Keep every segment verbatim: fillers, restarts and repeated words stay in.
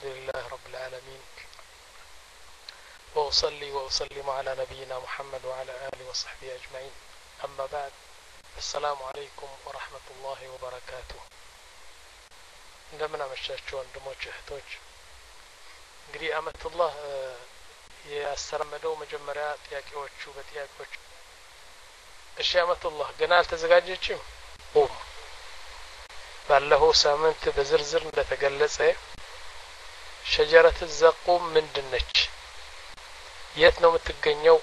لله رب العالمين وأصلي وأسلم على نبينا محمد وعلى آله وصحبه أجمعين أما بعد السلام عليكم ورحمة الله وبركاته እንደምን አመሻችሁ ወንድሞች እህቶች እንግዲህ አመቱላህ ያስተረመደው መጀመሪያ ጥያቄዎቹ በጥያቄዎች እሺ አመቱላህ ገና አልተዘጋጀችም ኦም ባለፈው ሳምንት በዝርዝር እንደተገለጸ ሸጀረት الزقوم ምንድነች የት ነው የምትገኘው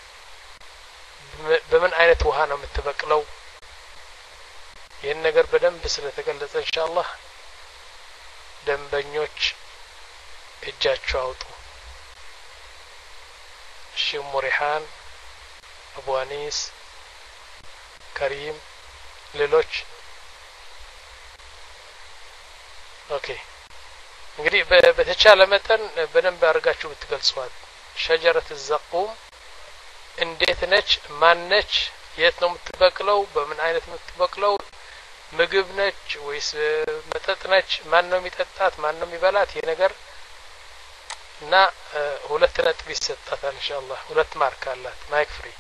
በምን አይነት ውሃ ነው የምትበቅለው ይሄን ነገር በደንብ ስለተገለጸ ኢንሻአላህ ደንበኞች እጃቸው አውጡ እሺ ሙሪሃን አቡ አኒስ ከሪም ሌሎች ኦኬ እንግዲህ በተቻለ መጠን በደንብ አድርጋችሁ ብትገልጹት ሸጀረት الزقوم እንዴት ነች ማን ነች የት ነው የምትበቅለው በምን አይነት የምትበቅለው ምግብ ነች ወይስ መጠጥ ነች ማን ነው የሚጠጣት ማን ነው የሚበላት ይሄ ነገር እና ሁለት ነጥብ ይሰጣታል ኢንሻአላህ ሁለት ማርክ አላት ማይክ ፍሪ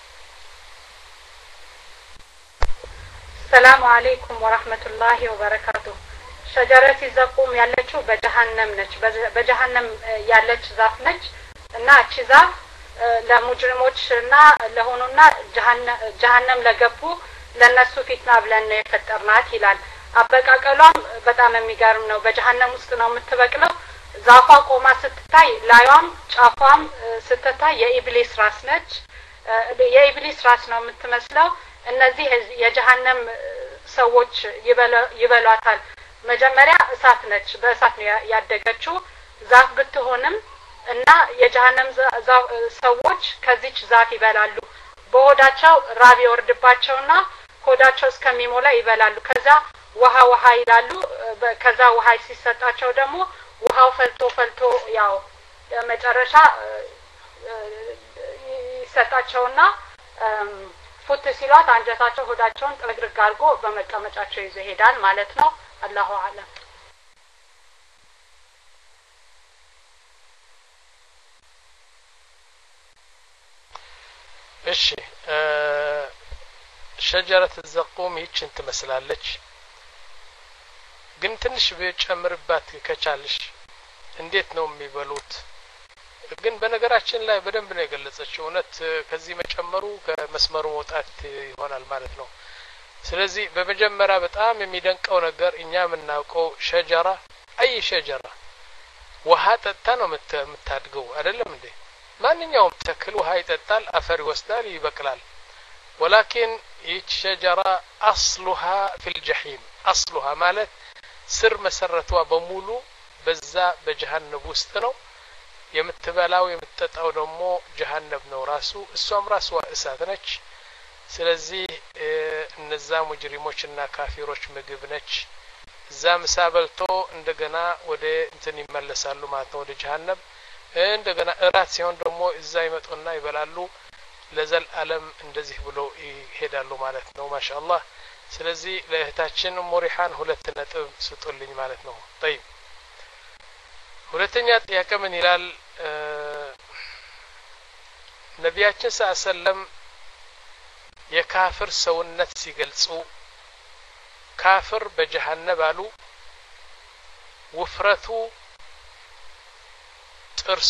ሰላም አለይኩም ወራህመቱላሂ ወበረካቱ ሸጀረት الزقوم ያለችው በጀሃነም ነች በጀሃነም ያለች ዛፍ ነች እና እቺ ዛፍ ለሙጅሪሞችና ለሆኑና ጀሃነም ለገቡ ለነሱ ፊትና ብለን ነው የፈጠርናት ይላል አበቃቀሏም በጣም የሚገርም ነው በጀሃነም ውስጥ ነው የምትበቅለው ዛፏ ቆማ ስትታይ ላዩም ጫፏም ስትታይ የኢብሊስ ራስ ነች የኢብሊስ ራስ ነው የምትመስለው እነዚህ የጀሃነም ሰዎች ይበሏታል መጀመሪያ እሳት ነች በእሳት ነው ያደገችው ዛፍ ብትሆንም እና የጀሃነም ሰዎች ከዚች ዛፍ ይበላሉ በሆዳቸው ራብ ይወርድባቸውና ሆዳቸው እስከሚሞላ ይበላሉ ከዛ ውሃ ውሃ ይላሉ ከዛ ውሃ ሲሰጣቸው ደግሞ ውሃው ፈልቶ ፈልቶ ያው መጨረሻ ይሰጣቸውና ፉት ሲሏት አንጀታቸው ሆዳቸውን ጥርግርግ አድርጎ በመቀመጫቸው ይዞ ይሄዳል ማለት ነው አላሁ አለም እሺ ሸጀረት الزقوم ይችን ትመስላለች ግን ትንሽ በጨምርባት ከቻልሽ እንዴት ነው የሚበሉት ግን በነገራችን ላይ በደንብ ነው የገለጸችው እውነት ከዚህ መጨመሩ ከመስመሩ መውጣት ይሆናል ማለት ነው ስለዚህ በመጀመሪያ በጣም የሚደንቀው ነገር እኛ የምናውቀው ሸጀራ አይ ሸጀራ ውሃ ጠጣ ነው የምታድገው አይደለም እንዴ ማንኛውም ተክል ውሃ ይጠጣል አፈር ይወስዳል ይበቅላል ولكن ይች ሸጀራ اصلها في الجحيم اصلها ማለት ስር መሰረቷ በሙሉ በዛ በጀሃነም ውስጥ ነው የምትበላው የምትጠጣው ደግሞ ጀሃነም ነው ራሱ እሷም ራሷ እሳት ነች ስለዚህ እነዛ ሙጅሪሞችና ካፊሮች ምግብ ነች እዛ ምሳ በልቶ እንደገና ወደ እንትን ይመለሳሉ ማለት ነው ወደ ጀሃነም እንደገና እራት ሲሆን ደግሞ እዛ ይመጡና ይበላሉ ለዘል ዓለም እንደዚህ ብሎ ይሄዳሉ ማለት ነው ማሻአላህ ስለዚህ ለእህታችን ሙሪሃን ሁለት ነጥብ ስጡልኝ ማለት ነው طيب ሁለተኛ ጥያቄ ምን ይላል ነብያችን ሰለላሁ የካፍር ሰውነት ሲገልጹ ካፍር በጀሃነም አሉ ውፍረቱ ጥርሱ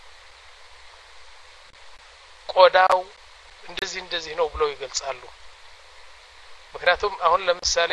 ቆዳው እንደዚህ እንደዚህ ነው ብለው ይገልጻሉ ምክንያቱም አሁን ለምሳሌ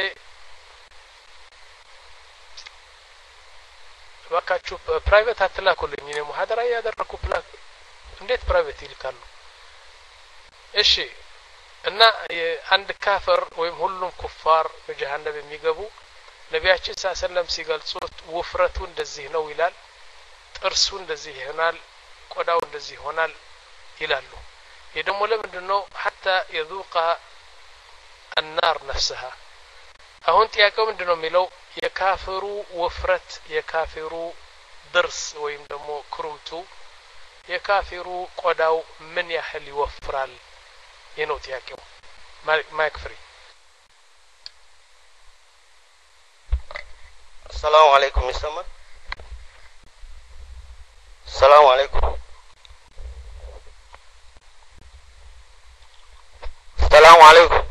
ባካችሁ ፕራይቬት አትላኩልኝ እኔ ሙሐደራ ያደረኩ ፕላክ እንዴት ፕራይቬት ይልካሉ እሺ እና አንድ ካፍር ወይም ሁሉም ኩፋር በጀሃነም የሚገቡ ነብያችን ሰለላሁ ሲገልጹት ውፍረቱ እንደዚህ ነው ይላል ጥርሱ እንደዚህ ይሆናል ቆዳው እንደዚህ ይሆናል ይላሉ ይደሞ ለምንድነው حتى يذوق النار نفسها አሁን ጥያቄው ምንድነው የሚለው የካፍሩ ውፍረት የካፍሩ ድርስ ወይም ደግሞ ክሩምቱ የካፍሩ ቆዳው ምን ያህል ይወፍራል የነው ጥያቄው ማይክ ፍሪ السلام عليكم ይሰማል السلام عليكم السلام عليكم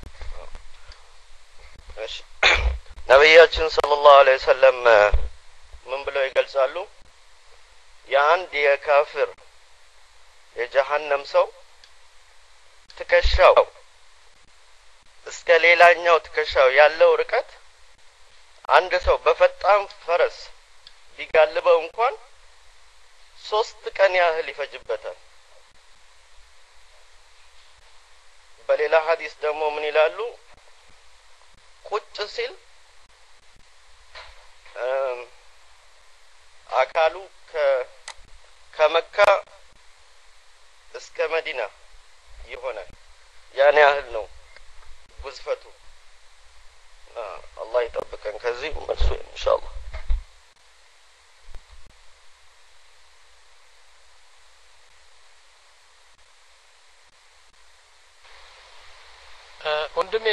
ماشي ነብያችን ሰለላሁ ዐለይሂ ወሰለም ምን ብለው ይገልጻሉ የአንድ የካፍር የጀሃነም ሰው ትከሻው እስከ ሌላኛው ትከሻው ያለው ርቀት አንድ ሰው በፈጣን ፈረስ ቢጋልበው እንኳን ሶስት ቀን ያህል ይፈጅበታል በሌላ ሐዲስ ደግሞ ምን ይላሉ ቁጭ ሲል አካሉ ከ ከመካ እስከ መዲና ይሆናል ያን ያህል ነው ግዝፈቱ አላህ ይጠብቀን ከዚህ መልሱ ኢንሻአላህ ወንድሜ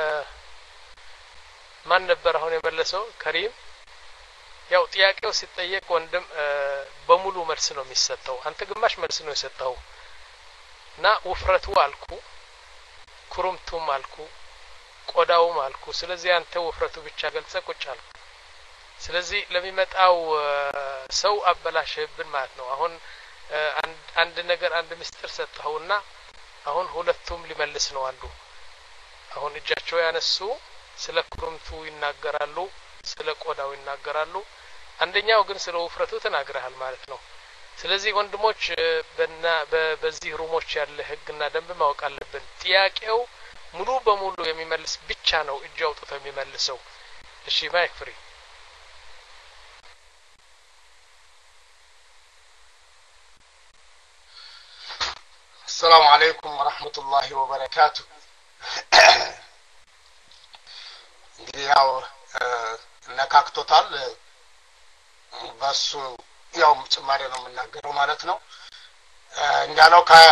ማን ነበር አሁን የመለሰው ከሪም ያው ጥያቄው ሲጠየቅ ወንድም በሙሉ መልስ ነው የሚሰጠው አንተ ግማሽ መልስ ነው የሰጠው እና ውፍረቱ አልኩ ኩሩምቱም አልኩ ቆዳውም አልኩ ስለዚህ አንተ ውፍረቱ ብቻ ገልጸ ቁጭ አልኩ ስለዚህ ለሚመጣው ሰው አበላሽብን ማለት ነው አሁን አንድ አንድ ነገር አንድ ምስጢር ሰጠውና አሁን ሁለቱም ሊመልስ ነው አንዱ አሁን እጃቸው ያነሱ ስለ ኩሩምቱ ይናገራሉ ስለ ቆዳው ይናገራሉ አንደኛው ግን ስለ ውፍረቱ ተናግረሃል ማለት ነው ስለዚህ ወንድሞች በእና በዚህ ሩሞች ያለ ህግና ደንብ ማወቅ አለብን ጥያቄው ሙሉ በሙሉ የሚመልስ ብቻ ነው እጅ አውጥቶ የሚመልሰው እሺ ማይክ ፍሪ السلام عليكم ورحمة الله وبركاته እንግዲህ ያው ነካክቶታል በሱ ያው ጭማሪ ነው የምናገረው ማለት ነው እንዳለው ከ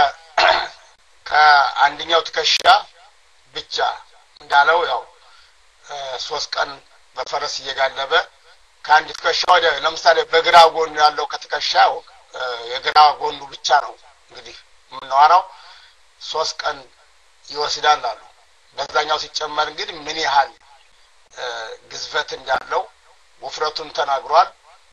ከአንደኛው ትከሻ ብቻ እንዳለው ያው ሶስት ቀን በፈረስ እየጋለበ ከአንድ ትከሻ ወደ ለምሳሌ በግራ ጎኑ ያለው ከትከሻው የግራ ጎኑ ብቻ ነው እንግዲህ ምንዋራው ሶስት ቀን ይወስዳል አሉ በዛኛው ሲጨመር እንግዲህ ምን ያህል ግዝፈት እንዳለው ውፍረቱን ተናግሯል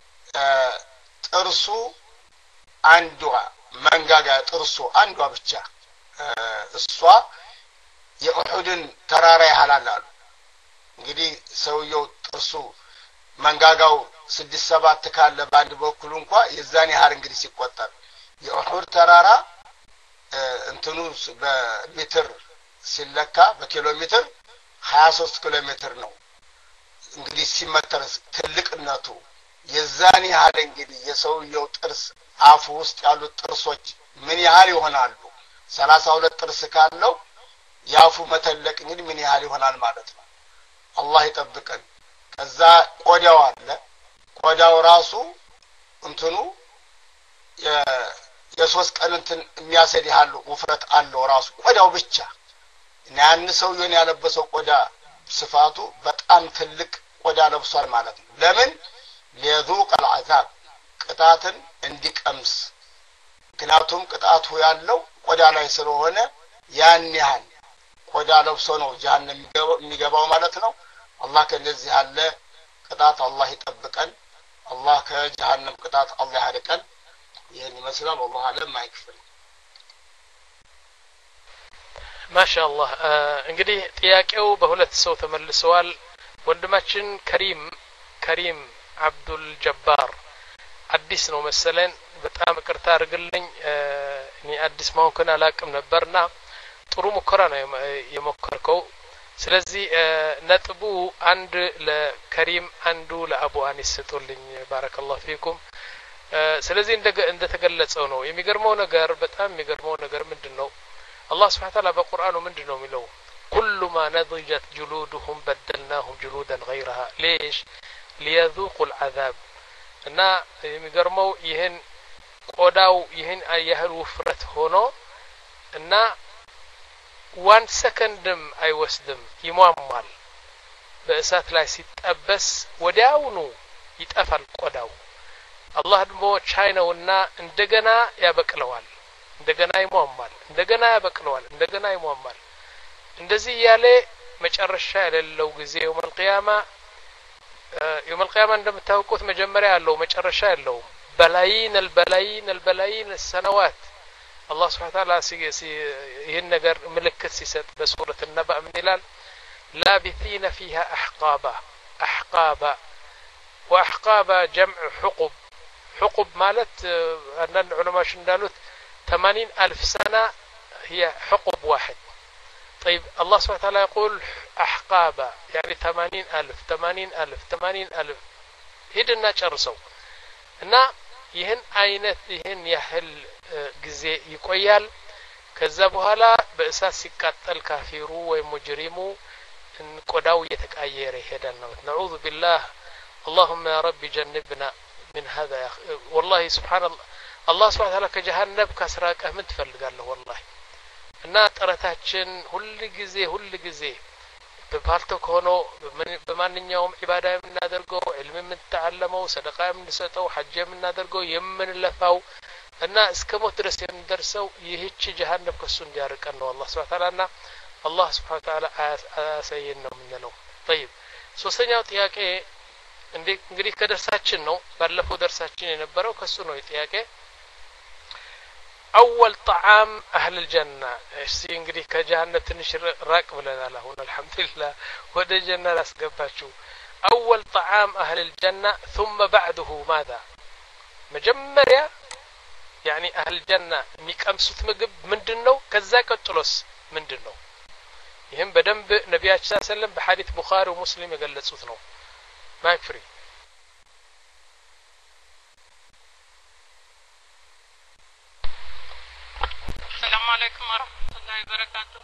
ጥርሱ አንዷ መንጋጋ ጥርሱ አንዷ ብቻ እሷ የኡሁድን ተራራ ያህላል አሉ እንግዲህ ሰውየው ጥርሱ መንጋጋው ስድስት ሰባት ካለ ባንድ በኩል እንኳን የዛን ያህል እንግዲህ ሲቆጠር የኡሁድ ተራራ እንትኑ በሜትር ሲለካ በኪሎ ሜትር ሀያ ሶስት ኪሎ ሜትር ነው እንግዲህ ሲመተር ትልቅነቱ የዛን ያህል እንግዲህ የሰውየው ጥርስ አፉ ውስጥ ያሉት ጥርሶች ምን ያህል ይሆናሉ ሰላሳ ሁለት ጥርስ ካለው ያፉ መተለቅ እንግዲህ ምን ያህል ይሆናል ማለት ነው አላህ ይጠብቀን ከዛ ቆዳው አለ ቆዳው ራሱ እንትኑ የሶስት ቀን እንትን የሚያሰድ ያህል ውፍረት አለው ራሱ ቆዳው ብቻ እና ያን ሰውየው ያለበሰው ቆዳ ስፋቱ በጣም ትልቅ ቆዳ ለብሷል ማለት ነው ለምን ለذوق العذاب ቅጣትን እንዲቀምስ ምክንያቱም ቅጣቱ ያለው ቆዳ ላይ ስለሆነ ያን ያህል ቆዳ ለብሶ ነው ጀሃነም የሚገባው ማለት ነው አላህ ከነዚህ ያለ ቅጣት አላህ ይጠብቀን አላህ ከጀሃነም ቅጣት አላህ ያርቀን ይሄን ይመስላል والله አለም ማይክፈል ማሻአላህ እንግዲህ ጥያቄው በሁለት ሰው ተመልሰዋል ወንድማችን ከሪም ከሪም አብዱል ጀባር አዲስ ነው መሰለን በጣም ቅርታ አርግልኝ እኔ አዲስ ማውከን አላቅም ነበርና ጥሩ ሙከራ ነው የሞከርከው ስለዚህ ነጥቡ አንድ ለከሪም አንዱ ለአቡ አኒስ ሰጡልኝ ባረከላሁ ፊኩም ስለዚህ እንደ ተገለጸው ነው የሚገርመው ነገር በጣም የሚገርመው ነገር ምንድነው الله سبحانه وتعالى بقرآنه من دنو ملو كل ما نضجت جلودهم بدلناهم جلودا غيرها ليش ليذوقوا العذاب እና የሚገርመው ይሄን ቆዳው ይሄን ያህል ውፍረት ሆኖ እና one secondም አይወስድም ይሟሟል በእሳት ላይ ሲጠበስ ወዲያውኑ ይጠፋል ቆዳው አላህ ደግሞ ቻይ ነውና እንደገና ያበቅለዋል እንደገና ይሟሟል እንደገና ያበቅለዋል እንደገና ይሟሟል እንደዚህ ያለ መጨረሻ ያለው ጊዜ يوم القيامه يوم القيامه እንደምታውቁት መጀመሪያ ያለው መጨረሻ ያለው በላይን البلايين البلايين السنوات الله سبحانه وتعالى ይህን ነገር ምልክት ሲሰጥ በሱረት النبأ ምን ይላል لابثين فيها احقابا احقابا واحقابا جمع حقب حقب مالت ان العلماء እንዳሉት ثمانين ألف سنة هي حقب واحد طيب الله سبحانه وتعالى يقول أحقابا يعني ثمانين ألف ثمانين ألف ثمانين ألف هيدنا ጨርሰው እና ይህን አይነት ይህን ያህል ጊዜ ይቆያል ከዛ በኋላ በእሳት ሲቃጠል ካፊሩ ወይ ሙጅሪሙ ቆዳው እየተቃየረ ይሄዳል ነው نعوذ بالله اللهم يا رب جنبنا من هذا يا أخي. والله سبحان الله الله سبحانه وتعالى ከጀሃነም ካስራቀህ ምን ትፈልጋለህ والله እና ጥረታችን ሁሉ ጊዜ ሁሉ ጊዜ በባልተክ ሆኖ በማንኛውም ኢባዳ የምናደርገው ዒልም የምንተዓለመው ሰደቃ የምንሰጠው ሐጅ የምናደርገው የምንለፋው እና እስከ ሞት ድረስ የምንደርሰው ይህች ጀሃነም ከሱ እንዲያርቀን ነው አላህ Subhanahu Wa Ta'ala እና አላህ Subhanahu Wa Ta'ala አያሳየን ነው የምንለው طيب ሶስተኛው ጥያቄ እንግዲህ ከደርሳችን ነው ባለፈው ደርሳችን የነበረው ከሱ ነው ጥያቄ أول طعام أهل الجنة እስቲ እንግዲህ ከጀሃነም ትንሽ ራቅ ብለናል አሁን አልহামዱሊላህ ወደ ጀና ላስገባችሁ أول طعام أهل الجنة ثم بعده ماذا መጀመሪያ يعني أهل الجنة የሚቀምሱት ምግብ ምንድነው ከዛ ቀጥሎስ ምንድነው ይሄን በደንብ ነብያችን ሰለላሁ ዐለይሂ ወሰለም በሐዲስ ቡኻሪ ወሙስሊም የገለጹት ነው ማክፍሪ السلام عليكم ورحمة الله وبركاته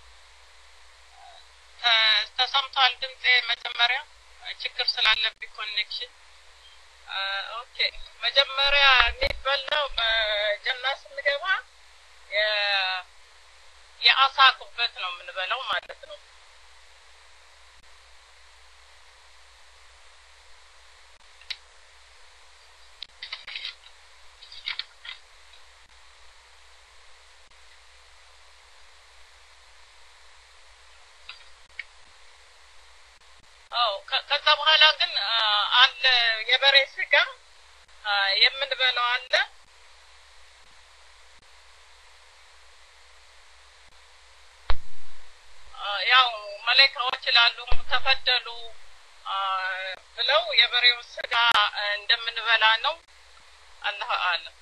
ተሰምቷል ድምጼ መጀመሪያ ችግር ስላለብኝ ኮኔክሽን ኦኬ መጀመሪያ የሚበላው በጀና ስንገባ የአሳ ቁበት ነው የምንበላው ማለት ነው ከዛ በኋላ ግን አለ የበሬ ስጋ የምንበላው አለ ያው መላእክቶች ይላሉ ተፈደሉ ብለው የበሬው ስጋ እንደምንበላ ነው አላህ አለም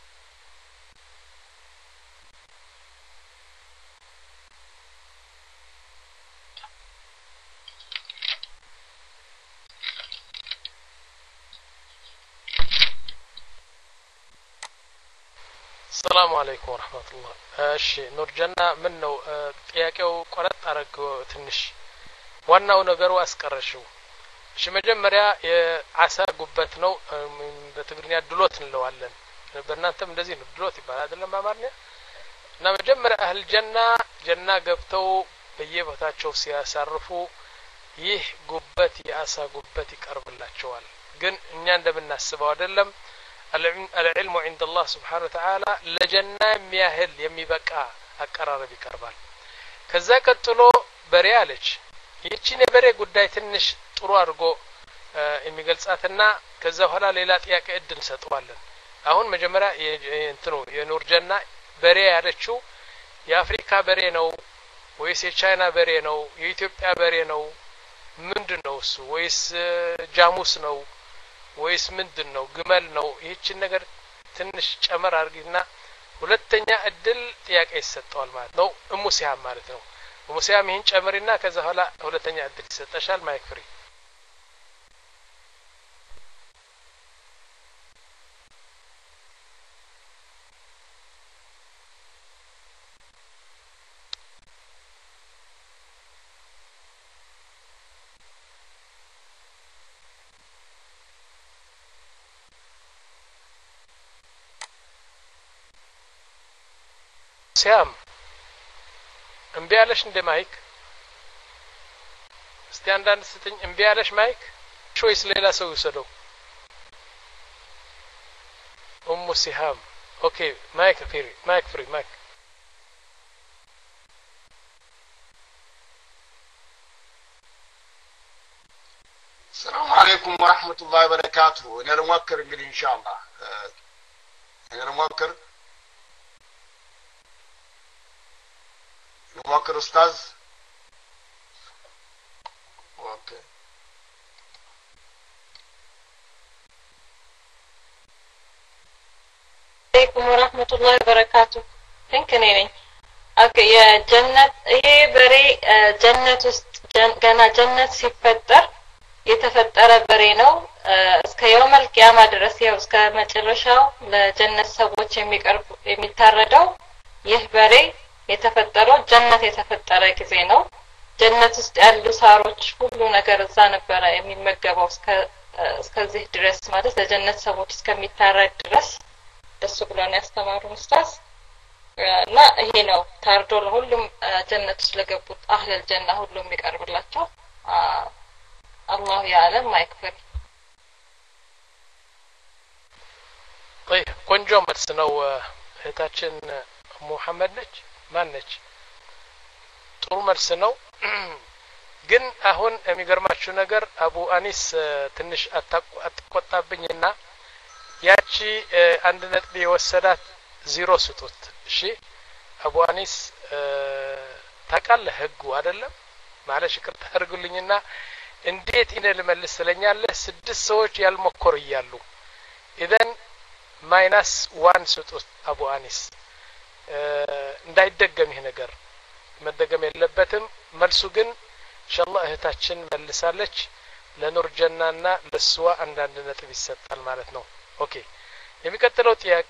السلام عليكم ورحمة الله እሺ ኑር ጀና ምን ነው ጥያቄው ቆረጥ አረገው ትንሽ ዋናው ነገሩ አስቀረሽው እሺ መጀመሪያ የአሳ ጉበት ነው በትግርኛ ድሎት እንለዋለን በእናንተም እንደዚህ ነው ድሎት ይባላል አይደለም በአማርኛ እና መጀመሪያ አህል ጀና ጀና ገብተው በየቦታቸው ሲያሳርፉ ይህ ጉበት የአሳ ጉበት ይቀርብላቸዋል ግን እኛ እንደምናስበው አይደለም العلم عند الله سبحانه وتعالى لجنة مياهل يميبقى أقرار بكربال كذا قتلو بريالج يتشين بري قداي تنش ጥሩ አርጎ የሚገልጻትና ከዛ በኋላ ሌላ ጥያቄ እድል ሰጥዋለን አሁን መጀመሪያ እንትኑ የኑር ጀና በሬ ያለችው የአፍሪካ በሬ ነው ወይስ የቻይና በሬ ነው የኢትዮጵያ በሬ ነው ምንድነው እሱ ወይስ ጃሙስ ነው ወይስ ምንድነው ግመል ነው ይህችን ነገር ትንሽ ጨመር አርጊና ሁለተኛ እድል ጥያቄ ይሰጣል ማለት ነው እሙ ሲያም ማለት ነው እሙ ሲያም ይህን ጨመሪና ከዛ በኋላ ሁለተኛ እድል ይሰጣሻል ማይክ ፍሪ ሲያም እምቢ ያለሽ እንደ ማይክ እስቲ አንዳንድ ስትኝ እምቢ ያለሽ ማይክ ቾይስ ሌላ ሰው ይሰደው ام سهام اوكي مايك فري مايك فري مايك السلام عليكم ورحمة الله وبركاته. أنا الموكر انجلي إن شاء الله. أنا الموكر الموكر أستاذ. أوكي. عليكم ورحمة الله وبركاته. يمكن يعني اوكي يا جنة ይሄ በሬ ጀነት ውስጥ ገና ጀነት ሲፈጠር የተፈጠረ በሬ ነው እስከ የውመል ቂያማ ድረስ ያው እስከ መጨረሻው ለጀነት ሰዎች የሚቀርብ የሚታረደው ይህ በሬ የተፈጠረው ጀነት የተፈጠረ ጊዜ ነው ጀነት ውስጥ ያሉ ሳሮች ሁሉ ነገር እዛ ነበር የሚመገበው እስከ እስከዚህ ድረስ ማለት ለጀነት ሰዎች እስከሚታረድ ድረስ ደስ ብሎን ያስተማሩ ኡስታዝ እና ይሄ ነው ታርዶ ለሁሉም ጀነት ውስጥ ለገቡት አህለል ጀና ሁሉም የሚቀርብላቸው አላህ ያለም ማይክፈር طيب ቆንጆ መልስ ነው እህታችን ሙሐመድ ነች ማን ነች ጥሩ መልስ ነው ግን አሁን የሚገርማችሁ ነገር አቡ አኒስ ትንሽ አትቆጣብኝና ያቺ አንድ ነጥብ የወሰዳት ዜሮ ስጡት እሺ አቡ አኒስ ታቃለ ህጉ አይደለም ማለሽ ይቅርታ አድርጉልኝና እንዴት እኔ ልመልስ ስለኛለህ ስድስት ሰዎች ያልሞከሩ ይያሉ ኢዘን ማይነስ ዋን ስጡት አቡ አኒስ እንዳይደገም ይሄ ነገር መደገም የለበትም መልሱ ግን ኢንሻአላህ እህታችን መልሳለች ለኑር ጀናና ለስዋ አንዳንድ ነጥብ ይሰጣል ማለት ነው ኦኬ የሚቀጥለው ጥያቄ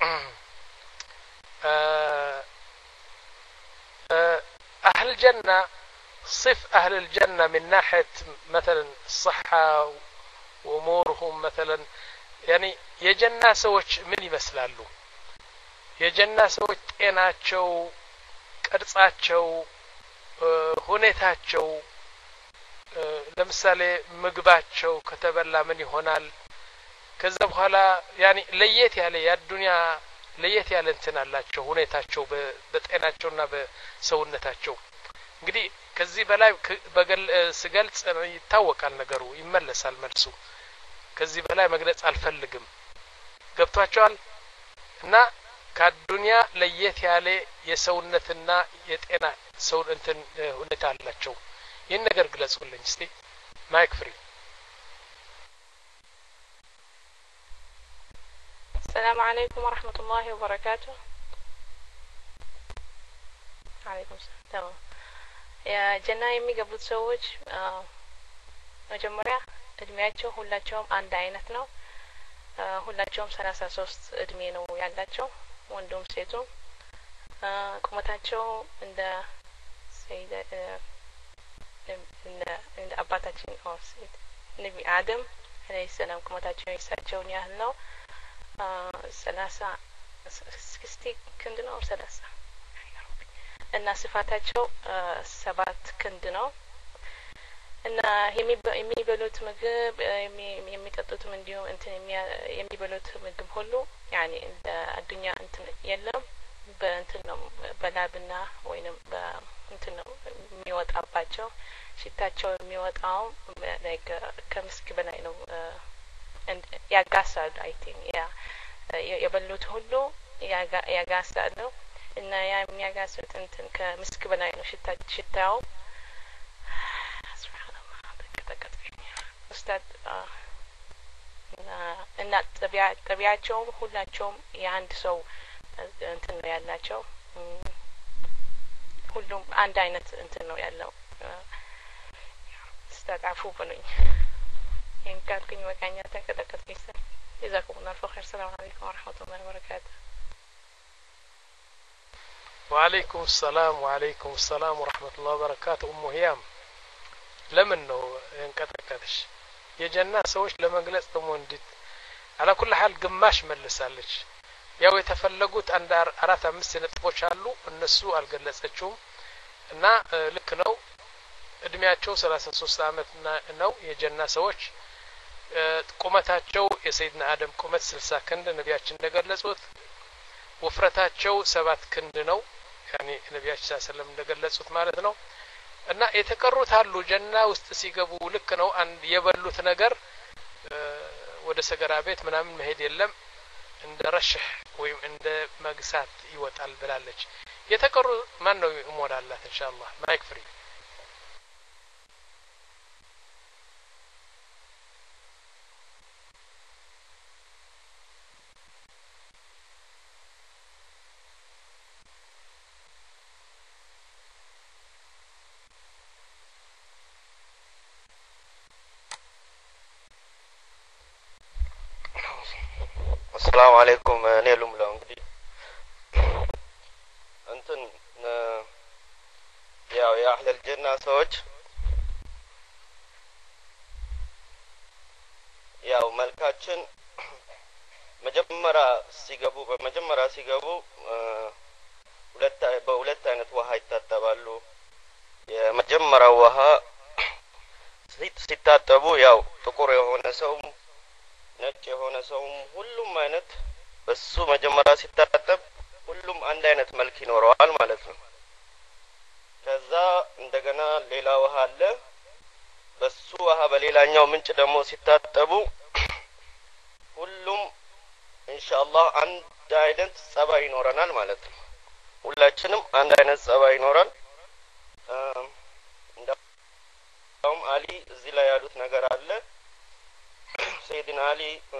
أهل الجنة صف أهل الجنة من ناحية مثلا الصحة وأمورهم مثلا يعني يجنة سوتش من يمثلالو يجنة سوتش إناتشو كرصاتشو ሁኔታቸው ለምሳሌ ምግባቸው ከተበላ ምን ይሆናል ከዛ በኋላ ያኒ ለየት ያለ ያዱንያ ለየት ያለ እንትን አላቸው ሁኔታቸው በጤናቸውና በሰውነታቸው እንግዲህ ከዚህ በላይ በገል ስገልጽ ይታወቃል ነገሩ ይመለሳል መልሱ ከዚህ በላይ መግለጽ አልፈልግም ገብቷቸዋል እና ከዱንያ ለየት ያለ የሰውነትና የጤና ሰው እንትን ሁኔታ አላቸው ይሄን ነገር ግለጹልኝ እስቲ ማይክ ፍሪ السلام عليكم ورحمة الله وبركاته. عليكم السلام. تمام. يا جنة يمي قبل تسوج መጀመሪያ እድሜያቸው ሁላቸውም አንድ አይነት ነው ሁላቸውም ሰላሳ ሶስት እድሜ ነው ያላቸው ወንዱም ሴቱም ቁመታቸው እንደ ሰይደ እንደ አባታችን ኦርሲት ነቢ አደም አለይሂ ሰላም ቁመታቸው ይሳቸውን ያህል ነው ሰላሳ ስክስቲ ክንድ ነው ሰላሳ እና ስፋታቸው ሰባት ክንድ ነው እና የሚበሉት ምግብ የሚጠጡት እንዲሁም እንትን የሚበሉት ምግብ ሁሉ ያኒ እንደ አዱኛ እንትን የለም በእንትን ነው በላብና ወይንም በእንትን ነው የሚወጣባቸው ሽታቸው የሚወጣው ላይክ ከምስክ በላይ ነው ያጋሳል አይ ቲንክ ያ የበሉት ሁሉ ያጋሳል ነው እና ያ የሚያጋሱት እንትን ከምስክ በላይ ነው ሽታ ሽታው ኡስታድ እና ጠቢያ ጠቢያቸው ሁላቸውም የአንድ ሰው እንትን ነው ያላቸው ሁሉም አንድ አይነት እንትን ነው ያለው ኡስታድ አፉ በሉኝ يمكنكم وكانيا تكتكت كيسا جزاكم الله خير السلام عليكم ورحمة الله وبركاته وعليكم السلام وعليكم السلام ورحمة الله وبركاته أم هيام لمن ነው እንቀጠቀጥሽ የጀና ሰዎች ለመግለጽ ተሞንዲት على كل حال ግማሽ መልሳለች ያው የተፈለጉት አንድ አራት አምስት ነጥቦች አሉ እነሱ አልገለጸችውም እና ልክ ነው እድሜያቸው ሰላሳ ሶስት አመት ነው የጀና ሰዎች ቁመታቸው የሰይድና አደም ቁመት ስልሳ ክንድ ነቢያችን እንደገለጹት ውፍረታቸው ሰባት ክንድ ነው ያኒ ነቢያችን ሰለላሁ ዐለይሂ ወሰለም እንደገለጹት ማለት ነው እና የተቀሩት አሉ ጀና ውስጥ ሲገቡ ልክ ነው አንድ የበሉት ነገር ወደ ሰገራ ቤት ምናምን መሄድ የለም እንደ ረሽህ ወይም እንደ መግሳት ይወጣል ብላለች የተቀሩ ማን ነው ሞላላት ኢንሻአላህ ማይክ ፍሪ السلام عليكم نيلوم لو እንግዲህ እንትን ያው የአህለ الجنة ሰዎች ያው መልካችን መጀመሪያ ሲገቡ በመጀመሪያ ሲገቡ ሁለት በሁለት አይነት ውሃ ይታጠባሉ የመጀመሪያው ውሃ ሲታጠቡ ያው ጥቁር የሆነ ሰው ነጭ የሆነ ሰው ሁሉም አይነት በሱ መጀመሪያ ሲታጠብ ሁሉም አንድ አይነት መልክ ይኖረዋል ማለት ነው ከዛ እንደገና ሌላ ውሃ አለ በሱ ውሃ በሌላኛው ምንጭ ደግሞ ሲታጠቡ ሁሉም ኢንሻአላህ አንድ አይነት ጸባይ ይኖረናል ማለት ነው ሁላችንም አንድ አይነት ጸባይ ይኖራል እንደውም አሊ እዚህ ላይ ያሉት ነገር አለ ሰይድና አሊ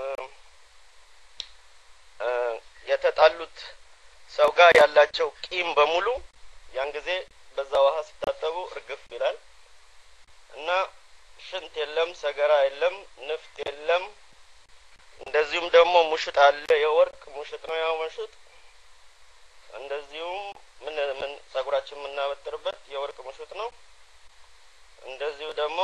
የተጣሉት ሰው ጋር ያላቸው ቂም በሙሉ ያን ጊዜ በዛ ውሃ ሲታጠቡ እርግፍ ይላል እና ሽንት የለም ሰገራ የለም ንፍጥ የለም እንደዚሁም ደግሞ ሙሽጥ አለ የወርቅ ሙሽጥ ነው ያው ሙሽጥ እንደዚሁም ምን ምን ጸጉራችን የምናበጥርበት የወርቅ ሙሽጥ ነው እንደዚሁ ደግሞ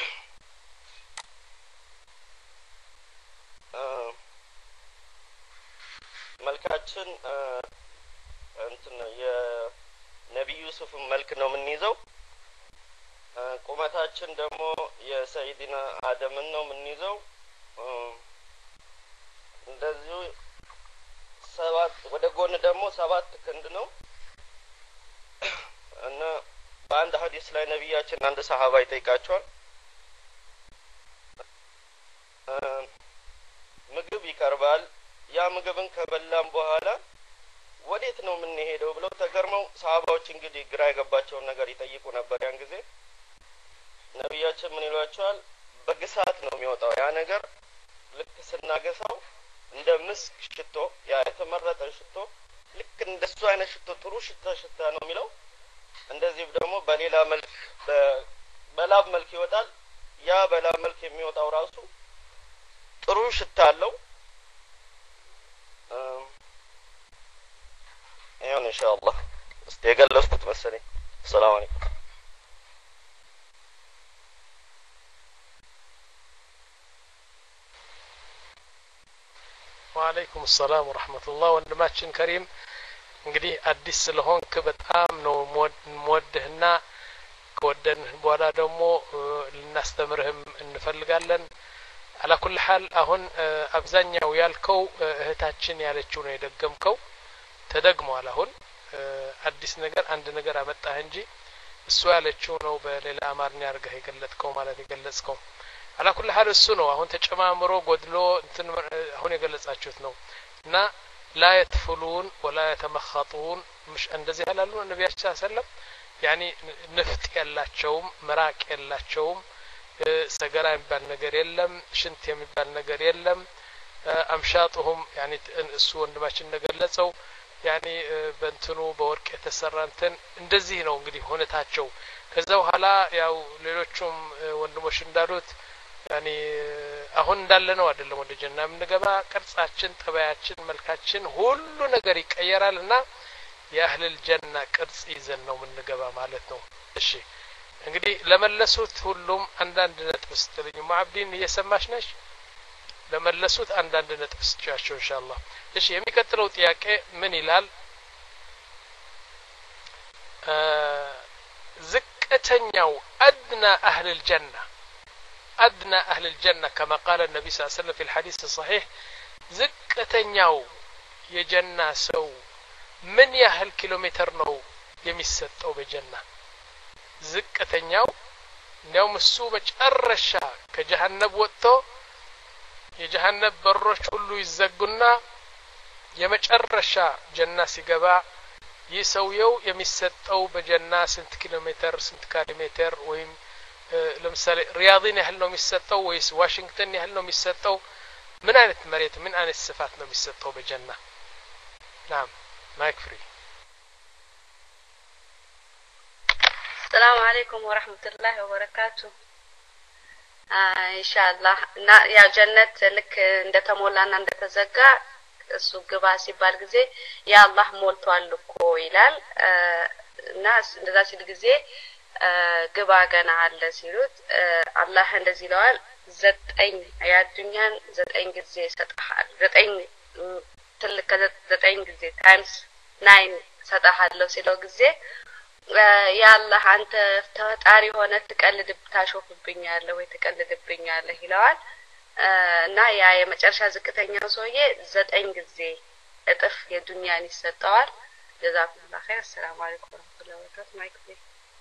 መልካችን እንትን የነብዩ ዩሱፍ መልክ ነው የምንይዘው ቁመታችን ደግሞ የሰይድና አደምን ነው የምንይዘው እንደዚሁ ሰባት ወደ ጎን ደግሞ ሰባት ክንድ ነው እና በአንድ ሐዲስ ላይ ነብያችን አንድ ሰሃባ ይጠይቃቸዋል ምግብ ይቀርባል ያ ምግብን ከበላን በኋላ ወዴት ነው ምን ሄደው ብለው ተገርመው ሰሃባዎች እንግዲህ ግራ የገባቸው ነገር ይጠይቁ ነበር ያን ጊዜ ነብያችን ምን ይሏቸዋል በግሳት ነው የሚወጣው ያ ነገር ልክ ስናገሳው እንደ ምስክ ሽቶ ያ የተመረጠ ሽቶ ልክ እንደሱ አይነት ሽቶ ጥሩ ሽታ ሽታ ነው የሚለው እንደዚህ ደግሞ በሌላ መልክ በላብ መልክ ይወጣል ያ በላብ መልክ የሚወጣው ራሱ ጥሩ ሽታ አለው ያው ኢንሻአላህ استيقلصت መሰለኝ السلام عليكم وعليكم السلام ورحمة الله ወንድማችን ከሪም እንግዲህ አዲስ ስለሆንክ በጣም ነው ሞወድህና ከወደንህ በኋላ ደግሞ ልናስተምርህም እንፈልጋለን على كل حال አሁን አብዛኛው ያልከው እህታችን ያለችው ነው የደገምከው ተደግሟል አሁን አዲስ ነገር አንድ ነገር አመጣህ እንጂ እሱ ያለችው ነው በሌላ አማርኛ አርገህ የገለጥከው ማለት የገለጽከው على كل حال እሱ ነው አሁን ተጨማምሮ ጎድሎ እንትን አሁን የገለጻችሁት ነው እና لا يتفلون ولا يتمخطون مش እንደዚህ ያላሉ ነብያችን ሰለላሁ ዐለይሂ ወሰለም يعني ንፍጥ ያላቸውም መራቅ ያላቸውም ሰገራ የሚባል ነገር የለም ሽንት የሚባል ነገር የለም አምሻጡሁም يعني እሱ ወንድማችን እንደገለጸው يعني በእንትኑ በወርቅ የተሰራ እንትን እንደዚህ ነው እንግዲህ ሆነታቸው ከዛ በኋላ ያው ሌሎቹም ወንድሞች እንዳሉት يعني አሁን እንዳለ ነው አይደለም ወደ ጀና የምንገባ ቅርጻችን ጠባያችን መልካችን ሁሉ ነገር ይቀየራልና የአህል الجنة ቅርጽ ይዘን ነው የምንገባ ማለት ነው እሺ እንግዲህ ለመለሱት ሁሉም አንዳንድ ነጥብ ስትልኝ ማዕብዲን እየሰማሽ ነሽ ለመለሱት አንዳንድ ነጥብ ስትጫቸው ኢንሻአላህ እሺ የሚቀጥለው ጥያቄ ምን ይላል ዝቅተኛው አድና አህል الجنة أدنى أهل الجنة كما قال النبي صلى الله عليه وسلم في الحديث الصحيح زكتنياو يجنة سو من يهل كيلومتر نو يمسطو بجنة زكتنياو نيوم السو مጨረሻ ከጀሃነም ወጥቶ የጀሃነም በሮች ሁሉ ይዘጉና የመጨረሻ ጀና ሲገባ ይሰውየው የሚሰጠው በጀና ስንት ኪሎ ሜትር ስንት ካሬ ሜትር ወይም ለምሳሌ ሪያድን ያህል ነው የሚሰጠው ወይስ ዋሽንግተን ያህል ነው የሚሰጠው ምን አይነት መሬት ምን አይነት ስፋት ነው የሚሰጠው በጀና ናም ማይክ ፍሪ السلام عليكم ورحمة الله وبركاته آه إن شاء الله يا جنة لك عند تمولانا عند تزكى السوق باسي بالجزء يا الله مولتوال لكو إلال آه ناس ندرس الجزء آه جبا جنا على سيرود آه الله عند زلال زت أين يا الدنيا زت أين جزء ستحال زت أين تلك زت أين جزء times nine ستحال لو سيلو جزء يا الله أنت تاري هنا تقلد بتشوفብኛለህ ወይ ተቀልድብኛለህ ይላል እና ያ የመጨረሻ ዝቅተኛው ሰውዬ ዘጠኝ ጊዜ እጥፍ የዱንያን ይሰጣዋል ጀዛኩላህ ኸይር ሰላም አለይኩም ወራህመቱላሂ ወበረካቱ ማይክ ፕሊዝ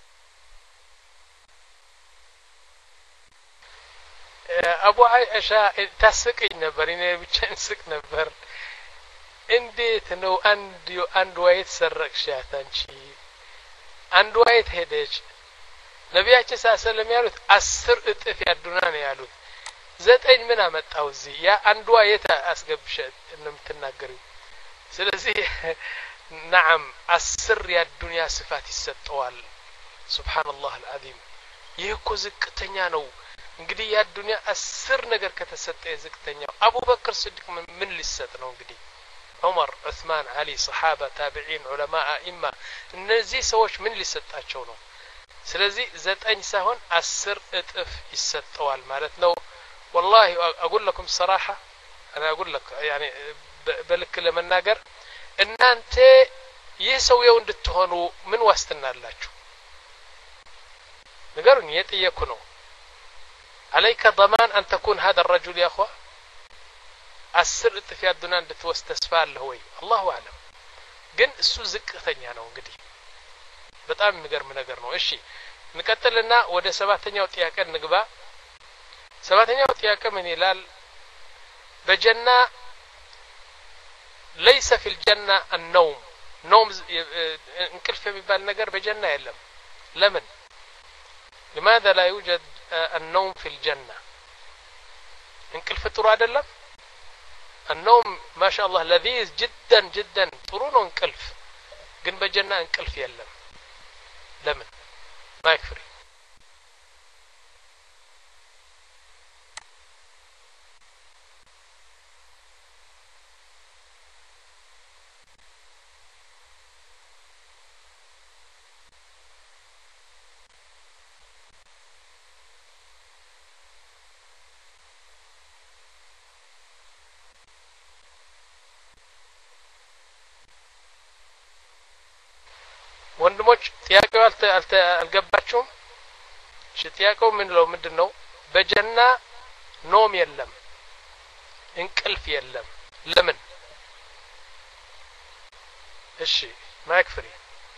አቡ አይሻ ታስቀኝ ነበር እኔ ብቻ እንስቅ ነበር እንዴት ነው አንድ አንድ ዋይት ሰረቅሻት አንቺ አንድ ዋይት ሄደች ነብያችን ሰለላሁ ያሉት አስር እጥፍ ያዱና ነው ያሉት ዘጠኝ ምን አመጣው እዚህ ያ አንድ ዋይት አስገብሽ እንደምትናገሪው ስለዚህ نعم አስር ያዱንያ ስፋት ይሰጠዋል ሱብሃንአላህ አልዓዚም ይህኮ ዝቅተኛ ነው እንግዲህ ያዱንያ አስር ነገር ከተሰጠ ዝቅተኛው አቡበክር ስዲቅ ምን ሊሰጥ ነው እንግዲህ عمر عثمان علي صحابة تابعين علماء إما እነዚህ ሰዎች ምን ሊሰጣቸው ነው ስለዚህ ዘጠኝ ሳይሆን አስር እጥፍ ይሰጣዋል ማለት ነው والله اقول لكم صراحة انا اقول لك يعني በልክ ለመናገር እናንተ ይህ ሰውየው እንድትሆኑ ምን ዋስትና አላችሁ ነገሩን የጠየቁ ነው عليك ضمان ان تكون هذا الرجل يا اخوه አስር እጥፍ ያዱና እንድትወስድ ተስፋ አለ ወይ አላሁ አለም ግን እሱ ዝቅተኛ ነው እንግዲህ በጣም የሚገርም ነገር ነው እሺ እንቀጥልና ወደ ሰባተኛው ጥያቄ እንግባ ሰባተኛው ጥያቄ ምን ይላል በጀና ليس في الجنة النوم نوم እንቅልፍ የሚባል ነገር በጀና የለም ለምን لماذا لا يوجد النوم في الجنة እንቅልፍ ጥሩ አይደለም النوم ما شاء الله لذيذ جدا جدا طرون انقلف ግን በጀና እንቅልፍ የለም ለምን ማይክ ፍሪ ወንድሞች ጥያቄው አልተ አልገባችሁም እሺ ጥያቄው ምን ነው ምንድነው በጀና ኖም የለም እንቅልፍ የለም ለምን እሺ ማይክ ፍሪ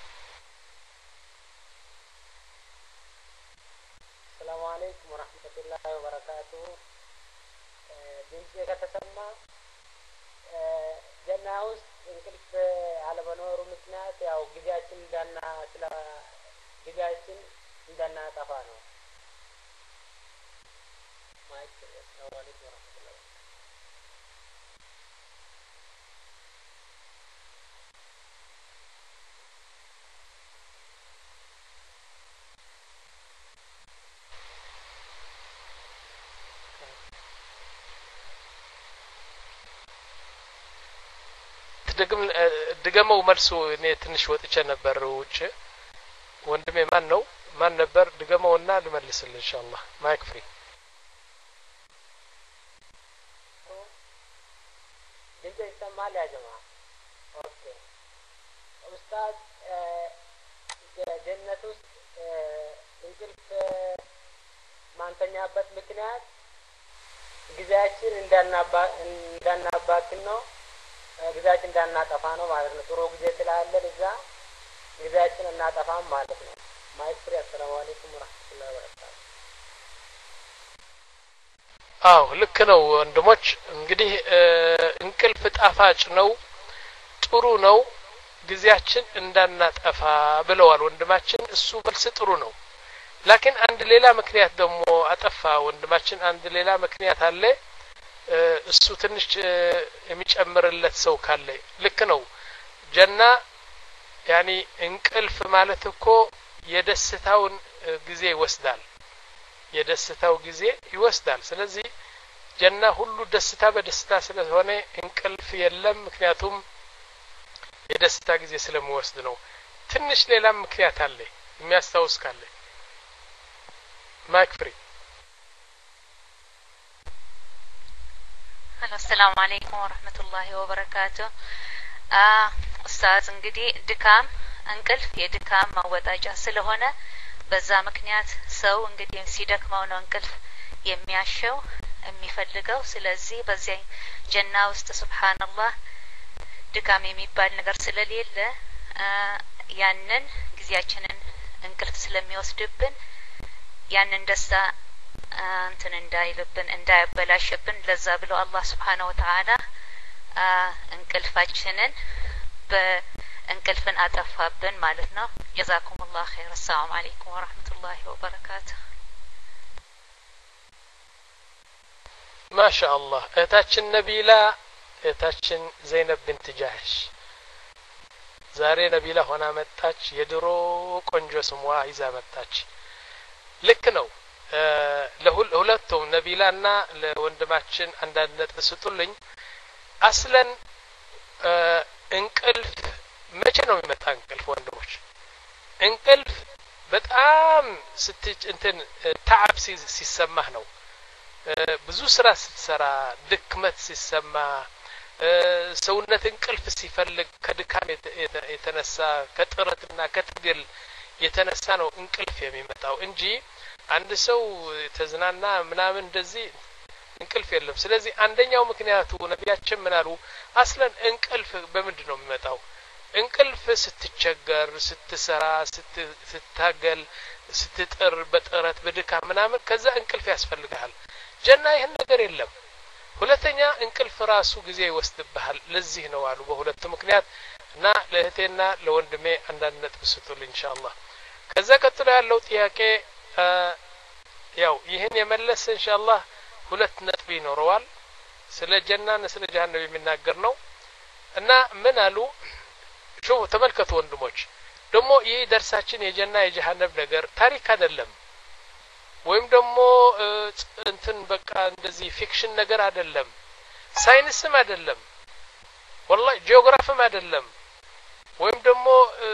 ሰላም አለይኩም ወራህመቱላሂ ወበረካቱ ድምጼ ከተሰማ ጀና ውስጥ እንቅልፍ አለመኖሩ ምክንያት ያው ጊዜያችን እንዳና ስለ ጊዜያችን እንዳናጠፋ ነው ማይክ ሰላም አለይኩም ወራህመቱላሂ ድግም ድገመው መልሱ እኔ ትንሽ ወጥቼ ነበር ውጭ ወንድሜ ማን ነው ማን ነበር ድገመውና ልመልስልህ ኢንሻአላህ ማይክ ፍሪ ድምጼ ይሰማል ያ ጀማ ኦኬ ኡስታዝ ጀነት ውስጥ እንቅልፍ ማንተኛበት ምክንያት ጊዜያችን እንዳናባ እንዳናባክን ነው ጊዜያችን እንዳናጠፋ ነው ማለት ነው ጥሩ ጊዜ ስላለን እዛ ጊዜያችን እናጠፋም ማለት ነው ማይክሪ አሰላሙ አለይኩም ወራህመቱላሂ ወበረካቱ አው ልክ ነው ወንድሞች እንግዲህ እንቅልፍ ጣፋጭ ነው ጥሩ ነው ጊዜያችን እንዳናጠፋ ብለዋል ወንድማችን እሱ መልስ ጥሩ ነው ላኪን አንድ ሌላ ምክንያት ደግሞ አጠፋ ወንድማችን አንድ ሌላ ምክንያት አለ እሱ ትንሽ የሚጨምርለት ሰው ካለ ልክ ነው ጀና ያኒ እንቅልፍ ማለት እኮ የደስታውን ጊዜ ይወስዳል የደስታው ጊዜ ይወስዳል ስለዚህ ጀና ሁሉ ደስታ በደስታ ስለሆነ እንቅልፍ የለም ምክንያቱም የደስታ ጊዜ ስለሚወስድ ነው ትንሽ ሌላ ምክንያት አለ የሚያስታውስ ካለ ማይክ ፍሪ السلام عليكم ورحمة الله وبركاته ኡስታዝ እንግዲህ ድካም እንቅልፍ የድካም ማወጣጫ ስለሆነ በዛ ምክንያት ሰው እንግዲህ ሲደክመው ነው እንቅልፍ የሚያሸው የሚፈልገው ስለዚህ በዚህ ጀና ውስጥ ሱብሃንአላህ ድካም የሚባል ነገር ስለሌለ ያንን ጊዜያችንን እንቅልፍ ስለሚወስድብን ያንን ደስታ እንትን እንዳይልብን እንዳይበላሽብን ለዛ ብሎ አላህ Subhanahu Wa Ta'ala እንቅልፋችንን በእንቅልፍን አጠፋብን ማለት ነው ጀዛኩሙላህ ኸይር ሰላም አለይኩም ወራህመቱላሂ ወበረካቱ ማሻአላህ እታችን ነቢላ እታችን ዘይነብ ቢንት ጃህሽ ዛሬ ነቢላ ሆና መጣች የድሮ ቆንጆ ስሟ ይዛ መጣች ልክ ነው ለሁለቱም ነቢላና ለወንድማችን አንዳንድ ነጥብ ስጡልኝ አስለን እንቅልፍ መቼ ነው የሚመጣ እንቅልፍ ወንድሞች እንቅልፍ በጣም ስትጭ እንትን ታዓብ ሲሰማህ ነው ብዙ ስራ ስትሰራ ድክመት ሲሰማ ሰውነት እንቅልፍ ሲፈልግ ከድካም የተነሳ ከጥረትና ከትግል የተነሳ ነው እንቅልፍ የሚመጣው እንጂ አንድ ሰው ተዝናና ምናምን እንደዚህ እንቅልፍ የለም ስለዚህ አንደኛው ምክንያቱ ነቢያችን ምን አሉ አስለን እንቅልፍ በምንድን ነው የሚመጣው እንቅልፍ ስትቸገር ስትሰራ ስትታገል ስትጥር በጥረት በድካም ምናምን ከዛ እንቅልፍ ያስፈልጋል ጀና ይሄን ነገር የለም ሁለተኛ እንቅልፍ ራሱ ጊዜ ይወስድብሃል ለዚህ ነው አሉ በሁለቱ ምክንያት እና ለእህቴና ለወንድሜ አንዳንድ ነጥብ ስጡልኝ ኢንሻአላህ ከዛ ቀጥሎ ያለው ጥያቄ ያው ይሄን የመለሰ ኢንሻአላህ ሁለት ነጥብ ይኖረዋል ስለ ጀናና ስለ ጀሃነም የሚናገር ነው እና ምን አሉ ሹ ተመልከቱ ወንድሞች ደግሞ ይሄ ደርሳችን የጀና የጀሃነም ነገር ታሪክ አይደለም ወይም ደግሞ እንትን በቃ እንደዚህ ፊክሽን ነገር አይደለም ሳይንስም አይደለም والله ጂኦግራፊም አይደለም ወይም ደግሞ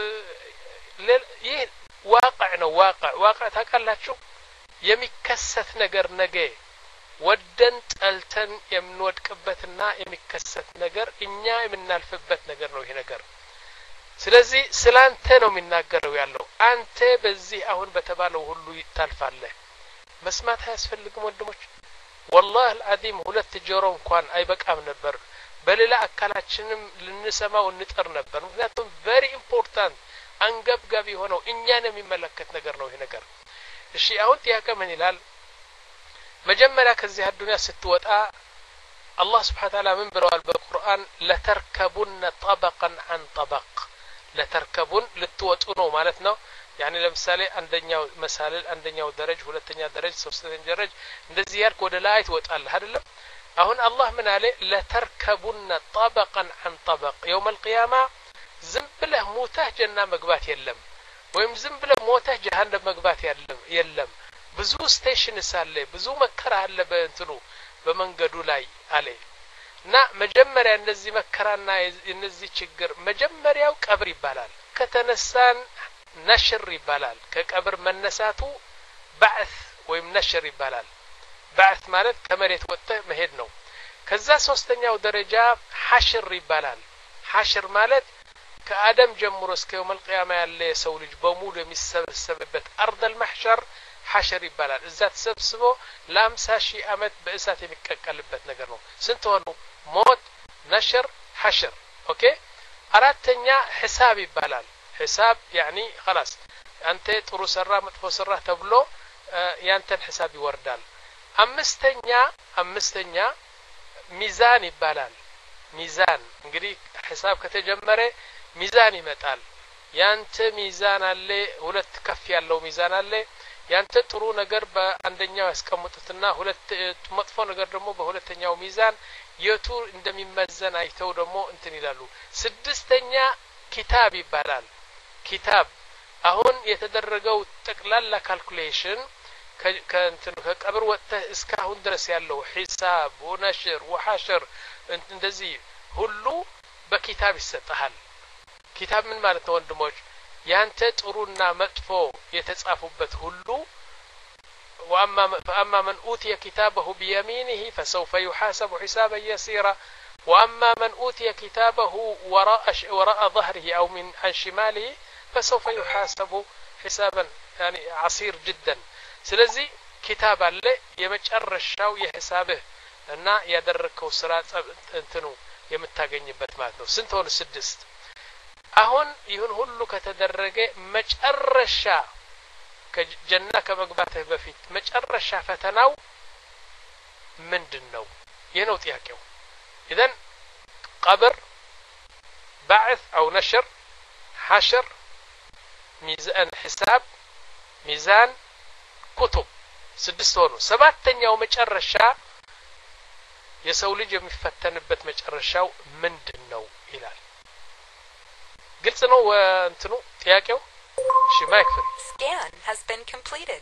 ይሄ ዋقع ነው ዋقع ዋقع ታውቃላችሁ የሚከሰት ነገር ነገ ወደን ጠልተን የምንወድቅበትና የሚከሰት ነገር እኛ የምናልፍበት ነገር ነው ይሄ ነገር ስለዚህ ስላንተ ነው የሚናገረው ያለው አንተ በዚህ አሁን በተባለው ሁሉ ይታልፋለህ መስማት ያስፈልግም ወንድሞች والله العظيم ሁለት ጆሮ እንኳን አይበቃም ነበር በሌላ አካላችንም ልንሰማው እንጥር ነበር ምክንያቱም very important አንገብጋቢ ሆነው እኛን የሚመለከት ነገር ነው ይሄ ነገር እሺ አሁን ጥያቄ ምን ይላል መጀመሪያ ከዚህ አዱንያ ስትወጣ አላህ Subhanahu Wa Ta'ala ምን ብለዋል በቁርአን ለተርከቡን طبقا عن طبق ለተርከቡን ልትወጡ ነው ማለት ነው يعني ለምሳሌ አንደኛው መሳለል አንደኛው ደረጃ ሁለተኛ ደረጃ ሶስተኛ ደረጃ እንደዚህ ያልክ ወደ ላይ ትወጣለህ አይደለም አሁን አላህ ምን አለ ለተርከቡን طبقا عن طبق يوم القيامه ዝም ብለህ ሞተህ ጀና መግባት የለም ወይም ዝም ብለህ ሞተህ ጀሃነም መግባት የለም የለም ብዙ ስቴሽን ሳለ ብዙ መከራ አለ በእንትኑ በመንገዱ ላይ አለ እና መጀመሪያ እነዚህ መከራና እነዚህ ችግር መጀመሪያው ቀብር ይባላል ከተነሳን ነሽር ይባላል ከቀብር መነሳቱ ባዕት ወይም ነሽር ይባላል ባዕት ማለት ከመሬት ወጥተህ መሄድ ነው ከዛ ሶስተኛው ደረጃ ሐሽር ይባላል ሐሽር ማለት ከአደም ጀምሮ እስከ يوم القيامه ያለ ሰው ልጅ በሙሉ የሚሰበሰብበት አርድ المحشر ሐሸር ይባላል እዛ ተሰብስቦ ለአምሳ ሺህ አመት በእሳት የሚቀቀልበት ነገር ነው ስንት ሆኑ ሞት ነሽር ሐሸር ኦኬ አራተኛ ሒሳብ ይባላል ሒሳብ يعني خلاص አንተ ጥሩ ሰራ መጥፎ ሰራ ተብሎ ያንተን ሒሳብ ይወርዳል አምስተኛ አምስተኛ ሚዛን ይባላል ሚዛን እንግዲህ ሒሳብ ከተጀመረ ሚዛን ይመጣል ያንተ ሚዛን አለ ሁለት ከፍ ያለው ሚዛን አለ ያንተ ጥሩ ነገር በአንደኛው ያስቀምጡትና ሁለት መጥፎ ነገር ደግሞ በሁለተኛው ሚዛን የቱ እንደሚመዘን አይተው ደግሞ እንትን ይላሉ ስድስተኛ ኪታብ ይባላል ኪታብ አሁን የተደረገው ጠቅላላ ካልኩሌሽን ከእንትን ከቀብር ወጥተህ እስካሁን ድረስ ያለው ሒሳብ ወነሽር ወሐሽር እንደዚህ ሁሉ በኪታብ ይሰጣል ኪታብ ምን ማለት ነው ወንድሞች ያንተ ጥሩና መጥፎ የተጻፉበት ሁሉ واما فاما من اوتي كتابه بيمينه فسوف يحاسب حسابا يسيرا واما من اوتي كتابه وراء وراء ظهره او من عن شماله فسوف يحاسب حسابا يعني عسير جدا ስለዚህ ኪታብ አለ የመጨረሻው የሂሳብህ እና ያደረከው ስራ እንትኑ የምታገኝበት ማለት ነው ስንት ሆነ ስድስት አሁን ይሁን ሁሉ ከተደረገ መጨረሻ ከጀና ከመግባትህ በፊት መጨረሻ ፈተናው ምንድነው ይሄ ነው ጥያቄው اذا قبر بعث او نشر حشر ميزان حساب ميزان كتب ስድስት ሆኑ ሰባተኛው መጨረሻ የሰው ልጅ የሚፈተንበት መጨረሻው ምንድነው ይላል ግልጽ ነው እንትኑ ጥያቄው እሺ ማይክ ፍሪ scan has been completed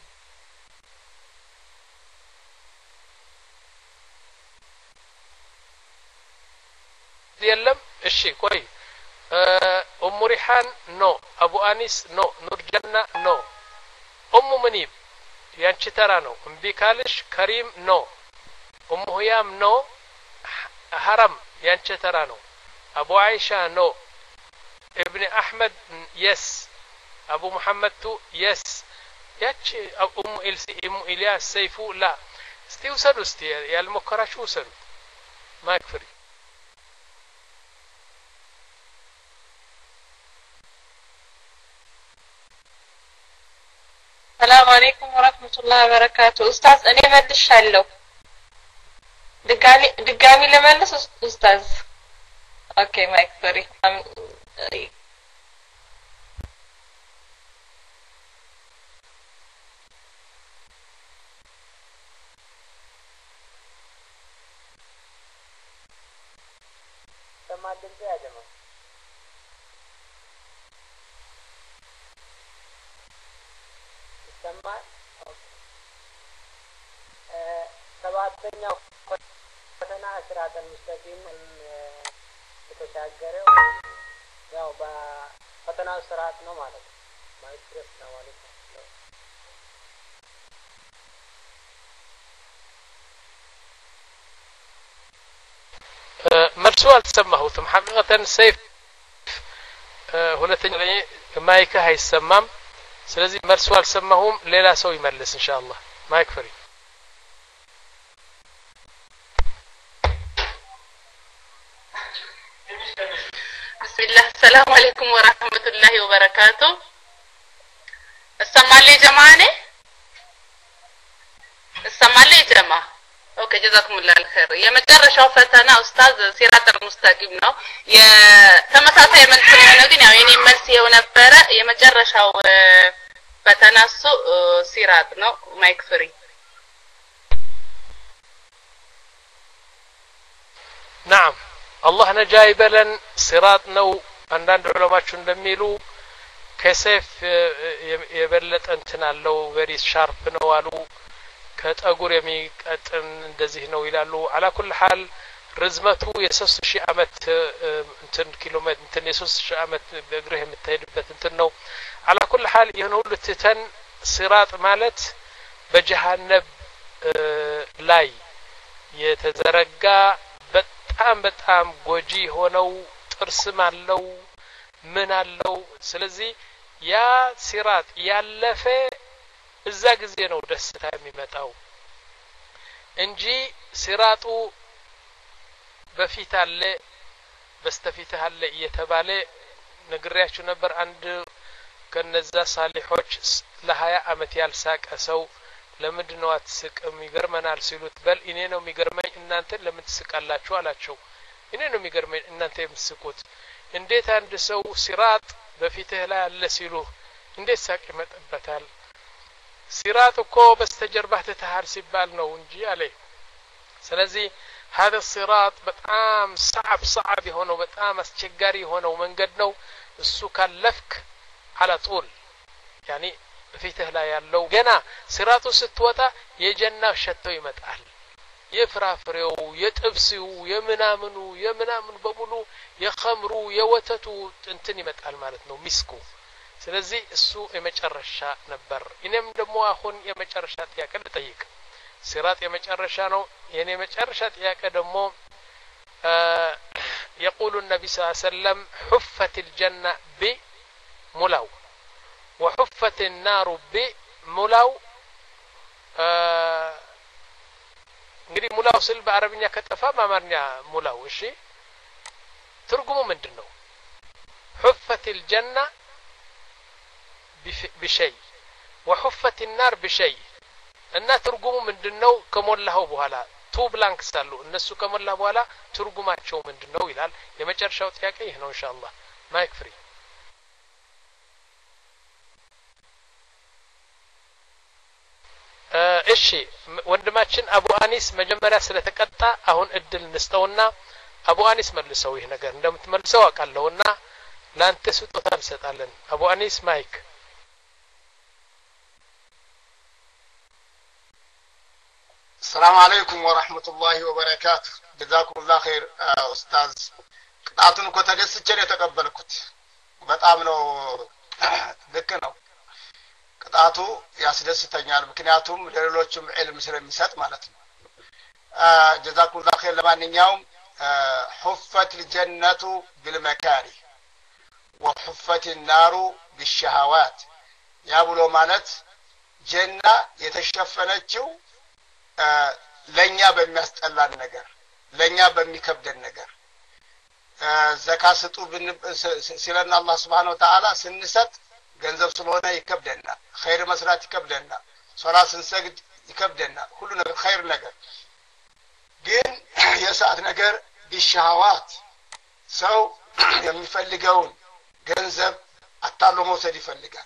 የለም እሺ ቆይ ኡሙ ሪሃን ኖ አቡ አኒስ ኖ ኑር ጀና ኖ ኡሙ ሙኒብ ያንቺ ተራ ነው እምቢ ካልሽ ከሪም ኖ ኡሙ ሁያም ኖ ሐረም ያንቺ ተራ ነው አቡ አይሻ ኖ ابن احمد يس ابو محمد تو يس ያቺ ኡሙ ኢልሲ ኡሙ ኢልያስ ሰይፉ ላ እስቲ ውሰዱ እስቲ ያልሞከራችሁ ውሰዱ ማይክ ፍሪ ሰላም አለይኩም ወራህመቱላሂ ወበረካቱ ኡስታዝ እኔ መልሻለሁ ድጋሚ ድጋሚ ለመለስ ኡስታዝ ኦኬ ማይክ ፍሪ ተማድን ያጀማ ተማ ሰባተኛው ፈተና ስራተን ሙስተቂም የተሻገረው ያው በፈተናው ስርዓት ነው ማለት ነው ማይክሮስ ነው ማለት ነው መልሱ አልተሰማሁትም ሐቂቀተን ሰይፍ ሁለተኛ ላይ ማይክ አይሰማም ስለዚህ መልሱ አልሰማሁም ሌላ ሰው ይመልስ ኢንሻአላህ ማይክ ፍሪ ቢስሚላህ ሰላም አለይኩም ወራህመቱላሂ ወበረካቱ እሰማለ ጀማዓኔ እሰማለ ጀማ ኦኬ ጀዛኩሙላህ ኸይር የመጨረሻው ፈተና ኡስታዝ ሲራተል ሙስተቂም ነው የተመሳሳይ መልስ ነው ግን ያው የኔ መልስ ይኸው ነበረ የመጨረሻው ፈተና እሱ ሲራጥ ነው ማይክ ፍሪ نعم الله ነጃ ይበለን ሲራጥ ነው አንዳንድ ዑለማዎች እንደሚሉ ከሰይፍ የበለጠ እንትን አለው ቬሪ ሻርፕ ነው አሉ ከጠጉር የሚቀጥን እንደዚህ ነው ይላሉ على كل حال ርዝመቱ የ3 ሺህ አመት እንትን ኪሎ ሜትር እንትን የ3 ሺህ አመት በእግርህ የምትሄድበት እንትን ነው على كل حال ይሄን ሁሉ ትተን ሲራጥ ማለት በጀሃነም ላይ የተዘረጋ በጣም በጣም ጎጂ ሆነው ጥርስም አለው ምን አለው ስለዚህ ያ ሲራጥ ያለፈ እዛ ጊዜ ነው ደስታ የሚመጣው እንጂ ሲራጡ በፊት አለ በስተፊት አለ እየተባለ ነግሬያችሁ ነበር አንድ ከነዛ ሳሊሖች ለ20 አመት ያልሳቀ ሰው ለምንድነው አትስቅም ይገርመናል ሲሉት በል እኔ ነው የሚገርመኝ እናንተ ለምን ትስቃላችሁ አላቸው እኔ ነው የሚገርመኝ እናንተ የምትስቁት እንዴት አንድ ሰው ሲራጥ በፊትህ ላይ አለ ሲሉ እንዴት ሳቅ ይመጣበታል ሲራጥ እኮ በስተጀርባህ ተተሃል ሲባል ነው እንጂ አለ ስለዚህ هذا الصراط በጣም صعب صعب የሆነው በጣም አስቸጋሪ የሆነው መንገድ ነው እሱ ካለፍክ على طول يعني በፊትህ ላይ ያለው ገና ሲራጡ ስትወጣ የጀና ሸተው ይመጣል የፍራፍሬው የጥብሲው የምናምኑ የምናምኑ በሙሉ የኸምሩ የወተቱ እንትን ይመጣል ማለት ነው ሚስኩ ስለዚህ እሱ የመጨረሻ ነበር እኔም ደግሞ አሁን የመጨረሻ ጥያቄ ልጠይቅ ሲራጥ የመጨረሻ ነው የኔ መጨረሻ ጥያቄ ደግሞ يقول النبي صلى الله عليه وسلم حفت الجنة بملاو وحفت النار بملاو እንግዲህ ሙላው ስል በአረብኛ ከጠፋ በአማርኛ ሙላው እሺ ትርጉሙ ምንድነው حفت الجنة بشيء وحفت النار بشيء እና ትርጉሙ ምንድነው ከሞላው በኋላ ቱ ብላንክስ አሉ እነሱ ከሞላ በኋላ ትርጉማቸው ምንድነው ይላል የመጨረሻው ጥያቄ ይሄ ነው ኢንሻአላህ ማይክ ፍሪ እሺ ወንድማችን አቡ አኒስ መጀመሪያ ስለተቀጣ አሁን እድል እንስተውና አቡ አኒስ መልሰው ይሄ ነገር እንደምትመልሰው አቃለውና ላንተ ስጦታ እንሰጣለን አቡ አኒስ ማይክ السلام عليكم ورحمة الله وبركاته جزاكم الله خير أستاذ ቅጣቱን እኮ ተደስቼ ነው የተቀበልኩት በጣም ነው ልክ ነው ቅጣቱ ያስደስተኛል ምክንያቱም ለሌሎችም ዒልም ስለሚሰጥ ማለት ነው جزاكم الله خير ለማንኛውም حفت الجنة بالمكاره وحفت النار بالشهوات ያ ብሎ ማለት ጀና የተሸፈነችው ለኛ በሚያስጠላን ነገር ለኛ በሚከብደን ነገር ዘካስጡ ሲለና አላህ Subhanahu Wa Ta'ala ስንሰጥ ገንዘብ ስለሆነ ይከብደናል ኸይር መስራት ይከብደናል ሶላት ስንሰግድ ይከብደናል ሁሉ ነገር ኸይር ነገር ግን የሰዓት ነገር ቢሻዋት ሰው የሚፈልገውን ገንዘብ አታሎ መውሰድ ይፈልጋል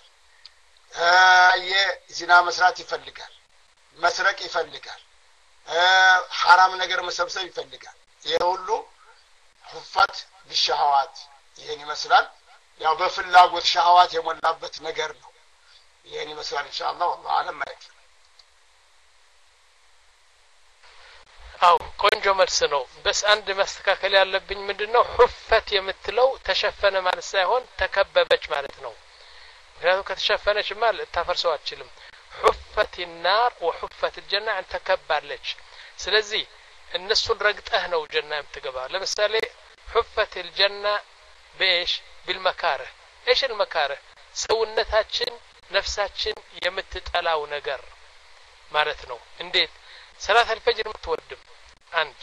የዚና መስራት ይፈልጋል መስረቅ ይፈልጋል حرام ነገር መሰብሰብ ይፈልጋል ይሄ ሁሉ ሁፈት ቢሻዋት ይሄን ይመስላል ያው በፍላጎት ሻዋት የሞላበት ነገር ነው ይሄን ይመስላል ኢንሻአላህ والله አለም ማለት አው ቆንጆ መልስ ነው በስ አንድ ማስተካከል ያለብኝ ምንድነው ሁፈት የምትለው ተሸፈነ ማለት ሳይሆን ተከበበች ማለት ነው ምክንያቱም ከተሸፈነች ማለት ታፈርሰው አትችልም حفت النار وحفت الجنة أن تكبرلك سلزي النسون رقته نو جنة متقبها لمثال حفت الجنة بإيش بالمكاره إيش المكاره سونتاتشن نفساتشن يمتتقلاو ነገር ማለት ነው እንዴት ሰላት الفجر متودم አንድ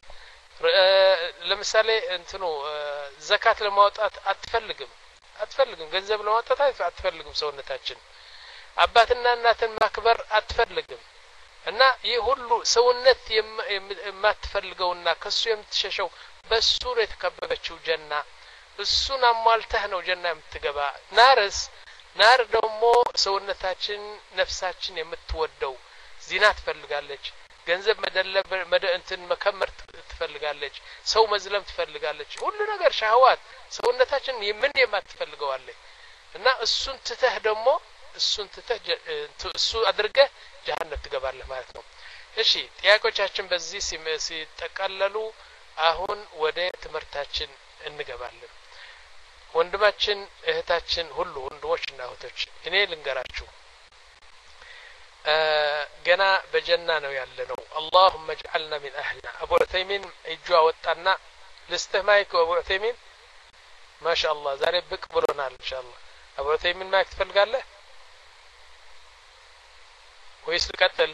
ለምሳሌ እንትኑ ዘካት ለማውጣት አትፈልግም አትፈልግም ገንዘብ ለማውጣት አትፈልግም ሰውነታችን አባትና እናትን ማክበር አትፈልግም እና ይህ ሁሉ ሰውነት የማትፈልገውና ከሱ የምትሸሸው በሱ ነው የተከበበችው ጀና እሱን አሟልተህ ነው ጀና የምትገባ ናርስ ናር ደግሞ ሰውነታችን ነፍሳችን የምትወደው ዚና ትፈልጋለች ገንዘብ መደለብ መደ እንትን መከመር ትፈልጋለች ሰው መዝለም ትፈልጋለች ሁሉ ነገር ሻህዋት ሰውነታችን ምን የማትፈልገው አለ እና እሱን ትተህ ደግሞ እሱን ትተህ እሱ አድርገህ ጀሃነም ትገባለህ ማለት ነው እሺ ጥያቄዎቻችን በዚህ ሲጠቃለሉ አሁን ወደ ትምህርታችን እንገባለን ወንድማችን እህታችን ሁሉ ወንድሞችና እህቶች እኔ ልንገራችሁ ገና በጀና ነው ያለነው اللهم اجعلنا من اهلنا ابو عثيمين እጁ አወጣና ልስተማይክ አቡ ዑተይሚን ما شاء الله ዛሬ ብቅ ብሎናል ኢንሻአላህ አቡ ዑተይሚን ማይክ ትፈልጋለህ ወይስ ልቀጥል?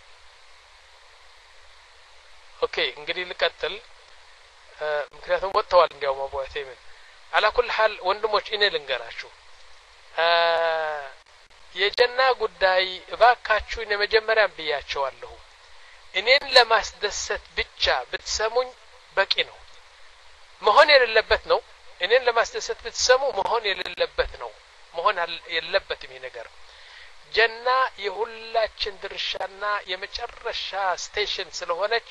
ኦኬ እንግዲህ ልቀጥል ምክንያቱም ወጥተዋል እንዲያውም አቡ ዑተይሚን على كل حال ወንድሞች እኔ ልንገራችሁ የጀና ጉዳይ እባካችሁ እኔ መጀመሪያ ብያቸዋለሁ እኔን ለማስደሰት ብቻ ብትሰሙኝ በቂ ነው መሆን የሌለበት ነው እኔን ለማስደሰት ብትሰሙ መሆን የሌለበት ነው መሆን የሌለበትም ይሄ ነገር ጀና የሁላችን ድርሻና የመጨረሻ ስቴሽን ስለሆነች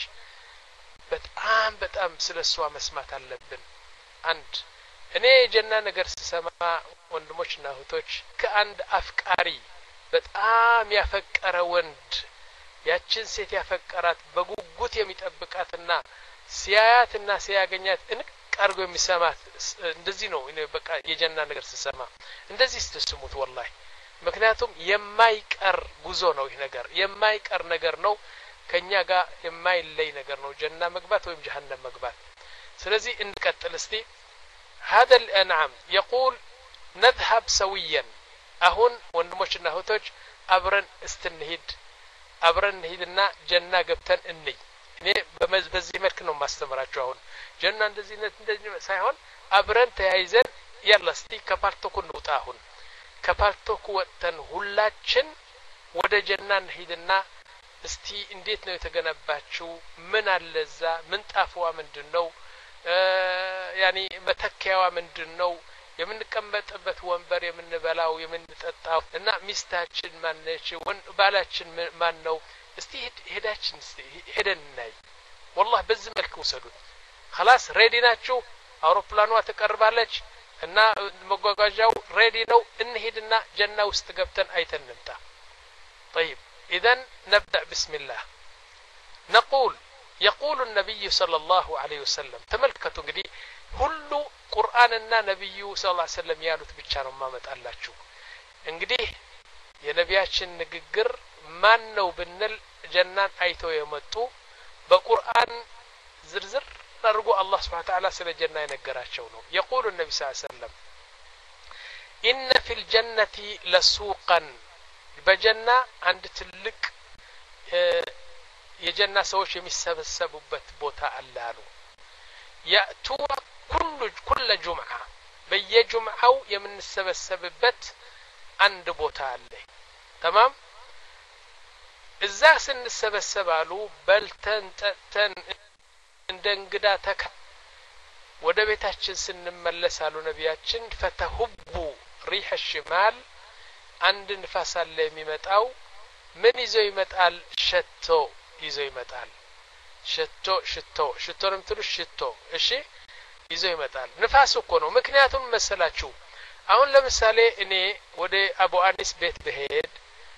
በጣም በጣም ስለሷ መስማት አለብን አንድ እኔ ጀና ነገር ስሰማ ወንድሞችና እህቶች ከአንድ አፍቃሪ በጣም ያፈቀረ ወንድ ያችን ሴት ያፈቀራት በጉጉት የሚጠብቃትና ሲያያትና ሲያገኛት እንቀርጎ የሚሰማት እንደዚህ ነው እኔ በቃ የጀና ነገር ስሰማ እንደዚህ ስትስሙት والله ምክንያቱም የማይቀር ጉዞ ነው ይሄ ነገር የማይቀር ነገር ነው ከኛ ጋር የማይለይ ነገር ነው ጀና መግባት ወይም ጀሃነም መግባት ስለዚህ እንቀጥል እስቲ هذا الانعام يقول نذهب سويا አሁን ወንድሞችና እህቶች አብረን እስትንሂድ አብረን ሄድና ጀና ገብተን እንይ እኔ በዚህ መልክ ነው ማስተምራችሁ አሁን ጀና እንደዚህ እንደዚህ ሳይሆን አብረን ተያይዘን ያላ እስቲ ከፓርቶኩ እንውጣ አሁን ከፓርቶኩ ወጥተን ሁላችን ወደ ጀና እንሂድና እስቲ እንዴት ነው የተገነባችው ምን አለዛ ምን ጣፍዋ ምንድነው ያኒ መተከያዋ ምንድነው የምንቀመጥበት ወንበር የምንበላው የምንጠጣው እና ሚስታችን ማነች ወን ባላችን ማን ነው እስቲ ሄዳችን እስቲ ሄደን ናይ والله በዚህ መልኩ ወሰዱት خلاص ሬዲ ናችሁ አውሮፕላኗ ተቀርባለች እና መጓጓዣው ሬዲ ነው እንሂድና ጀና ውስጥ ገብተን አይተን እንምጣ طيب اذا نبدا بسم الله نقول يقول النبي صلى الله عليه وسلم تملكتوا እንግዲህ ሁሉ ቁርአንና ነብዩ ሰለላሁ ዐለይሂ ወሰለም ያሉት ብቻ ነው ማመጣላችሁ እንግዲህ የነቢያችን ንግግር ማን ነው ብንል ጀናን አይቶ የመጡ በቁርአን ዝርዝር አድርጎ አላህ Subhanahu Wa Ta'ala ስለ ጀና የነገራቸው ነው يقول النبي صلى الله عليه وسلم إن في الجنة لسوقا በጀና አንድ ትልቅ የጀና ሰዎች የሚሰበሰቡበት ቦታ አለ አሉ يأتوا كل كل جمعة በየጁምዓው የምንሰበሰብበት አንድ ቦታ አለ تمام እዛ ስንሰበሰባሉ በልተን ጠጥተን እንደ እንግዳ ተካ ወደ ቤታችን ስንመለስ አሉ ነቢያችን ፈተሁቡ ሪህ الشمال አንድ ንፋስ አለ የሚመጣው ምን ይዞ ይመጣል ሸቶ ይዞ ይመጣል ሽቶ ሽቶ ሽቶ ነው የምትሉት ሽቶ እሺ ይዞ ይመጣል ንፋስ እኮ ነው ምክንያቱም መሰላችሁ አሁን ለምሳሌ እኔ ወደ አቡ አኒስ ቤት በሄድ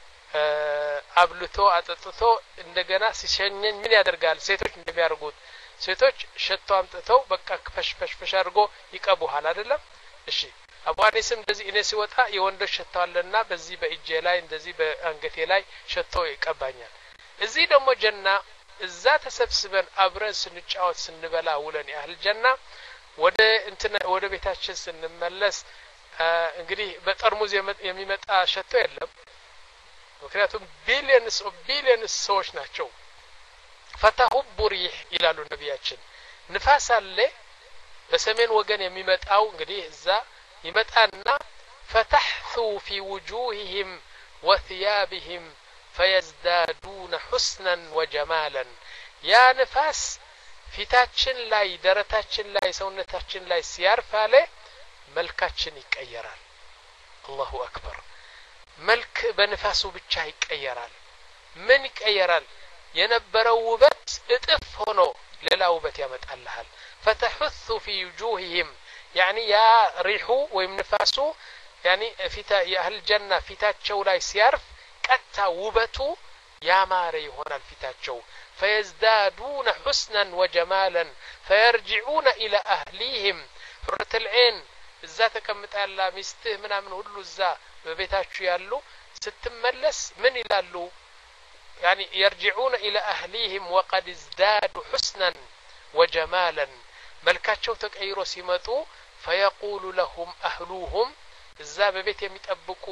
አብልቶ አጠጥቶ እንደገና ሲሸኘኝ ምን ያደርጋል ሴቶች እንደሚያርጉት ሴቶች ሽቶ አምጥተው በቃ ፈሽ ፈሽ ፈሽ አድርጎ ይቀቡሃል አይደለም እሺ አቡ አኒስም እንደዚህ እኔ ሲወጣ የወንዶች ሽቶ አለና በዚህ በእጄ ላይ እንደዚህ በአንገቴ ላይ ሽቶ ይቀባኛል እዚህ ደግሞ ጀና እዛ ተሰብስበን አብረን ስንጫወት ስንበላ ውለን ያህል ጀና ወደ እንትን ወደ ቤታችን ስንመለስ እንግዲህ በጠርሙዝ የሚመጣ ሸቶ የለም ምክንያቱም ቢሊየንስ ኦፍ ቢሊየንስ ሰዎች ናቸው ፈተሁቡ ሪህ ይላሉ ነቢያችን ንፋስ አለ በሰሜን ወገን የሚመጣው እንግዲህ እዛ ይመጣና ፈተህቱ في وجوههم وثيابهم فيزدادون حسنا وجمالا يا نفاس ፊታችን ላይ ደረታችን ላይ ሰውነታችን ላይ ሲያርፍ አለ መልካችን ይቀየራል አላሁ አክበር መልክ በንፋሱ ብቻ ይቀየራል ምን ይቀየራል የነበረው ውበት እጥፍ ሆኖ ሌላ ውበት ያመጣልሃል فتحث في وجوههم يعني يا ريحو ወይም ንፋሱ يعني ፊታ የአህል ጀና ፊታቸው ላይ ሲያርፍ ቀጥታ ውበቱ ያማረ ይሆናል ፊታቸው فيزدادون حسنا وجمالا فيرجعون الى اهليهم حرة العين እዛ ተቀምጣ ያላ ሚስትህ ምናምን ሁሉ እዛ በቤታችሁ ያሉ ስትመለስ ምን ይላሉ يعني يرجعون الى اهليهم وقد ازدادوا حسنا وجمالا መልካቸው ተቀይሮ ሲመጡ فيقول لهم اهلهم እዛ በቤት የሚጠብቁ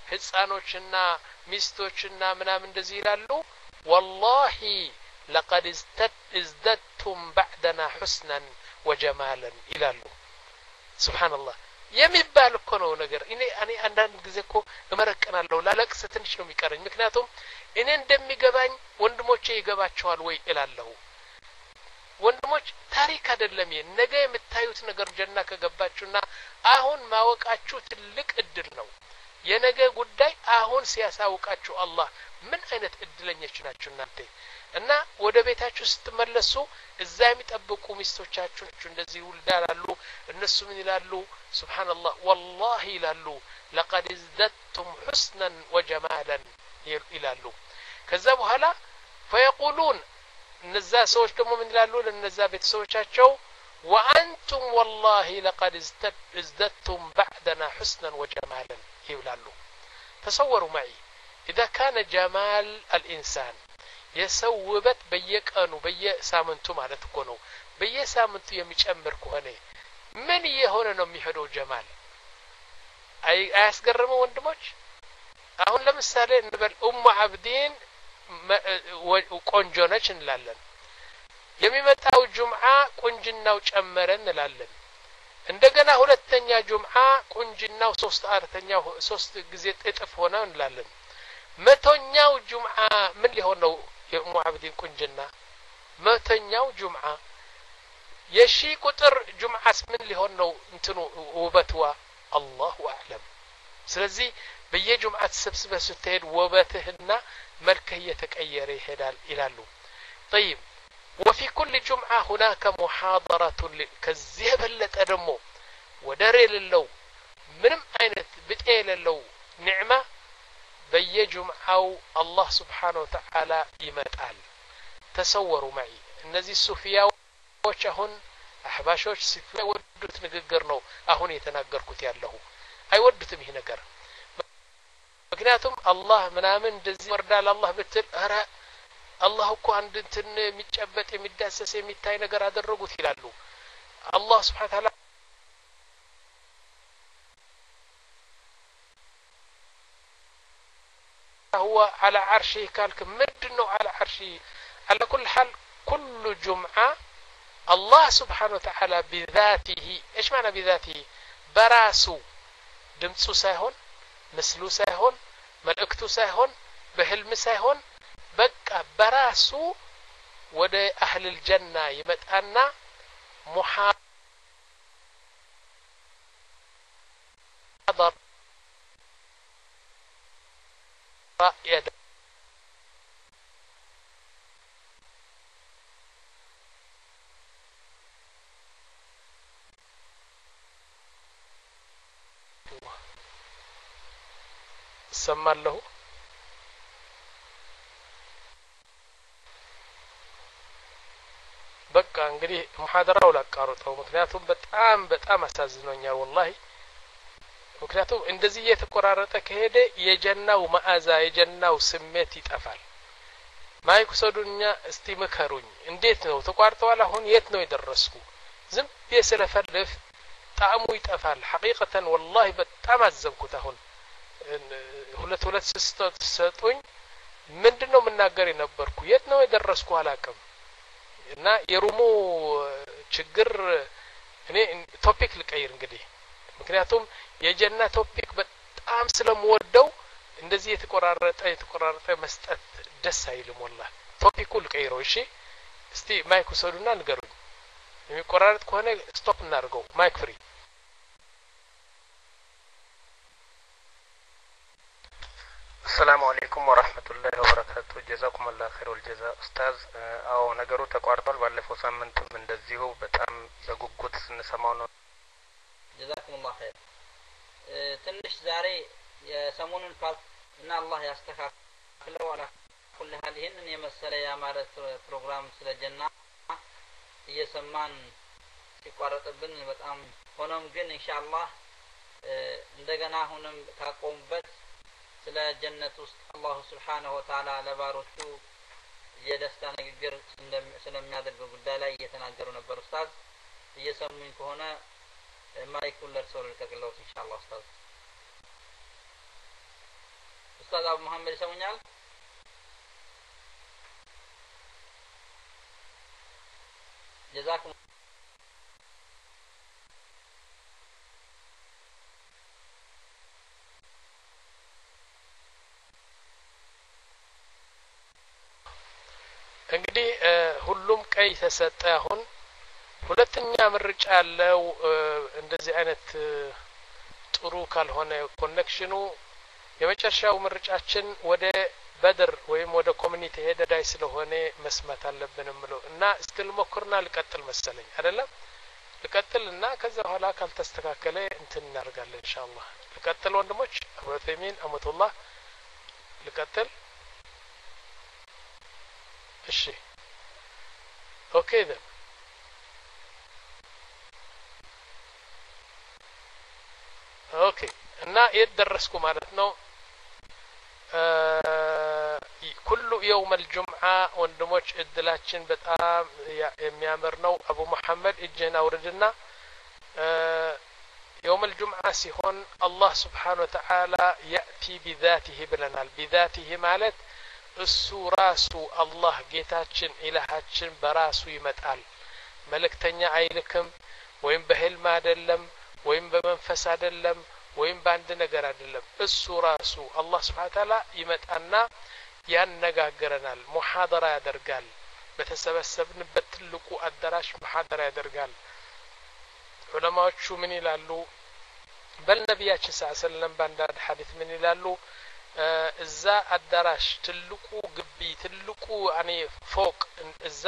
ህፃኖችና ሚስቶችና ምናምን እንደዚህ ይላሉ والله لقد ازددتم بعدنا حسنا وجمالا ይላሉ ሱብሃንአላህ የሚባል እኮ ነው ነገር እኔ እኔ አንዳንድ ጊዜ እኮ እመረቀናለሁ ላለቅስ ትንሽ ነው የሚቀረኝ ምክንያቱም እኔ እንደሚገባኝ ወንድሞቼ ይገባቸዋል ወይ እላለሁ ወንድሞች ታሪክ አይደለም ነገ የምታዩት ነገር ጀና ከገባችሁና አሁን ማወቃችሁ ትልቅ እድል ነው የነገ ጉዳይ አሁን ሲያሳውቃችሁ አላህ ምን አይነት እድለኞች ናችሁ እናንተ እና ወደ ቤታችሁ ስትመለሱ እዛ የሚጠብቁ ሚስቶቻችሁ እንደዚህ ውልዳላሉ እነሱ ምን ይላሉ ሱብሃንአላህ والله ይላሉ لقد ازددتم حسنا وجمالا ይላሉ ከዛ በኋላ فيقولون እነዛ ሰዎች ደግሞ ምን ይላሉ ለነዛ ቤተሰቦቻቸው وانتم والله لقد ازددتم بعدنا حسنا وجمالا ይላሉ تصوروا معي اذا كان جمال الانسان የሰውበት በየቀኑ በየሳምንቱ ማለት እኮ ነው በየሳምንቱ የሚጨምር ከሆነ ምን የሆነ ነው የሚሄደው ጀማል አይ አያስገርመው ወንድሞች አሁን ለምሳሌ እንበል ኡሙ አብዲን ቆንጆ ነች እንላለን የሚመጣው ጁምዓ ቁንጅናው ጨመረ እንላለን እንደገና ሁለተኛ ጁምዓ ቁንጅናው ሶስት አራተኛው ሶስት ጊዜ እጥፍ ሆነ እንላለን መቶኛው ጁምዓ ምን ሊሆን ነው የኡሙ አብዲን ቁንጅና መቶኛው ጁምዓ የሺ ቁጥር ጁምዓስ ምን ሊሆን ነው እንትኑ ውበትዋ አላሁ አዕለም ስለዚህ በየጁምዓ ተሰብስበህ ስትሄድ ውበትህና መልክህ እየተቀየረ ይሄዳል ይላሉ طيب وفي كل جمعة هناك محاضرة كزيه بلت أدمو ودري للو منم አይነት ብጤ ለለው ኒዕማ በየጁምዓው አላህ Subhanahu Wa Ta'ala ይመጣል ተሰወሩ معي እነዚህ ሱፊያዎች አሁን አህባሾች ሲፈወዱት ንግግር ነው አሁን የተናገርኩት ያለው አይወዱትም ይሄ ነገር ምክንያቱም አላህ ምናምን እንደዚህ ወርዳል አላህ ብትል አረ አላህ እኮ አንድ እንትን የሚጨበጥ የሚዳሰስ የሚታይ ነገር አደረጉት ይላሉ አላህ Subhanahu Wa Ta'ala هو على عرشه كالك مدنه على عرشه على كل حال كل جمعة الله سبحانه وتعالى بذاته ايش معنى بذاته براسو دمصو سايهون مسلو سايهون ملئكتو سايهون بهلم سايهون بقى براسو ወደ اهل الجنة ይመጣና محاضر رأي سمى له በቃ እንግዲህ ሙሐደራው ላቃሩተው ምክንያቱም በጣም በጣም አሳዝኖኛል والله ምክንያቱም እንደዚህ እየተቆራረጠ ከሄደ የጀናው መዓዛ የጀናው ስሜት ይጠፋል ማይክ ሰዱኛ እስቲ መከሩኝ እንዴት ነው ተቋርጠዋል አሁን የት ነው የደረስኩ ዝም በሰለፈልፍ ጣዕሙ ይጠፋል ሐቂቀተን والله በጣም አዘንኩት አሁን ሁለት ሁለት ሰጡኝ ምንድነው መናገር የነበርኩ የት ነው የደረስኩ አላቀም እና የሩሙ ችግር እኔ ቶፒክ ልቀይር እንግዲህ ምክንያቱም የጀና ቶፒክ በጣም ስለምወደው እንደዚህ የተቆራረጠ የተቆራረጠ መስጠት ደስ አይልም والله ቶፒኩ ልቀይረው እሺ እስቲ ማይክ ወሰዱና ንገሩኝ የሚቆራረጥ ከሆነ ስቶፕ እናድርገው ማይክ ፍሪ السلام عليكم ورحمة الله وبركاته جزاكم الله خير والجزاء أستاذ أو ነገሩ ተቋርጧል ባለፈው ሳምንትም እንደዚሁ በጣም በጉጉት ስንሰማው ነው جزاكم الله خير ትንሽ ዛሬ የሰሞኑን ፓርት እና አላህ ያስተካክለው አላ كل حال ይሄንን የመሰለ ያማረ ፕሮግራም ስለ ጀና እየሰማን ሲቋረጥብን በጣም ሆኖም ግን ኢንሻአላህ እንደገና አሁንም ታቆምበት ስለ ጀነት ውስጥ አላህ Subhanahu Wa Ta'ala ለባሮቹ የደስታ ንግግር ስለሚያደርገው ጉዳይ ላይ እየተናገሩ ነበር ኡስታዝ እየሰሙኝ ከሆነ ማይኩን ለርሶ ልቀቅለው ኢንሻአላህ ኡስታዝ ኡስታዝ አቡ መሐመድ ይሰሙኛል? ጀዛኩም እንግዲህ ሁሉም ቀይ ተሰጠ። አሁን ሁለተኛ ምርጫ ያለው እንደዚህ አይነት ጥሩ ካልሆነ ኮኔክሽኑ የመጨረሻው ምርጫችን ወደ በድር ወይም ወደ ኮሚኒቲ ሄደዳይ ስለሆነ መስማት አለብን ምለው እና እስክል ሞክርና ልቀጥል መሰለኝ አይደለም ልቀጥልና ከዛ በኋላ ካልተስተካከለ እንትን እናደርጋለን ኢንሻአላህ። ልቀጥል ወንድሞች አቡ ተይሚን አመቱላህ ልቀጥል። እሺ ኦኬ then ኦኬ እና የደረስኩ ማለት ነው ኩሉ يوم الجمعة ወንድሞች እድላችን በጣም የሚያምር ነው። አቡ መሐመድ እጅህን አውርድና يوم الجمعة ሲሆን አላህ Subhanahu Wa Ta'ala يأتي بذاته ብለናል። بذاته ማለት እሱ ራሱ አላህ ጌታችን ኢላሃችን በራሱ ይመጣል። መልእክተኛ አይልክም ወይም በህልም አይደለም ወይም በመንፈስ አይደለም ወይም በአንድ ነገር አይደለም። እሱ ራሱ አላህ Subhanahu Wa Ta'ala ይመጣና ያነጋግረናል፣ ሙሐደራ ያደርጋል። በተሰበሰብንበት ትልቁ አዳራሽ ሙሐደራ ያደርጋል። ዑለማዎቹ ምን ይላሉ? በነቢያችን ሰለላሁ ዐለይሂ ወሰለም በአንድ ሐዲስ ምን ይላሉ? እዛ አዳራሽ ትልቁ ግቢ ትልቁ አኔ ፎቅ እዛ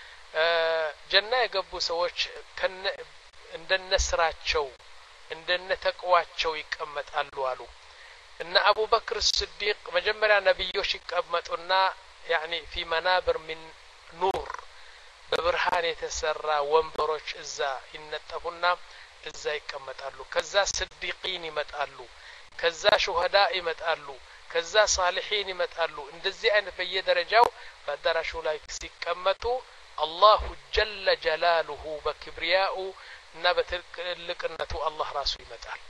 ጀና የገቡ ሰዎች ከነ እንደነስራቸው እንደነተቅዋቸው ይቀመጣሉ አሉ። እና አቡ በክር ሲዲቅ መጀመሪያ ነብዮች ይቀመጡና ያኒ في منابر من نور በብርሃን የተሰራ ወንበሮች እዛ ይነጠፉና እዛ ይቀመጣሉ። ከዛ ሲዲቂን ይመጣሉ፣ ከዛ ሹሃዳ ይመጣሉ፣ ከዛ ሳሊሒን ይመጣሉ። እንደዚህ አይነት በየደረጃው በአዳራሹ ላይ ሲቀመጡ አላሁ ጀለ ጀላሉሁ በክብሪያኡ እና በትልቅነቱ አላህ ራሱ ይመጣል።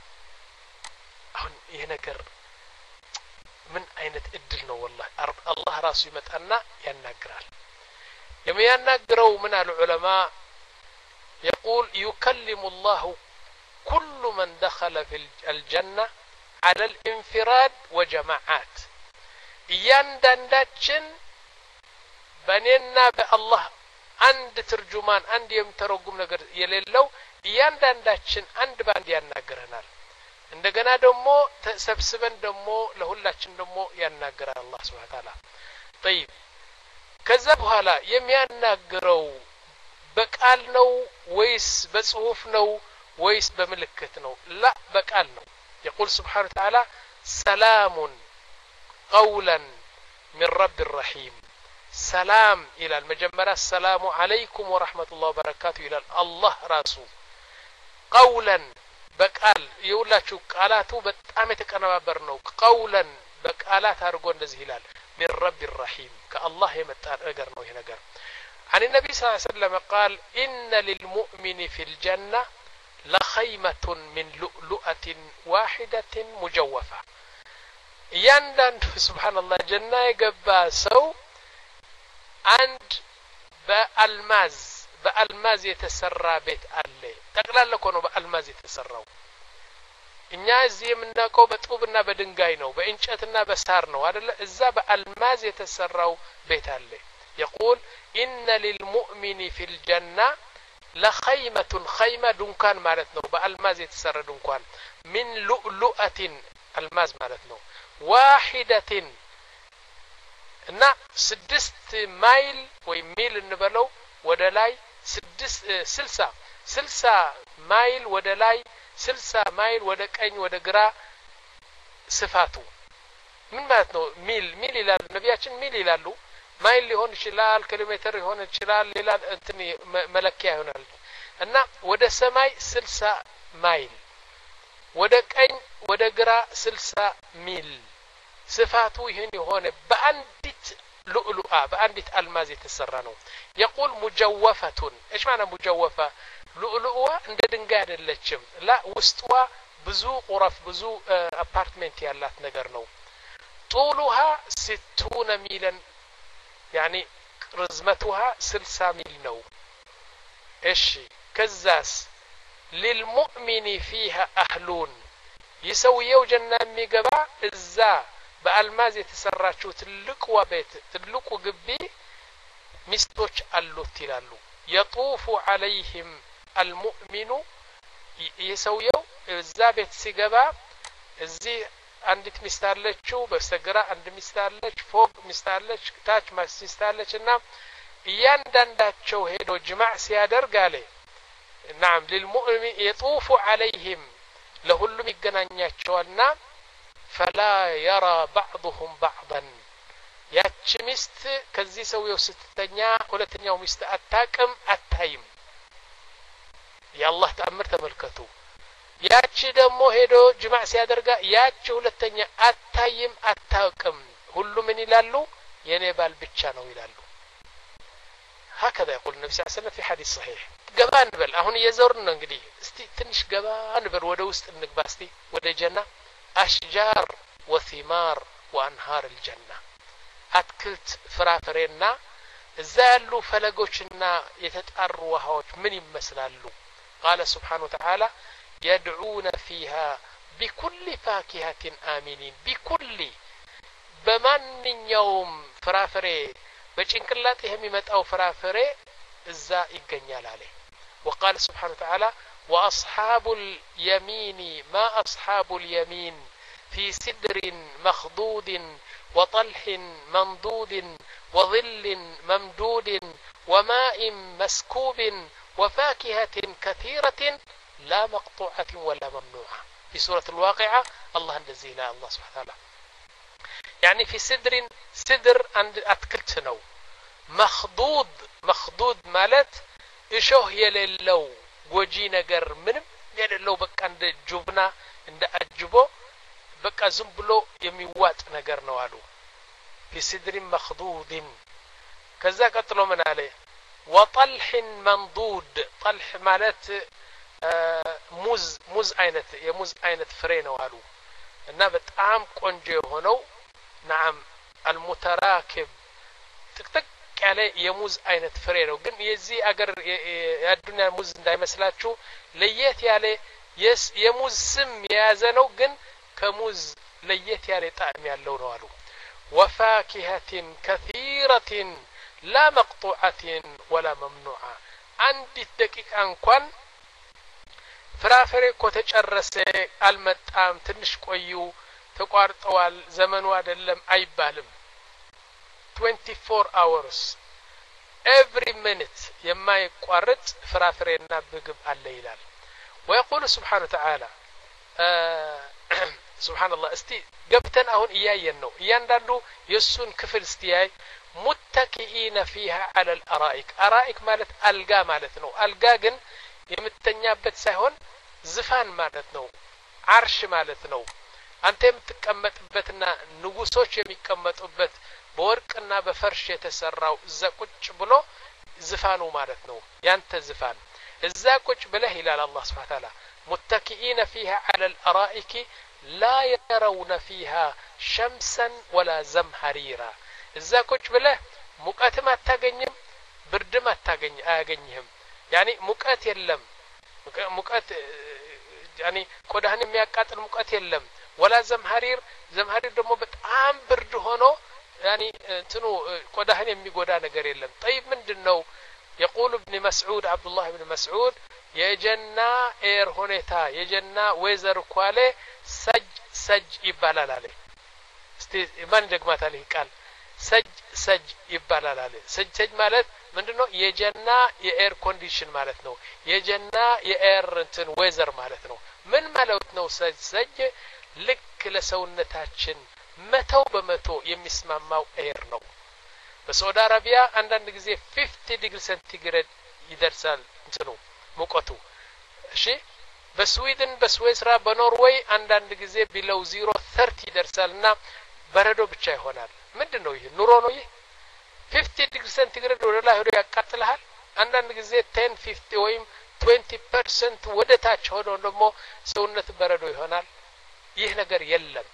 አሁን ይሄ ነገር ምን አይነት እድል ነው والله አላህ ራሱ ይመጣና ያናግራል። የሚያናግረው ምን አሉ ዑለማ يقول يكلم الله كل من دخل في الجنة على الانفراد وجماعات እያንዳንዳችን በእኔና በአላህ አንድ ትርጁማን አንድ የሚተረጉም ነገር የሌለው እያንዳንዳችን አንድ ባንድ ያናገረናል። እንደገና ደግሞ ተሰብስበን ደግሞ ለሁላችን ደግሞ ያናገራል አላህ Subhanahu Wa Ta'ala። طيب ከዛ በኋላ የሚያናግረው በቃል ነው ወይስ በጽሁፍ ነው ወይስ በምልክት ነው? لا በቃል ነው። يقول سبحانه وتعالى سلام قولا من رب الرحيم سلام إلى المجمرة السلام عليكم ورحمة الله وبركاته إلى الله راسو قولا بقال يقولاتشو قالاتو በጣም የተቀነባበር ነው። قولا በቃላት አድርጎ እንደዚህ ይላል من رب الرحيم كالله የመጣ ነገር ነው ይሄ ነገር። عن النبي صلى الله عليه وسلم قال إن للمؤمن في الجنة لخيمة من لؤلؤة واحدة مجوفة ያንዳንዱ ሱብሃንአላህ ጀና የገባ ሰው አንድ በአልማዝ በአልማዝ የተሰራ ቤት አለ። ጠቅላላ እኮ ነው በአልማዝ የተሰራው። እኛ እዚህ የምናውቀው በጡብና በድንጋይ ነው፣ በእንጨትና በሳር ነው አይደለ? እዛ በአልማዝ የተሰራው ቤት አለ። يقول إن للمؤمن في الجنة لخيمة خيمة دنكان ማለት ነው በአልማዝ የተሰራ ድንኳን من لؤلؤة አልማዝ ማለት ነው واحدة እና ስድስት ማይል ወይ ሚል እንበለው ወደ ላይ ስድስት ስልሳ ስልሳ ማይል ወደ ላይ ስልሳ ማይል ወደ ቀኝ ወደ ግራ ስፋቱ ምን ማለት ነው? ሚል ሚል ይላሉ ነቢያችን ሚል ይላሉ። ማይል ሊሆን ይችላል፣ ኪሎ ሜትር ሊሆን ይችላል፣ ሌላ እንትን መለኪያ ይሆናል። እና ወደ ሰማይ ስልሳ ማይል ወደ ቀኝ ወደ ግራ ስልሳ ሚል ስፋቱ ይሄን የሆነ በአንዲት ሉؤሉአ በአንዲት አልማዝ የተሰራ ነው። يقول مجوفة ايش معنى مجوفة؟ ሉؤሉአ እንደ ድንጋይ አይደለችም። ላ ውስጧ ብዙ ቁረፍ ብዙ አፓርትመንት ያላት ነገር ነው። طولها ستون ميلا يعني رزمتها سلسة ميل نو ايش كزاس للمؤمن فيها أهلون يسويو جنة ميقبا الزا بألماز يتسراتشو تلقوا بيت تلقوا قبي مستوش ألو تلالو يطوف عليهم المؤمن يسويو الزا بيت سيقبا الزي عندك مستارلتشو بستقرا عند مستارلتش فوق مستارلتش تاج مستارلتش እና እያንዳንዳቸው ሄዶ ጅማዕ ሲያደርግ አለ نعم للمؤمن يطوف عليهم ለሁሉም ይገናኛቸዋልና فلا يرى بعضهم بعضا ያቺ ሚስት ከዚህ ሰውየው ስትተኛ ሁለተኛው ሚስት አታቅም አታይም የአላህ ተአምር ተመልከቱ ያቺ ደግሞ ሄዶ ጅማዕ ሲያደርጋ ያቺ ሁለተኛ አታይም አታውቅም ሁሉ ምን ይላሉ የኔ ባል ብቻ ነው ይላሉ هكذا يقول النبي صلى الله عليه وسلم في حديث صحيح ገባን በል አሁን የዞርን ነው እንግዲህ እስቲ ትንሽ ገባን በል ወደ ውስጥ እንግባ እስቲ ወደ ጀና አሽጃር ወثمار وانهار الجنه አትክልት ፍራፍሬና እዛ ያሉ ፈለጎችና የተጣሩ ውሃዎች ምን ይመስላሉ قال سبحانه وتعالى يدعون فيها بكل فاكهة آمنين بكل بمن يوم فرافري بچنقلاته የሚመጣው ፍራፍሬ እዛ ይገኛል አለ وقال سبحانه وتعالى واصحاب اليمين ما اصحاب اليمين في سدر مخضود وطلح منضود وظل ممدود وماء مسكوب وفاكهة كثيرة لا مقطوعة ولا ممنوعة في سورة الواقعة الله እንደዚህ لا الله سبحانه وتعالى يعني في سدر سدر عند أتكلت نو مخضود مخضود مالت إشوه يللو وجي نجر منم يللو بك عند جبنا عند أجبو بك زنبلو يميوات نجر نوالو في سدر مخضود كذا قتلوا من عليه وطلح منضود طلح مالت ሙዝ ሙዝ አይነት የሙዝ አይነት ፍሬ ነው አሉ እና በጣም ቆንጆ የሆነው نعم المتراكب ጥቅጥቅ ያለ የሙዝ አይነት ፍሬ ነው ግን የዚህ አገር ያዱና ሙዝ እንዳይመስላችሁ ለየት ያለ የሙዝ ስም የያዘ ነው ግን ከሙዝ ለየት ያለ ጣዕም ያለው ነው አሉ وفاكهة كثيرة لا مقطوعة ولا ممنوعة عندي دقيقة እንኳን ፍራፍሬ እኮ ተጨረሰ አልመጣም ትንሽ ቆዩ ተቋርጠዋል ዘመኑ አይደለም አይባልም twenty-four hours every minute የማይቋረጥ ፍራፍሬና ምግብ አለ ይላል ويقول سبحانه وتعالى سبحان الله እስቲ ገብተን አሁን እያየን ነው እያንዳንዱ የሱን ክፍል እስቲያይ متكئين فيها على الارائك ارائك ማለት አልጋ ማለት ነው አልጋ ግን የምትተኛበት ሳይሆን ዝፋን ማለት ነው አርሽ ማለት ነው አንተ የምትቀመጥበትና ንጉሶች የሚቀመጡበት በወርቅና በፈርሽ የተሰራው እዛ ቁጭ ብሎ ዝፋኑ ማለት ነው ያንተ ዝፋን እዛ ቁጭ ብለህ ይላል አላህ Subhanahu Wa Ta'ala متكئين فيها على الارائك لا يرون فيها شمسا ولا زمهريرا እዛ ቁጭ ብለህ ሙቀትም አታገኝም ብርድም አታገኝ አያገኝህም يعني ሙቀት የለም ሙቀት يعني ቆዳህን የሚያቃጥል ሙቀት የለም ولا زمهرير زمهرير ደግሞ በጣም ብርድ ሆኖ يعني እንትኑ ቆዳህን የሚጎዳ ነገር የለም طيب ምንድነው يقول ابن مسعود عبد الله بن مسعود የጀና ኤር ሁኔታ የጀና ዌዘር ኳለ ሰጅ ሰጅ ይባላል አለ እስቲ ማን ደግማታል ይህ ቃል ሰጅ ሰጅ ይባላል አለ ሰጅ ሰጅ ማለት ምንድነው የጀና የኤር ኮንዲሽን ማለት ነው የጀና የኤር እንትን ዌዘር ማለት ነው ምን ማለት ነው ሰጅ ሰጅ ልክ ለሰውነታችን መቶ በመቶ የሚስማማው ኤር ነው በሳውዲ አረቢያ አንዳንድ ጊዜ fifty ዲግሪ ሴንቲግሬድ ይደርሳል እንትኑ ሙቀቱ እሺ በስዊድን በስዊስራ በኖርዌይ አንዳንድ ጊዜ ቢለው zero thirty ይደርሳልና በረዶ ብቻ ይሆናል ምንድነው ይሄ ኑሮ ነው ይሄ fifty ዲግሪ ሴንቲግሬድ ወደ ላይ ሄዶ ያቃጥልሃል አንዳንድ ጊዜ ten fifty ወይም twenty percent ወደ ታች ሆኖ ደግሞ ሰውነት በረዶ ይሆናል ይህ ነገር የለም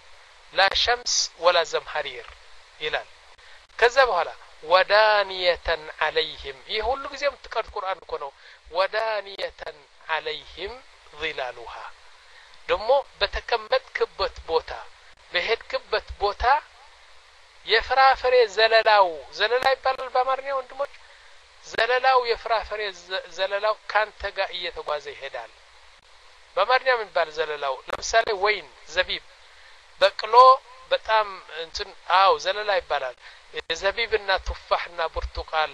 لا شمس ولا زمهرير ይላል ከዛ በኋላ ወዳንየተ عليهم ይህ ሁሉ ጊዜ የምትቀርት ቁርአን እኮ ነው ወዳንየተ عليهم ظلالها ደሞ በተቀመጥክበት ቦታ በሄድክበት ቦታ የፍራፍሬ ዘለላው ዘለላ ይባላል በአማርኛ ወንድሞች ዘለላው የፍራፍሬ ዘለላው ካንተ ጋር እየተጓዘ ይሄዳል በአማርኛ ምን ይባላል ዘለላው ለምሳሌ ወይን ዘቢብ በቅሎ በጣም እንትን አው ዘለላ ይባላል ዘቢብና ቱፋህና ብርቱቃል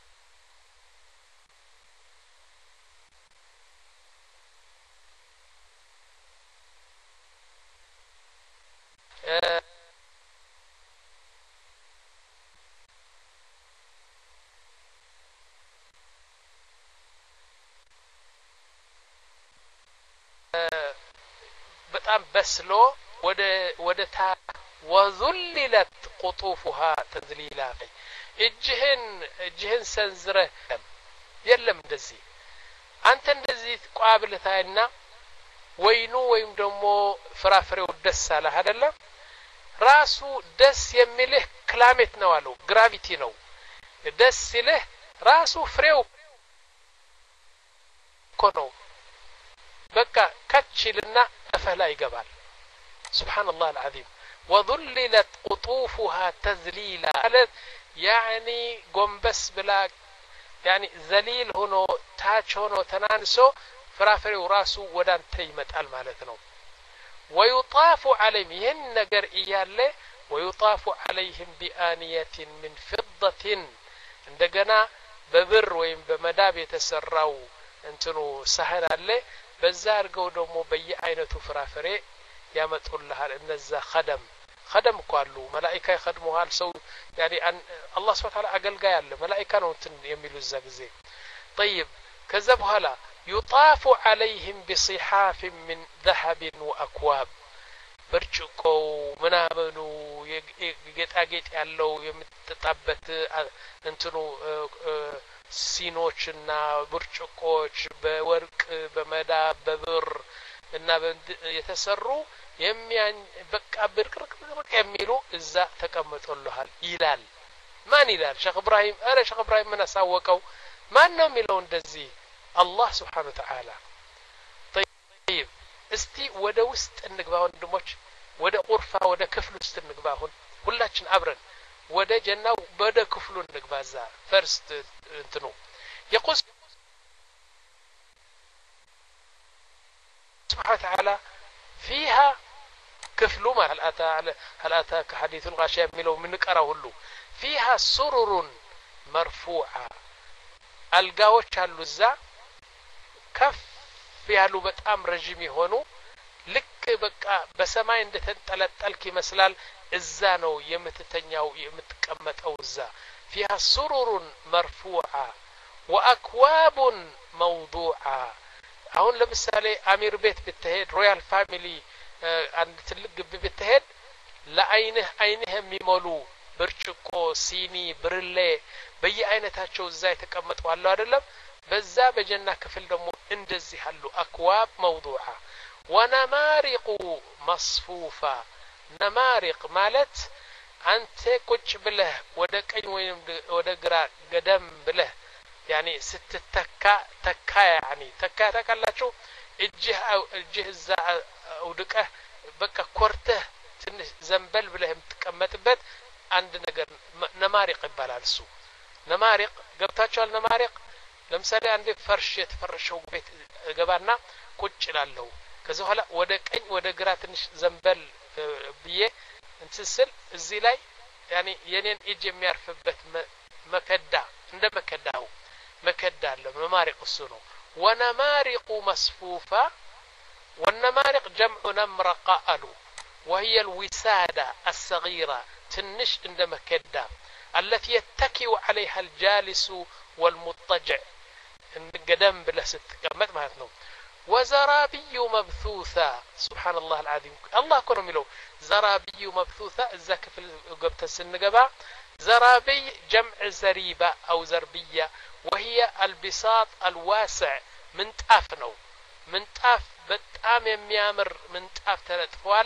በጣም በስሎ ወደ ወደ ታ وذللت قطوفها تذليلا እጅህን እጅህን ሰንዝረህ የለም እንደዚህ አንተ እንደዚህ ቋብለታይና ወይኑ ወይም ደግሞ ፍራፍሬው ደስ አለህ አይደለም ራሱ ደስ የሚልህ ክላሜት ነው አለው ግራቪቲ ነው ደስ ይልህ ራሱ ፍሬው እኮ ነው በቃ ከችልና አፈላ ይገባል سبحان الله العظيم وذللت قطوفها تذليلا يعني قنبس بلا يعني ذليل هنا تاج هنا تنانسو فرافري وراسو ودان تيمت المالتنا ويطاف عليهم ينقر إياله ويطاف عليهم بآنية من فضة عندنا ببر وين بمداب يتسرعو انتنو سهل عليه بزار قودمو بي عينة فرافري يامتقول لها النزا خدم خدم قالوا ملائكه يخدموها السو يعني أن الله سبحانه وتعالى اقل قال ملائكه ነው እንትን የሚሉ ዘግዜ طيب كذب هلا يطاف عليهم بصحاف من ذهب واكواب برጭቆ ምናምኑ የጌጣጌጥ ያለው የምትጣበት እንትኑ ሲኖችና ብርጭቆች በወርቅ በመዳብ በብር እና የተሰሩ የሚያን በቃ ብርቅርቅርቅ የሚሉ እዛ ተቀምጦልሃል ይላል ማን ይላል ሼክ ኢብራሂም አረ ሼክ ኢብራሂም ምን አሳወቀው ማን ነው የሚለው እንደዚህ አላህ Subhanahu Wa Ta'ala طيب እስቲ ወደ ውስጥ እንግባ ወንድሞች ወደ ቁርፋ ወደ ክፍሉ ውስጥ እንግባ አሁን ሁላችን አብረን ወደ ጀናው ወደ ክፍሉ እንግባ ዛ ፈርስት እንትኑ يقول سبحانه وتعالى فيها كفلوا ما هل أتى هل أتاك حديث الغاشية ملو من نقرأه له فيها سرر مرفوعة القاوش هاللزا كف فيها لو بتأم رجيمي هونو لك بقى بسماء عند تنتلتلك مسلال الزانو يمتتنياو يمتكمت أو الزا فيها سرر مرفوعة وأكواب موضوعة አሁን ለምሳሌ አሚር ቤት ብትሄድ ሮያል ፋሚሊ አንድ ትልቅ ግቢ ብትሄድ ለአይንህ አይንህ የሚሞሉ ብርጭቆ ሲኒ ብርሌ በየአይነታቸው እዛ የተቀመጡ አሉ አይደለም በዛ በጀና ክፍል ደግሞ እንደዚህ አሉ አክዋብ موضوعة ونمارق مصفوفة نمارق ማለት አንተ ቁጭ ብለህ ወደ ቀኝ ወይም ወደ ግራ ገደም ብለህ يعني ستتكا تكا يعني تكا تكالاچو اجه اجه ዛ አውድቀህ በቃ ኮርተህ ትንሽ ዘንበል ብለህ የምትቀመጥበት አንድ ነገር ነማሪቅ ይባላል እሱ ነማሪቅ ገብታችኋል ነማሪቅ ለምሳሌ አንድ ፈርሽ የተፈረሸው ቤት ገባና ቁጭ ይላልው ከዛ በኋላ ወደ ቀኝ ወደ ግራ ትንሽ ዘንበል ብዬ እንትስል እዚህ ላይ يعني የኔን እጅ የሚያርፍበት መከዳ እንደ መከዳው مكدا نمارق السنو ونمارق مصفوفة والنمارق جمع نمرق ألو وهي الوسادة الصغيرة تنش عند مكدا التي يتكئ عليها الجالس والمضطجع قدم بلا ست قمت ما هتنو وزرابي مبثوثة سبحان الله العظيم الله كونه ملو زرابي مبثوثة الزك في قبت السن قبا زرابي جمع زريبة أو زربية وهي البساط الواسع منطاف ነው منطاف በጣም የሚያምር منطاف ተለጥፏል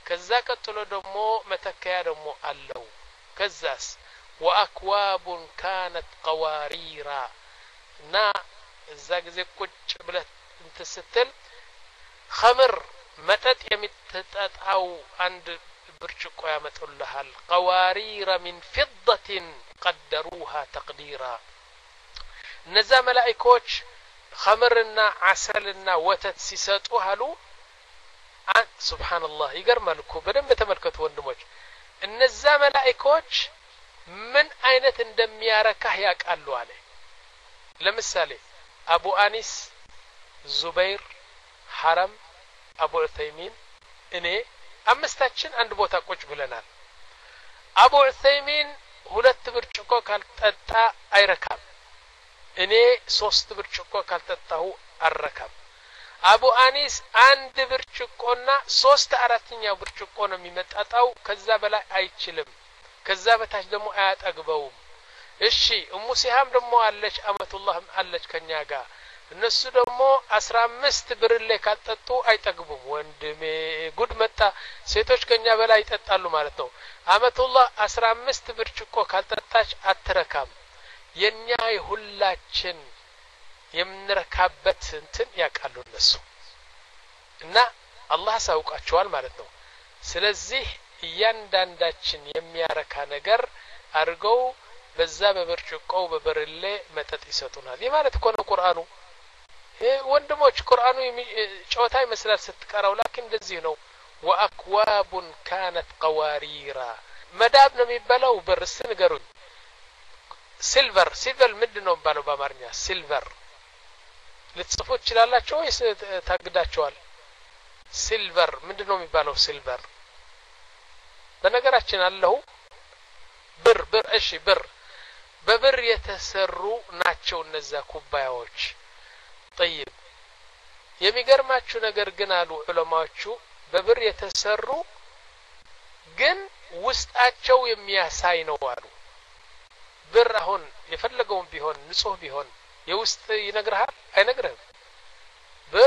ከዛ ቀጥሎ ደግሞ መተከያ ደግሞ አለው ከዛስ ወአክዋብ ካነት ቀዋሪራ እና እዛ ጊዜ ቁጭ ብለህ እንትን ስትል ኸምር መጠጥ የሚጠጣው አንድ ብርጭቆ ያመጡልሃል ቀዋሪራ ሚን ፊደትን ቀደሩሃ ተቅዲራ እነዛ መላእክቶች ኸምርና ዓሰልና ወተት ሲሰጡ አሉ ሱብሃንአላህ ይገርማል እኮ በደንብ ተመልከቱ ወንድሞች እነዛ መላእክቶች ምን አይነት እንደሚያረካህ ያውቃሉ አለ ለምሳሌ አቡ አኒስ ዙበይር ሐረም አቡ ዑሰይሚን እኔ አምስታችን አንድ ቦታ ቁጭ ብለናል አቡ ዑሰይሚን ሁለት ብርጭቆ ካልጠጣ አይረካም እኔ ሶስት ብርጭቆ ካልጠጣሁ አረካም አቡ አኒስ አንድ ብርጭቆና ሶስት አራተኛ ብርጭቆ ነው የሚመጣጣው ከዛ በላይ አይችልም ከዛ በታች ደግሞ አያጠግበውም እሺ ኡሙ ሲሃም ደግሞ አለች አመቱላህ አለች ከኛ ጋር እነሱ ደግሞ አስራ አምስት ብርሌ ካልጠጡ አይጠግቡም ወንድሜ ጉድ መጣ ሴቶች ከኛ በላይ ይጠጣሉ ማለት ነው አመቱላህ አስራ አምስት ብርጭቆ ካልጠጣች አትረካም የኛ ሁላችን የምንረካበት እንትን ያቃሉ እነሱ እና አላህ ሳውቃቸዋል ማለት ነው ስለዚህ እያንዳንዳችን የሚያረካ ነገር አርገው በዛ በብርጭቆው በበርሌ መጠጥ ይሰጡናል ይህ ማለት እኮ ነው ቁርአኑ ወንድሞች ቁርአኑ ጨዋታ ይመስላል ስትቀራው ላኪን እንደዚህ ነው ወአክዋብ ካነት ቀዋሪራ መዳብ ነው የሚባለው ብርስ ንገሩኝ ሲልቨር ሲልቨር ምንድነው ባለው በአማርኛ ሲልቨር ልትጽፉ ይችላልላችሁ ወይስ ታግዳቸዋል ሲልቨር ምንድነው የሚባለው ሲልቨር በነገራችን አለው ብር ብር እሺ ብር በብር የተሰሩ ናቸው እነዛ ኩባያዎች طيب የሚገርማችሁ ነገር ግን አሉ ዑለማዎቹ በብር የተሰሩ ግን ውስጣቸው የሚያሳይ ነው አሉ ብር አሁን የፈለገውን ቢሆን ንጹህ ቢሆን የውስጥ ይነግርሃል አይነግርህም ብር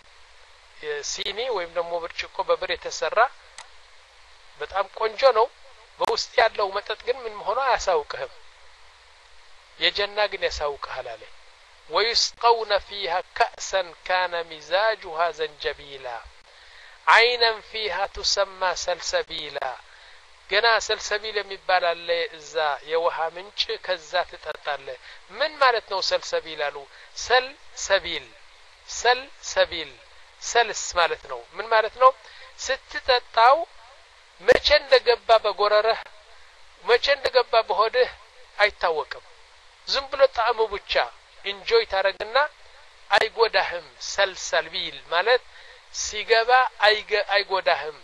ሲኒ ወይም ደግሞ ብርጭቆ በብር የተሰራ በጣም ቆንጆ ነው በውስጥ ያለው መጠጥ ግን ምን ሆኖ አያሳውቅህም የጀና ግን ያሳውቅሃል አለ ويسقون فيها كأسا كان مزاجها زنجبيلا عينا فيها تسمى سلسبيلا ገና ሰልሰቢል የሚባል አለ እዛ የውሃ ምንጭ ከዛ ተጠጣለ ምን ማለት ነው ሰልሰቢል አሉ ሰል ሰቢል ሰል ሰቢል ሰልስ ማለት ነው ምን ማለት ነው ስትጠጣው መቼ እንደገባ በጎረረህ መቼ እንደገባ በሆድህ አይታወቅም ዝም ብሎ ጣዕሙ ብቻ ኢንጆይ ታረግና አይጎዳህም ሰልሰቢል ማለት ሲገባ አይጎዳህም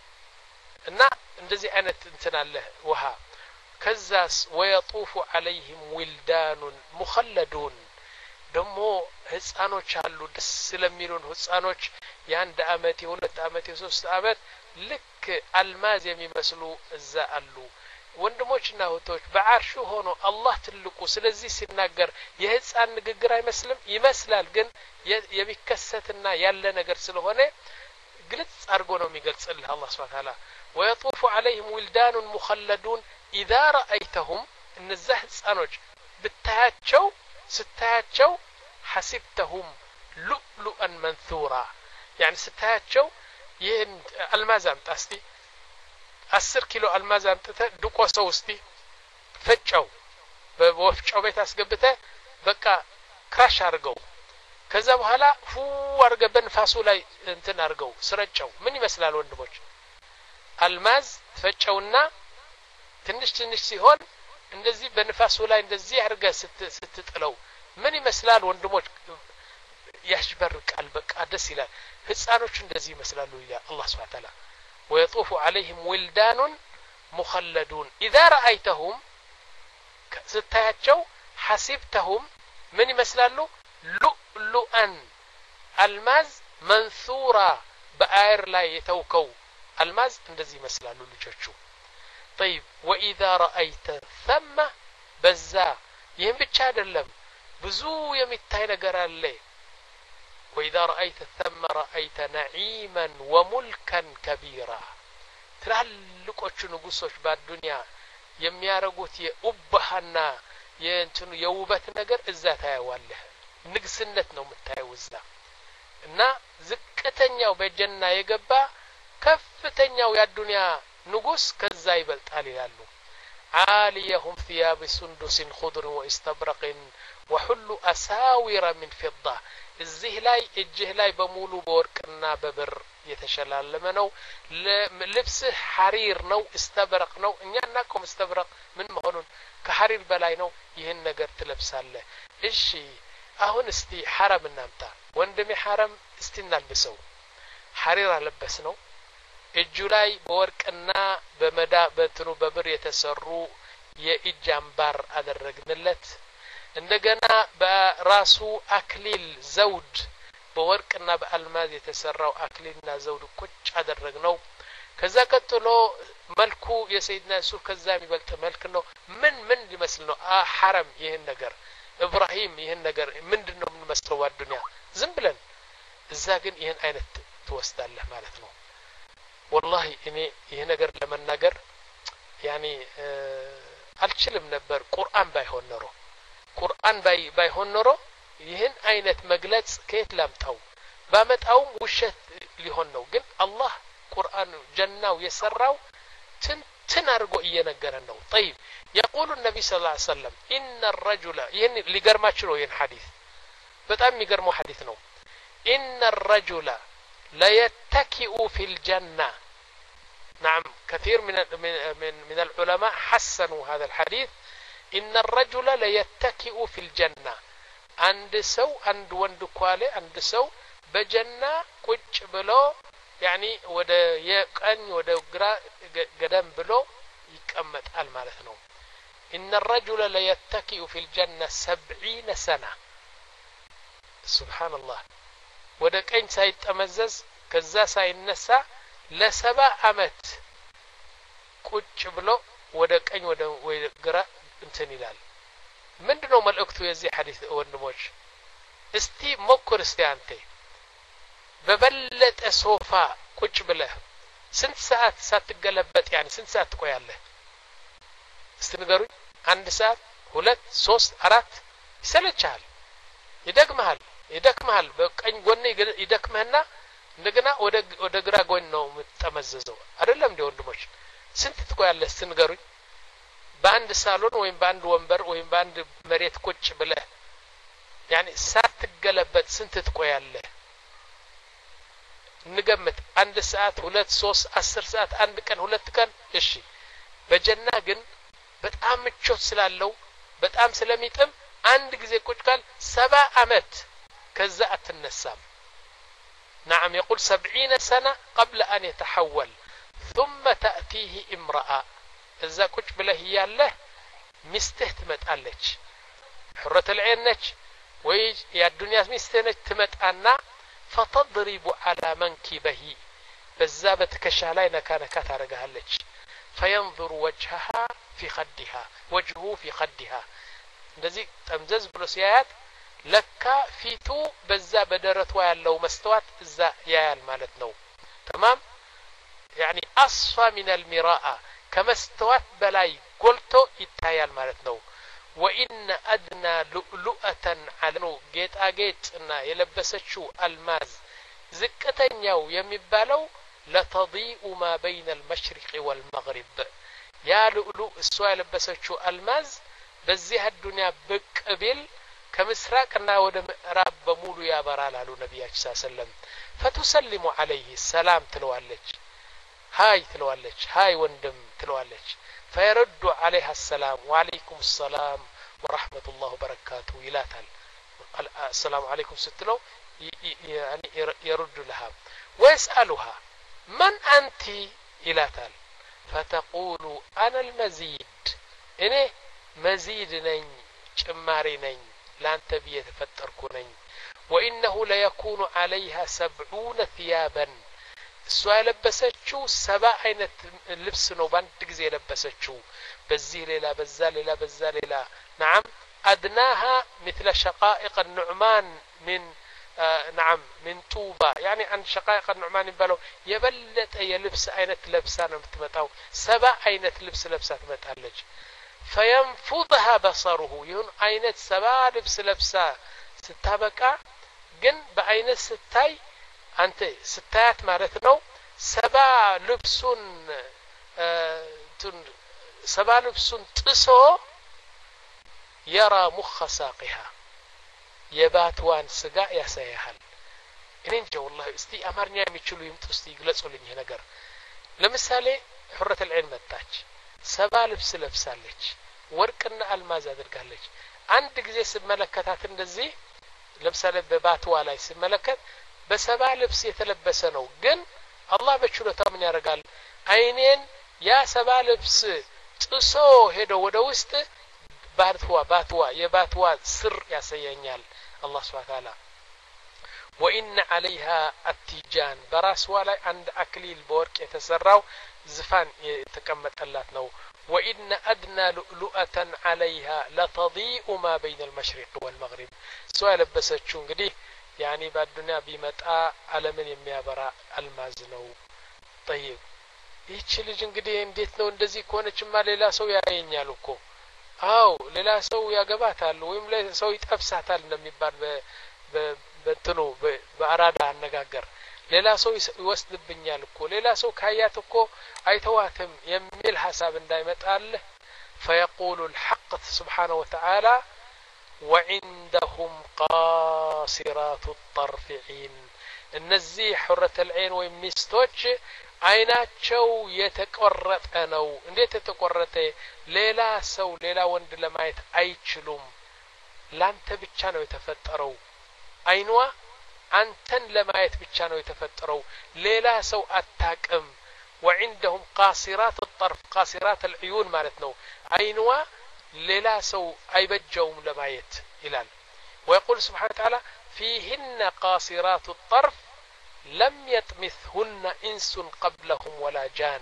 እና እንደዚህ አይነት እንትን አለ ውሃ ከዛስ ወيطوف عليهم ولدان مخلدون ደሞ ህፃኖች አሉ ደስ ስለሚሉን ህፃኖች የአንድ አመት የሁለት አመት የሶስት አመት ልክ አልማዝ የሚመስሉ እዛ አሉ ወንድሞችና እህቶች በአርሹ ሆኖ አላህ ትልቁ ስለዚህ ሲናገር የህፃን ንግግር አይመስልም ይመስላል ግን የሚከሰትና ያለ ነገር ስለሆነ ግልጽ አርጎ ነው የሚገልጽልህ አላህ Subhanahu Wa Ta'ala ويطوف عليهم ولدان مخلدون إذا رأيتهم እነዚህ ህፃኖች ብታያቸው ስታያቸው حسبتهم لؤلؤا منثورا يعني ስታያቸው ይሄን አልማዝ አምጣ እስቲ አስር ኪሎ አልማዝ አምጥተ ዱቆሰው እስቲ ፈጨው በወፍጮው ቤት አስገብተ በቃ ክራሽ አርገው ከዛ በኋላ ፉ አርገ በንፋሱ ላይ እንትን አርገው ስረጨው ምን ይመስላል ወንድሞች አልማዝ ፈጨውና ትንሽ ትንሽ ሲሆን እንደዚህ በንፋሱ ላይ እንደዚህ አርገ ስትጥለው ምን ይመስላል ወንድሞች ያሽበርቃል በቃ ደስ ይላል ህፃኖች እንደዚህ ይመስላሉ ያ አላህ Subhanahu Wa Ta'ala ويطوف عليهم ولدان مخلدون إذا رأيتهم ستاياتشو حسبتهم من يمثلالو لؤلؤا الماز منثورا بآير لا يتوكو الماز اندزي يمثلالو لجوجو طيب وإذا رأيت ثم بزا يهم بيتش አይደለም ብዙ የሚታይ ነገር አለ وإذا رأيت ثم رأيت نعيما وملكا كبيرا ትላልቆቹ ንጉሶች በአዱንያ የሚያረጉት የኡባሃና የእንትኑ የውበት ነገር እዛ ታያዋለህ ንግስነት ነው የምታየው እዛ እና ዝቅተኛው በጀና የገባ ከፍተኛው የአዱንያ ንጉስ ከዛ ይበልጣል ይላሉ عاليهم ثياب سندس خضر واستبرق وحلوا أساور من فضة እዚህ ላይ እጅህ ላይ በሙሉ በወርቅና በብር የተሸላለመ ነው ልብስህ ሐሪር ነው استبرق ነው እኛ እናቆም استبرق ምን መሆኑን ከሐሪር በላይ ነው ይህን ነገር ትለብሳለህ እሺ አሁን እስቲ حرم እናምጣ ወንድሜ حرم እስቲ እናልብሰው ሐሪር አለበስ ነው እጁ ላይ በወርቅና በመዳ በእንትኑ በብር የተሰሩ የእጅ አምባር አደረግንለት እንደገና በራሱ አክሊል ዘውድ በወርቅና በአልማዝ የተሰራው አክሊልና ዘውድ ቁጭ አደረግነው ከዛ ቀጥሎ መልኩ የሰይድና ዩሱፍ ከዛ የሚበልጥ መልክ ነው ምን ምን ሊመስል ነው حرم ይሄን ነገር ኢብራሂም ይሄን ነገር ምንድነው ምን መስለው አዱንያ ዝም ብለን እዛ ግን ይሄን አይነት ትወስዳለህ ማለት ነው والله እኔ ይሄ ነገር ለመናገር يعني አልችልም ነበር ቁርአን ባይሆን ኖሮ ቁርአን ባይ ባይሆን ኖሮ ይሄን አይነት መግለጽ ከየት ላምጣው ባመጣው ውሸት ሊሆን ነው ግን አላህ ቁርአን ጀናው የሰራው ትንትን አርጎ እየነገረን ነው طيب يقول النبي صلى الله عليه وسلم ان الرجل ይሄን ሊገርማችሁ ነው ይሄን ሐዲስ በጣም የሚገርመው ሐዲስ ነው ان الرجل لا يتكئ في الجنة نعم كثير من من من العلماء حسنوا هذا الحديث إن الرجل لا يتكئ في الجنة عند سو عند وند كواله عند سو بجنة ቁጭ ብሎ يعني ወደ የቀኝ ወደ ግራ ገደም ብሎ ይቀመጣል ማለት ነው إن الرجل لا يتكئ في الجنة سبعين سنة سبحان الله ወደ ቀኝ ሳይጠመዘዝ ከዛ ሳይነሳ ለሰባ አመት ቁጭ ብሎ ወደ ቀኝ ወደ ወደ ግራ እንትን ይላል ምንድነው መልእክቱ የዚህ ሐዲስ ወንድሞች እስቲ ሞክር እስቲ አንተ በበለጠ ሶፋ ቁጭ ብለህ ስንት ሰዓት ሳትገለበጥ يعني ስንት ሰዓት ትቆያለህ እስቲ ንገሩኝ አንድ ሰዓት ሁለት ሶስት አራት ይሰለቻል ይደግምሃል ይደክማል በቀኝ ጎን ይደክመህና እንደገና ወደ ወደ ግራ ጎን ነው የምትጠመዘዘው አይደለም እንደ ወንድሞች ስንት ትቆያለህ ስንገሩኝ በአንድ ሳሎን ወይም በአንድ ወንበር ወይም በአንድ መሬት ቁጭ ብለህ يعني ሳትገለበጥ ስንት ትቆያለህ ንገምት አንድ ሰዓት ሁለት ሶስት አስር ሰዓት አንድ ቀን ሁለት ቀን እሺ በጀና ግን በጣም ምቾት ስላለው በጣም ስለሚጥም አንድ ጊዜ ቁጭ ካል ሰባ አመት كذا النسام نعم يقول سبعين سنة قبل أن يتحول ثم تأتيه امرأة إذا كنت بله يالله مستهتمت ألج حرة العين نج ويج يا الدنيا مستهتمت أنا فتضرب على منكبه بالزابة كشالين كان كترجها لج فينظر وجهها في خدها وجهه في خدها እንደዚህ ጠምዘዝ ብሎ ሲያያት ለካ ፊቱ በዛ በደረቷ ያለው መስተዋት እዛ ያያል ማለት ነው تمام يعني اصفى من المراءه ከመስተዋት በላይ ጎልቶ ይታያል ማለት ነው وان ادنى لؤلؤه على ጌጣጌጥና የለበሰችው አልማዝ ዝቅተኛው የሚባለው لتضيء ما بين المشرق والمغرب يا لؤلؤ እሷ የለበሰችው አልማዝ በዚህ አዱንያ በቅብል ከምስራቅና ወደ ምዕራብ በሙሉ ያበራል አሉ ነብያችን ሰለላሁ ዐለይሂ ወሰለም فتسلم عليه السلام ትለዋለች ሃይ ትለዋለች ሃይ ወንድም ትለዋለች فيرد عليها السلام وعليكم السلام ورحمة الله وبركاته ይላታል السلام عليكم ስትለው يعني يرد لها ويسألها من أنت ይላታል فتقول أنا المزيد እኔ مزيد ነኝ ጭማሪ ነኝ لانت بيه تفتركو نኝ وإنه ليكون عليها سبعون ثيابا እሷ የለበሰችው ሰባ አይነት ልብስ ነው ባንድ ጊዜ የለበሰችው በዚህ ሌላ በዛ ሌላ በዛ ሌላ نعم أدناها مثل شقائق النعمان من نعم من طوبة يعني عن شقائق النعمان يبالو يبلت يلبس አይነት ለብሳ ነው የምትመጣው ሰባ አይነት ልብስ ለብሳ ትመጣለች فينفضها بصره ይሁን አይነት ሰባ ልብስ ለብሳ ስታበቃ ግን በአይነት ስታይ አንተ ስታያት ማለት ነው ሰባ ልብሱን ሰባ ልብሱን ጥሶ يرى مخ ساقها የባትዋን ስጋ ያሳያል እኔ እንጃ والله እስቲ አማርኛ የሚችሉ ይምጡ እስቲ ይግለጹልኝ ይሄ ነገር ለምሳሌ حرة العين መጣች ሰባ ልብስ ለብሳለች ወርቅና አልማዝ አድርጋለች አንድ ጊዜ ስመለከታት እንደዚህ ለምሳሌ በባትዋ ላይ ስመለከት በሰባ ልብስ የተለበሰ ነው ግን አላህ በችሎታ ምን ያደርጋል አይኔን ያ ሰባ ልብስ ጥሶ ሄዶ ወደ ውስጥ ባትዋ ባትዋ የባትዋ ስር ያሳየኛል الله سبحانه وتعالى وإن عليها التيجان براسوا ላይ አንድ አክሊል በወርቅ የተሰራው ዝፋን የተቀመጠላት ነው وإن أدنى لؤلؤة عليها لتضيء ما بين المشرق والمغرب سؤال لبسچው እንግዲህ يعني በዱንያ ቢመጣ ዓለምን የሚያበራ አልማዝ ነው طيب ይህች ልጅ እንግዲህ እንዴት ነው እንደዚህ ከሆነችማ ሌላ ሰው ያየኛል እኮ አው ሌላ ሰው ያገባታል ወይም ለሰው ይጠብሳታል እንደሚባል በእንትኑ በአራዳ አነጋገር ሌላ ሰው ይወስድብኛል እኮ ሌላ ሰው ካያት እኮ አይተዋትም የሚል ሐሳብ እንዳይመጣል فيقول الحق سبحانه وتعالى وعندهم قاصرات الطرف عين እነዚህ حرة العين ወይም ሚስቶች አይናቸው የተቆረጠ ነው እንዴት የተቆረጠ ሌላ ሰው ሌላ ወንድ ለማየት አይችሉም ላንተ ብቻ ነው የተፈጠረው አይኗ አንተን ለማየት ብቻ ነው የተፈጠረው ሌላ ሰው አታቅም وعندهم قاصرات الطرف قاصرات العيون ማለት ነው አይኗ ሌላ ሰው አይበጀውም ለማየት ይላል ويقول سبحانه وتعالى فيهن قاصرات الطرف لم يطمثهن انس قبلهم ولا جان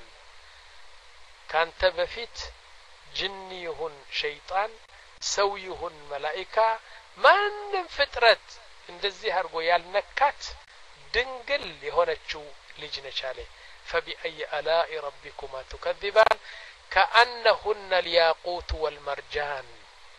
كانت بفيت جنيهن شيطان سويهن ملائكه ማንም ፍጥረት እንደዚህ አርጎ ያልነካት ድንግል የሆነችው ልጅ ነች አለ فبأي آلاء ربكما تكذبان كأنهن الياقوت والمرجان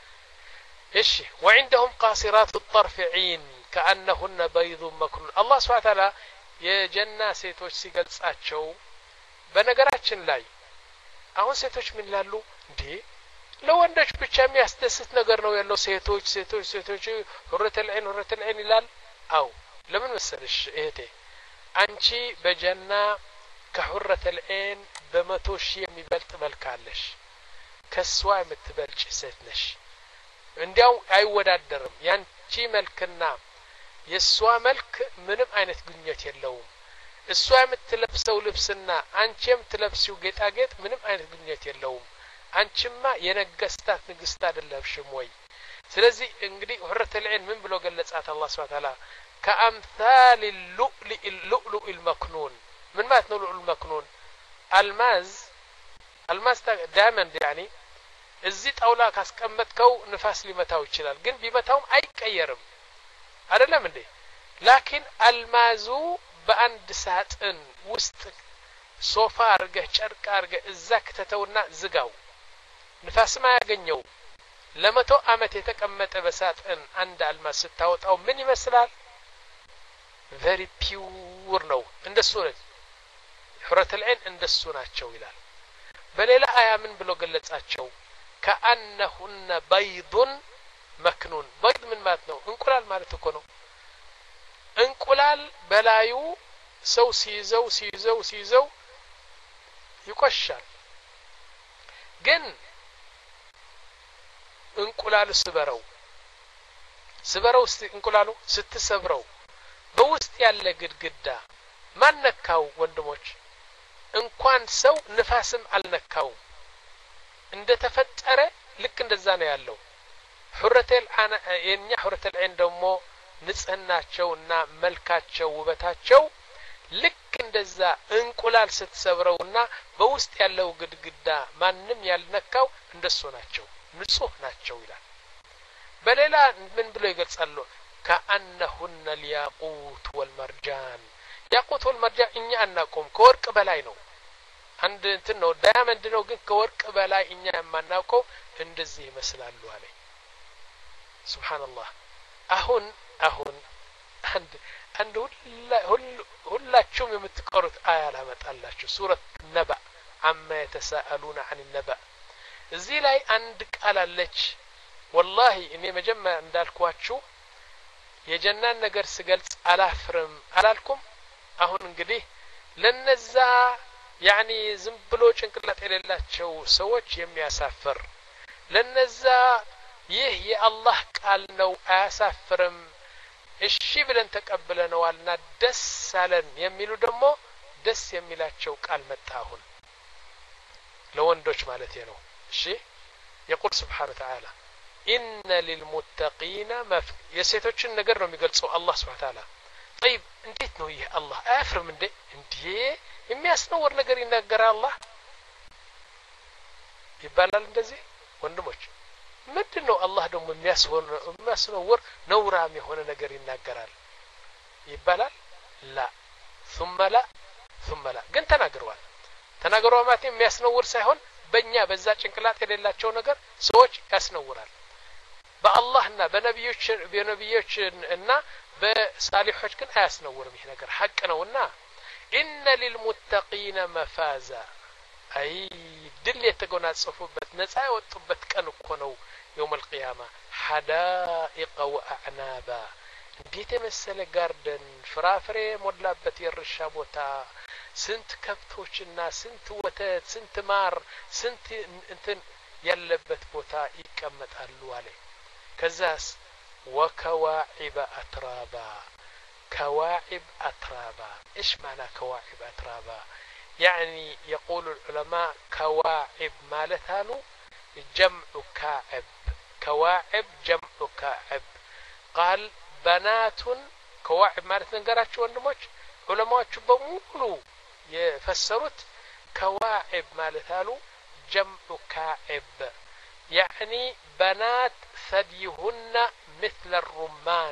ايش وعندهم قاصرات الطرف عين كأنهن بيض مكنون الله سبحانه وتعالى የጀና ሴቶች ሲገልጻቸው በነገራችን ላይ አሁን ሴቶች ምን ይላሉ እንዴ ለወንዶች ብቻ የሚያስደስት ነገር ነው ያለው ሴቶች ሴቶች ሴቶች ሁረት العين ሁረት العين ይላል አው ለምን መሰለሽ እህቴ አንቺ በጀና ከሁረት العين በመቶ ሺህ የሚበልጥ መልካለሽ ከሷ የምትበልጭ ሴት ነሽ እንዲያው አይወዳደርም ያንቺ መልክና የሷ መልክ ምንም አይነት ግንኙነት የለውም እሷ የምትለብሰው ልብስና አንቺ የምትለብሲው ጌጣጌጥ ምንም አይነት ግንኙነት የለውም አንቺማ የነገስታት ንግስት አይደለሽም ወይ ስለዚህ እንግዲህ ሁረት العين ምን ብሎ ገለጻት አላህ Subhanahu Wa Ta'ala كأمثال اللؤلؤ اللؤلؤ المكنون من ما تنو اللؤلؤ المكنون الماز الماز دائما يعني እዚህ ጣውላ ካስቀመጥከው ንፋስ ሊመታው ይችላል ግን ቢመታውም አይቀየርም አይደለም እንዴ ላኪን አልማዙ በአንድ ሳጥን ውስጥ ሶፋ አርገህ ጨርቅ አርገህ እዛ ከተተውና ዝጋው ንፋስማ ያገኘው ለመቶ አመት የተቀመጠ በሳጥን አንድ አልማዝ ስታወጣው ምን ይመስላል very pure ነው እንደሱ ነው حرة العين እንደሱ ናቸው ይላል በሌላ አያ ምን ብሎ ገለጻቸው كأنهن بيض مكنون بيض من ማለት ነው እንቁላል ማለት እኮ ነው እንቁላል በላዩ ሰው ሲይዘው ሲይዘው ሲይዘው ይቆሻል ግን እንቁላሉ ስበረው ስበረው እንቁላሉ ስትሰብረው በውስጥ ያለ ግድግዳ ማነካው ወንድሞች እንኳን ሰው ንፋስም አልነካው እንደ ተፈጠረ ልክ እንደዛ ነው ያለው ሁረተል አና የኛ ሁረተል ዐይን ደሞ ንጽህናቸውና መልካቸው ውበታቸው ልክ እንደዛ እንቁላል ስትሰብረውና በውስጥ ያለው ግድግዳ ማንንም ያልነካው እንደሱ ናቸው ንጹህ ናቸው ይላል በሌላ ምን ብሎ ይገልጻሉ كأنهن الياقوت والمرجان ያቁት ወልመርጃን እኛ አናቆም ከወርቅ በላይ ነው አንድ እንትን ነው ዳያመንድ ነው ግን ከወርቅ በላይ እኛ የማናውቀው እንደዚህ ይመስላሉ አለ ሱብሃንአላህ አሁን አሁን አንድ አንድ ሁላችሁም የምትቀሩት አያ ላመጣላችሁ ሱረት ነባ አማ የተሳአሉና عن النبأ እዚህ ላይ አንድ ቃል አለች والله እኔ መጀመሪያ እንዳልኳችሁ የጀናን ነገር ስገልጽ አላፍርም አላልኩም አሁን እንግዲህ ለነዛ ያኒ ዝም ብሎ ጭንቅላት የሌላቸው ሰዎች የሚያሳፍር ለነዛ ይህ የአላህ ቃል ነው አያሳፍርም እሺ ብለን ተቀበለነዋልና ደስ አለን የሚሉ ደግሞ ደስ የሚላቸው ቃል መጣ አሁን ለወንዶች ማለት ነው እሺ يقول سبحانه وتعالى إن للمتقين مف የሴቶችን ነገር ነው የሚገልጸው አላህ Subhanahu Wa Ta'ala طيب እንዴት ነው ይሄ አላህ አያፍርም እንዴ እንዴ የሚያስነውር ነገር ይናገራል አላህ ይባላል እንደዚህ ወንድሞች ምንድነው አላህ ደግሞ የሚያስነውር ነውራም የሆነ ነገር ይናገራል ይባላል ላ ثم لا ثم لا ግን ተናግረዋል ተናግረው ማለት የሚያስነውር ሳይሆን በእኛ በዛ ጭንቅላት የሌላቸው ነገር ሰዎች ያስነውራል በአላህና በነብዮች በነብዮች እና በሳሊሖች ግን አያስነውርም ይሄ ነገር ሐቅ ነውና ኢነ ሊልሙተቂነ መፋዛ አይ ድል የተጎናጸፉበት ነፃ የወጡበት ቀን እኮ ነው يوم القيامة حدائق وأعنابا እንዴት የመሰለ ጋርደን ፍራፍሬ ሞላበት የርሻ ቦታ ስንት ከብቶችና ስንት ወተት ስንት ማር ስንት እንትን ያለበት ቦታ ይቀመጣሉ አለ ከዛስ وكواعب أترابا كواعب أترابا إيش معنى كواعب أترابا يعني يقول العلماء كواعب مالتها جمع كاعب كواعب جمع كاعب قال بنات كواعب مالتنا نقرأتش وندموش علماء بمولو يفسرت كواعب مالتها جمع كاعب يعني بنات ثديهن مثل الرمان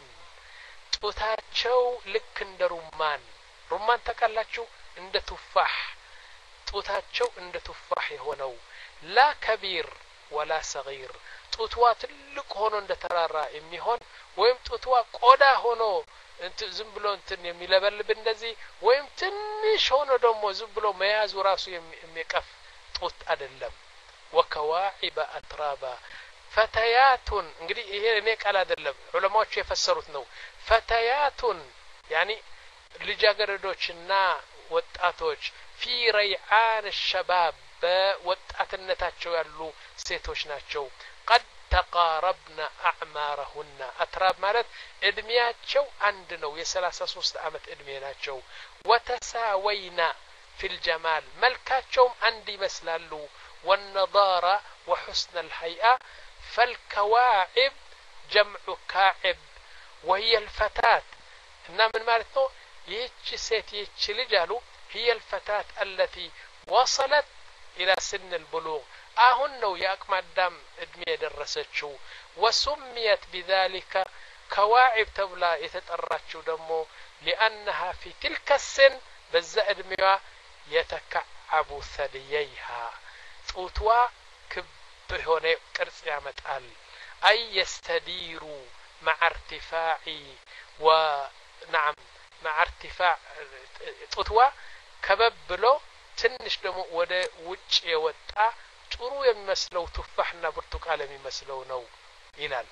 ጡታቸው ልክ እንደ ሩማን ሩማን ተቀላችሁ እንደ ቱፋህ ጡታቸው እንደ ቱፋህ የሆነው ላ ከቢር ወላ ሰጊር ጡትዋ ትልቅ ሆኖ እንደ ተራራ የሚሆን ወይም ጡትዋ ቆዳ ሆኖ እንት ዝም ብሎ እንትን የሚለበልብ እንደዚህ ወይም ትንሽ ሆኖ ደግሞ ዝም ብሎ መያዙ ራሱ የሚቀፍ ጡት አይደለም وكواعب أترابا فتيات እንግዲህ ይሄ እኔ ቃል አይደለም ዑለማዎቹ የፈሰሩት ነው فتيات يعني ልጃገረዶችና ወጣቶች في ريعان الشباب ወጣትነታቸው ያሉ ሴቶች ናቸው قد تقاربنا أعمارهن أتراب ማለት እድሜያቸው አንድ ነው የ33 አመት እድሜ ናቸው وتساوينا في الجمال መልካቸውም አንድ ይመስላሉ والنضارة وحسن الهيئة فالكواعب جمع كاعب وهي الفتاة إنما من مالتنا يتش سيت يتش لجالو هي الفتاة التي وصلت إلى سن البلوغ أهنو يأكم الدم ادمية درستشو وسميت بذلك كواعب تبلا يتتأرتشو دمو لأنها في تلك السن بالزائد مياه يتكعب ثدييها ጡትዋ ክብ ሆነ ቅርጽ ያመጣል አይ يستدير مع ارتفاع ونعم مع ارتفاع ጡትዋ ከበብ ብሎ ትንሽ ደግሞ ወደ ውጭ የወጣ ጥሩ የሚመስለው ቱፋህና ብርቱካን የሚመስለው ነው ይላል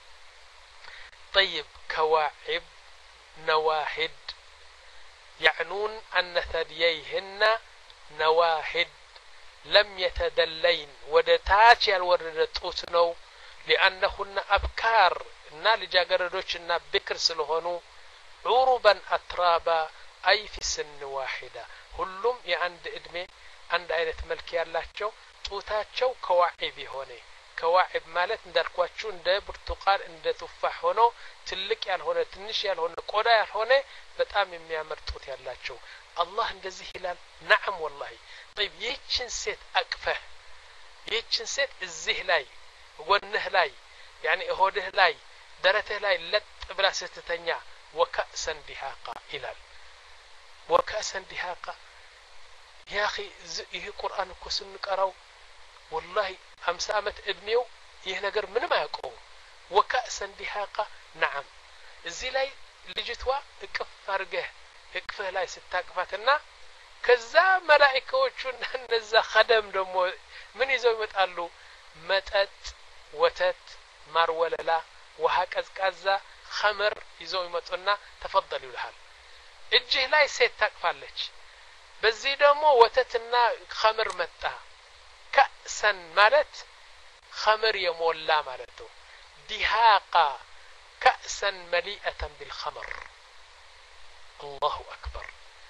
طيب كواعب نواهد يعنون أن ثدييهن نواهد لم يتدلين ودتاچ ያልወረደ ጡት ነው لانهن ابكار እና ልጃገረዶችና በክር ስለሆኑ عربا اترابا اي في سن واحده ሁሉም የአንድ እድሜ አንድ አይነት መልክ ያላቸው ጡታቸው ከዋዒብ ሆነ ከዋዒብ ማለት እንዳልኳችሁ እንደ ብርቱካን እንደ ቱፋህ ሆኖ ትልቅ ያልሆነ ትንሽ ያልሆነ ቆዳ ያልሆነ በጣም የሚያምር ጡት ያላቸው الله እንደዚህ ይላል نعم والله طيب ይህችን ሴት አቅፈህ ይህችን ሴት እዚህ ላይ ጎንህ ላይ يعني እሆድህ ላይ ደረትህ ላይ ለጥ ብላ ስትተኛ ወከእሰን ዲሃቃ ይላል ወከእሰን ዲሃቃ يا اخي ይህ ቁርአን እኮ ስንቀራው والله خمسة ዓመት እድሜው ይህ ነገር ምንም አያውቀውም ወከእሰን ዲሃቃ نعم እዚህ ላይ ልጅቷ እቅፍ አርገህ እቅፍህ ላይ ስታቅፋትና ከዛ መላእክቶቹና እነዛ ኸደም ደግሞ ምን ይዘው ይመጣሉ መጠጥ ወተት ማርወለላ ውሃ ቀዝቃዛ ኸመር ይዘው ይመጡና ተፈضل ይልሃል እጅህ ላይ ሴት ታቅፋለች በዚህ ደግሞ ወተትና ኸመር መጣ ከእሰን ማለት ኸመር የሞላ ማለት ነው ዲሃቃ كأسا مليئة بالخمر الله أكبر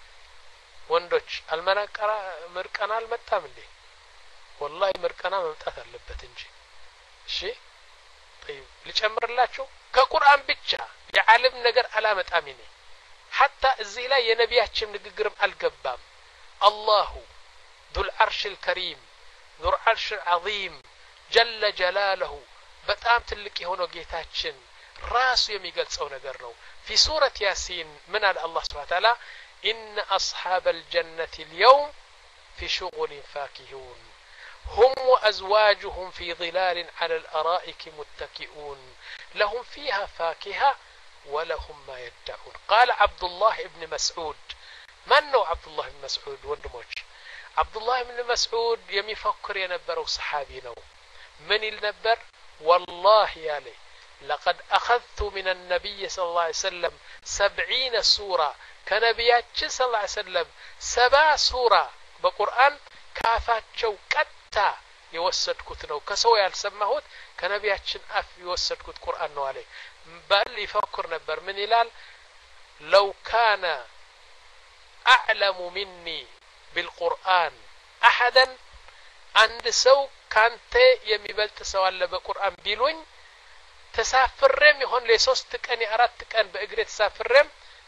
ወንዶች አልመናቀራ ምርቀና አልመጣም እንዴ والله ምርቀና መምጣት አለበት እንጂ እሺ طيب ልጨምርላችሁ ከቁርአን ብቻ የዓለም ነገር አላመጣም እኔ حتى እዚህ ላይ የነቢያችን ንግግርም አልገባም الله ذو العرش الكريم ذو العرش العظيم جل جلاله በጣም ትልቅ የሆነው ጌታችን ራሱ የሚገልጸው ነገር ነው في سورة ياسين من الله سبحانه وتعالى إن أصحاب الجنة اليوم في شغل فاكهون هم وأزواجهم في ظلال على الأرائك متكئون لهم فيها فاكهة ولهم ما يدعون قال عبد الله بن مسعود من هو عبد الله بن مسعود وندموش عبد الله بن مسعود يمفكر ينبروا صحابينا من النبر والله يالي لقد أخذت من النبي صلى الله عليه وسلم سبعين سورة كنبياتش صلى الله عليه وسلم سبع سورة بقرآن كافاتشو كتا يوسدكت نو كسو يالسمهوت كنبياتش أف يوسدكت قرآن نو عليه بل يفكر نبر من إلال لو كان أعلم مني بالقرآن أحدا عند سو كانت يميبلت سوال بقرآن بيلوين ተሳፍረም ይሆን ለሶስት ቀን አራት ቀን በእግሬ ተሳፍረም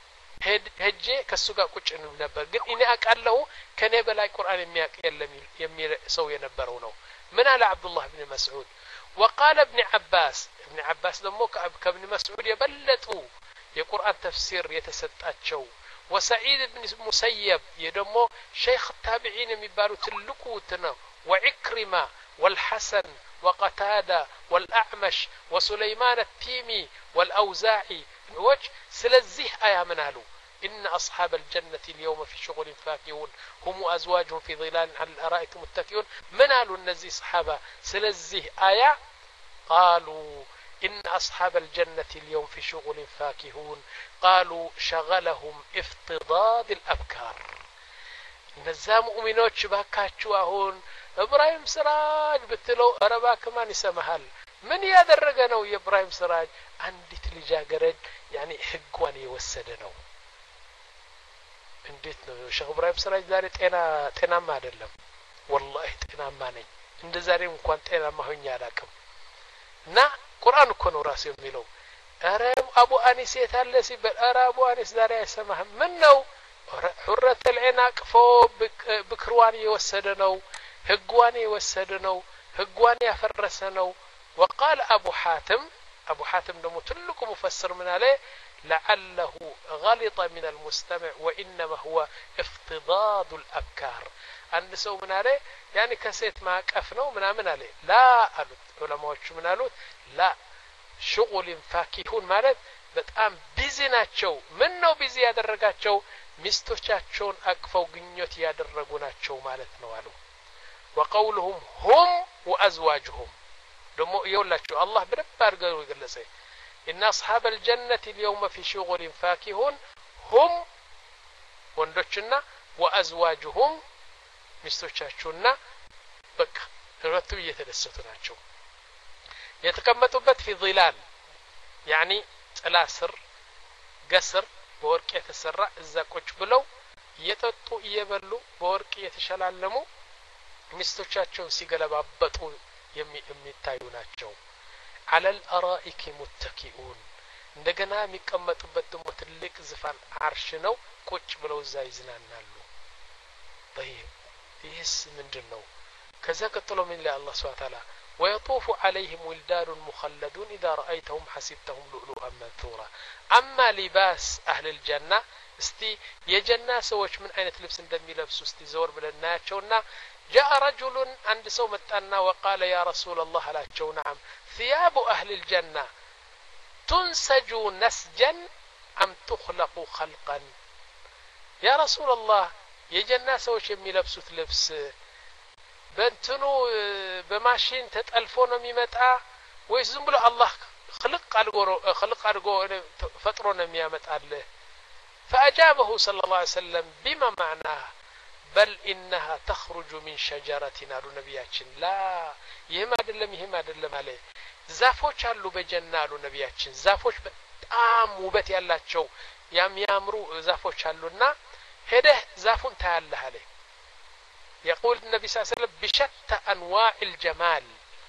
ሄጄ ከሱ ጋር ቁጭ ነበር ግን እኔ አቃለሁ ከኔ በላይ ቁርአን የሚያውቅ የለም የሚል ሰው የነበረው ነው ምን አለ አብዱላህ ኢብኑ መስዑድ وقال ابن عباس ابن عباس ደሞ ከابن مسعود የበለጡ የቁርአን ተፍሲር የተሰጣቸው وسعيد بن مسيب የደሞ ሼክ ታቢዒን የሚባሉ ትልቁ ነው وعكرمة والحسن وقتادة والأعمش وسليمان التيمي والأوزاعي وجه سلزيه آية منالو إن أصحاب الجنة اليوم في شغل فاكهون هم أزواجهم في ظلال على الأرائك متكئون منالو النزي صحابة سلزيه آية قالوا إن أصحاب الجنة اليوم في شغل فاكهون قالوا شغلهم افتضاد الأبكار نزام مؤمنوች ባካችሁ አሁን ኢብራሂም ስራጅ ብትለው አረባ ከማን ይሰማሃል ምን ያደረገ ነው የኢብራሂም ስራጅ አንዲት ልጃገረድ ያኒ ህጓን የወሰደ ነው እንዴት ነው ሼክ ኢብራሂም ስራጅ ዛሬ ጤና ጤናማ አይደለም والله ጤናማ ነኝ እንደ ዛሬ እንኳን ጤናማ ሆኜ አላቅም እና ቁርአን እኮ ነው ራሱ የሚለው አረ አቡ አኒስ የታለ ሲበል አረ አቡ አኒስ ዛሬ አይሰማህም ምን ነው حرة العناق فوق بكروان يوسدنو هقوان يوسدنو هقوان يفرسنو وقال أبو حاتم أبو حاتم دمو تلكم مفسر من عليه لعله غلط من المستمع وإنما هو افتضاد الأبكار عند سو من عليه يعني كسيت ما كفنو من من عليه لا قالوا علماء من قالوا لا شغل فاكهون مالت በጣም ቢዚ ናቸው ምን ነው ቢዚ ያደረጋቸው ሚስቶቻቸውን አቅፈው ግኞት ያደረጉ ናቸው ማለት ነው አሉ وقولهم هم وازواجهم ደሞ ይውላችሁ አላህ በደንብ አድርገው ይገለጸ ان اصحاب الجنه اليوم في شغل فاكهون هم ወንዶችና وازواجهم ሚስቶቻቸውና በቃ ሁለቱ እየተደሰቱ ናቸው የተቀመጡበት في ظلال يعني ጥላ ስር ገስር በወርቅ የተሰራ እዛ ቁጭ ብለው እየጠጡ እየበሉ በወርቅ እየተሸላለሙ ሚስቶቻቸው ሲገለባበጡ የሚታዩ ናቸው على الارائك متكئون እንደገና የሚቀመጡበት ደግሞ ትልቅ ዝፋን አርሽ ነው ቁጭ ብለው እዛ ይዝናናሉ طيب ይህስ ምንድነው ከዛ ቀጥሎ ምን ላይ አላህ Subhanahu Ta'ala ويطوف عليهم ولدان مخلدون إذا رأيتهم حسبتهم لؤلؤا منثورا أما لباس أهل الجنة استي يجنة سوش من أين تلبس دمي لبسو استي زور بلنا شونا جاء رجل عند سومة أنا وقال يا رسول الله لا شو نعم ثياب أهل الجنة تنسج نسجا أم تخلق خلقا يا رسول الله يجنة سوش يمي لبسو تلبس بنتنو بماشين تتألفون ميمتا ويزم بلو الله خلق أرجو خلق أرجو فترون ميامت الله فأجابه صلى الله عليه وسلم بما معناه بل إنها تخرج من شجرة نار نبياتشن لا يهما دلم يهما دلم عليه زافوش هلو بجنة نار نبياتشن زافوش بتام وبت يلا تشو يام يامرو زافوش هلونا هده زافون تعالى عليه يقول النبي صلى الله عليه وسلم بشتى أنواع الجمال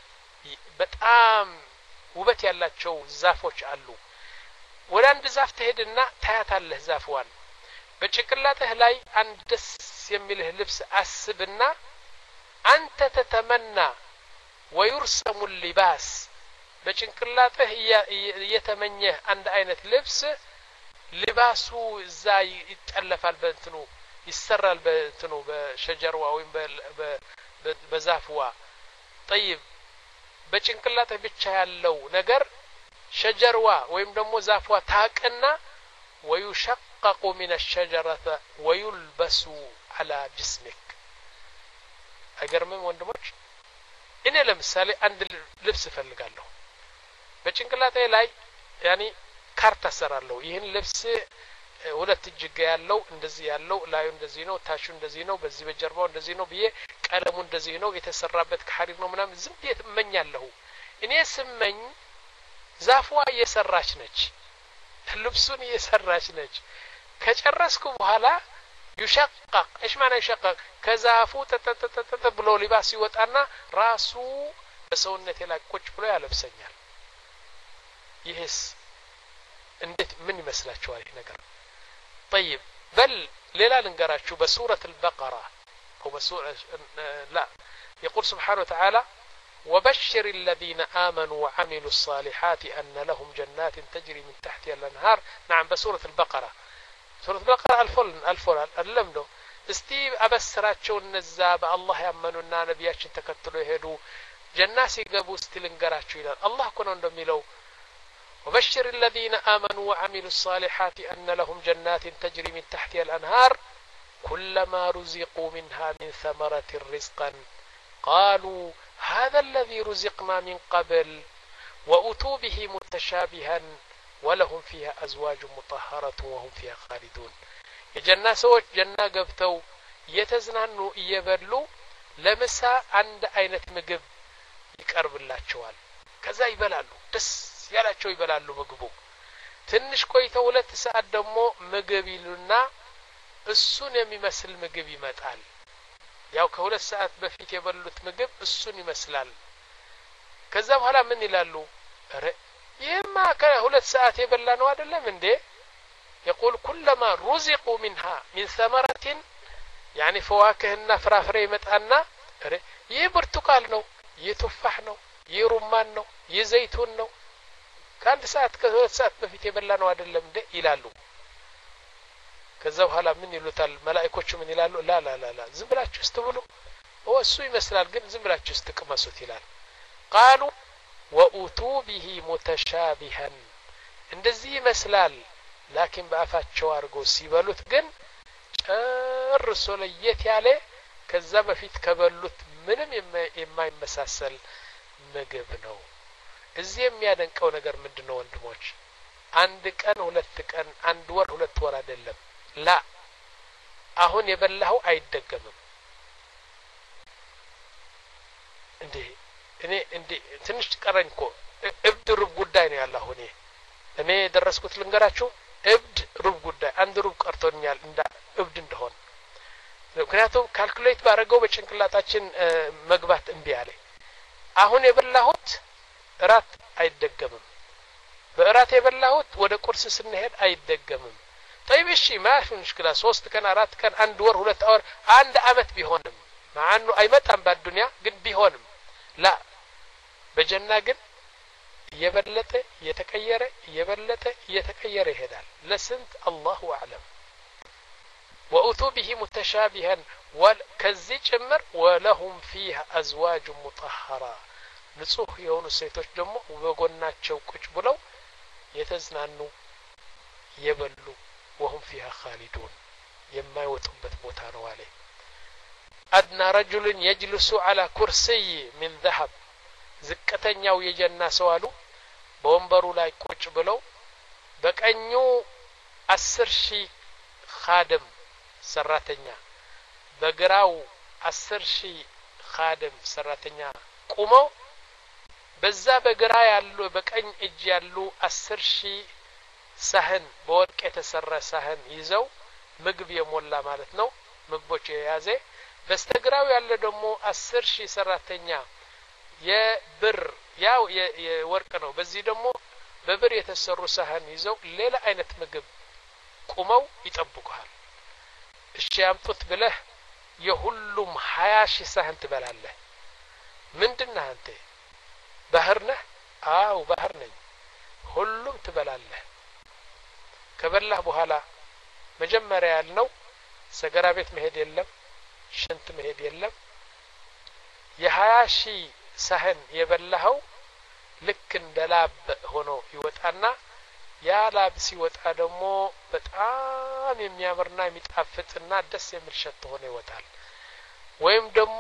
بتام وبت يلا تشو زافوش هلو ወደ አንድ ዛፍ ተሄድና ታያታለህ ዛፍዋን በጭንቅላትህ ላይ አንድ ደስ የሚልህ ልብስ አስብና አንተ ተተመና ويرسم اللباس በጭንቅላትህ እየተመኘህ አንድ አይነት ልብስ ልባሱ እዛ ይጠለፋል በእንትኑ ይሰራል በእንትኑ በሸጀርዋ ወይም በዛፍዋ طيب በጭንቅላትህ ብቻ ያለው ነገር شجروا ويم دمو زافوا تاقنا ويشقق من الشجرة ويلبس على جسمك اجرمم ወንድሞች እኔ ለምሳሌ አንድ ልብስ ፈልጋለሁ በጭንቅላቴ ላይ ያኒ ካርታ ሰራለሁ ይሄን ልብስ ሁለት እጅግ ያለው እንደዚህ ያለው ላዩ እንደዚህ ነው ታቹ እንደዚህ ነው በዚህ በጀርባው እንደዚህ ነው ብዬ ቀለሙ እንደዚህ ነው የተሰራበት ከሐሪር ነው ምናምን ዝም ብዬ እመኛለሁ እኔ ስመኝ ዛፍዋ እየሰራች ነች ልብሱን እየሰራች ነች ከጨረስኩ በኋላ يشقق ايش معنى يشقق كزافو تتتتت ብሎ ሊባስ ይወጣና ራሱ በሰውነቴ ላይ ቁጭ ብሎ ያለብሰኛል ይሄስ እንዴት ምን ይመስላችኋል ይሄ ነገር طيب بل ሌላ ልንገራችሁ በሱረة البقرة او بسورة لا يقول سبحانه وتعالى وبشر الذين آمنوا وعملوا الصالحات أن لهم جنات تجري من تحتها الأنهار نعم بسورة البقرة سورة البقرة الفل الفل اللمدو استي أبسراتشو النزاب الله يأمنونا نبياتشن تكتلو يهدو جناسي قبو استلنقراتشو إلى الله كنون دميلو وبشر الذين آمنوا وعملوا الصالحات أن لهم جنات تجري من تحتها الأنهار كلما رزقوا منها من ثمرة رزقا قالوا هذا الذي رزقنا من قبل وأتوا به متشابها ولهم فيها أزواج مطهرة وهم فيها خالدون የጀና ሰዎች ጀና ገብተው የተዝናኑ እየበሉ ለምሳ አንድ አይነት ምግብ ይቀርብላቸዋል ከዛ ይበላሉ ደስ ያላቸው ይበላሉ ምግቡ ትንሽ ቆይተው ሁለት ሰዓት ደግሞ ምግብ ይሉና እሱን የሚመስል ምግብ ይመጣል ያው ከሁለት ሰዓት በፊት የበሉት ምግብ እሱን ይመስላል ከዛ በኋላ ምን ይላሉ አረ ይሄማ ከሁለት ሰዓት የበላ ነው አይደለም እንዴ يقول كلما رزقوا منها من ثمرة يعني فواكهنا فرافري يمطانا አረ ይሄ ብርቱካን ነው ይሄ ቱፋህ ነው ይሄ ሩማን ነው ይሄ ዘይቱን ነው ከአንድ ሰዓት ከሁለት ሰዓት በፊት የበላ ነው አይደለም እንዴ ይላሉ ከዛ በኋላ ምን ይሉታል መላእክቶቹ ምን ይላሉ ላ ላ ላ ላ ዝም ብላችሁ እስተብሉ ወሱ ይመስላል ግን ዝም ብላችሁ እስተቀመሱት ይላል قالوا وأتوا به متشابها እንደዚህ ይመስላል لكن በአፋቸው አርጎ ሲበሉት ግን ጨርሶ ለየት ያለ ከዛ በፊት ከበሉት ምንም የማይመሳሰል ምግብ ነው እዚህ የሚያደንቀው ነገር ምንድነው ወንድሞች አንድ ቀን ሁለት ቀን አንድ ወር ሁለት ወር አይደለም لا አሁን የበላው አይደገምም እንዴ እኔ እንዴ ትንሽ ቀረኝኮ እብድ ሩብ ጉዳይ ነው ያለው እኔ እኔ ደረስኩት ልንገራችሁ እብድ ሩብ ጉዳይ አንድ ሩብ ቀርቶኛል እንዳ እብድ እንደሆነ ምክንያቱም ካልኩሌት ባረገው በጭንቅላታችን መግባት እንቢ ያለ አሁን የበላሁት ራት አይደገምም በራት የበላሁት ወደ ቁርስ ስንሄድ አይደገምም طيب እሺ ማሽ ሙሽክላ ሶስት ቀን አራት ቀን አንድ ወር ሁለት ወር አንድ አመት ቢሆንም ማአኑ አይመጣም በዱንያ ግን ቢሆንም لا በጀና ግን የበለጠ የተቀየረ የበለጠ የተቀየረ ይሄዳል ለስንት አላሁ አዕለም وأتوا به متشابها وكذي ጭምር ولهم فيها أزواج مطهرة ንጹህ የሆኑ ሴቶች ደግሞ በጎናቸው ቁጭ ብለው የተዝናኑ የበሉ وهم فيها خالدون የማይወጡበት ቦታ ነው አለ أدنى رجل يجلس على كرسي من ذهب ዝቅተኛው የጀና ሰው አሉ በወንበሩ ላይ ቁጭ ብለው በቀኙ አስር ሺህ ኻድም ሰራተኛ በግራው አስር ሺህ ኻድም ሰራተኛ ቆመው በዛ በግራ ያሉ በቀኝ እጅ ያሉ አስር ሺህ ሳህን በወርቅ የተሰራ ሳህን ይዘው ምግብ የሞላ ማለት ነው ምግቦች የያዘ በስተግራው ያለ ደግሞ አስር ሺህ ሰራተኛ የብር ያው የወርቅ ነው በዚህ ደግሞ በብር የተሰሩ ሳህን ይዘው ሌላ አይነት ምግብ ቆመው ይጠብቁሃል እሺ አምጡት ብለህ የሁሉም ሀያ ሺህ ሳህን ትበላለህ ምንድነው አንተ ባህር ነህ አው ባህር ነኝ ሁሉም ትበላለህ ከበላህ በኋላ መጀመሪያ ያልነው ሰገራ ቤት መሄድ የለም ሽንት መሄድ የለም የሀያ ሺህ ሳህን የበላኸው ልክ እንደላብ ሆኖ ይወጣና ያ ላብ ሲወጣ ደግሞ በጣም የሚያምርና የሚጣፍጥና ደስ የሚል ሸት ሆኖ ይወጣል ወይም ደግሞ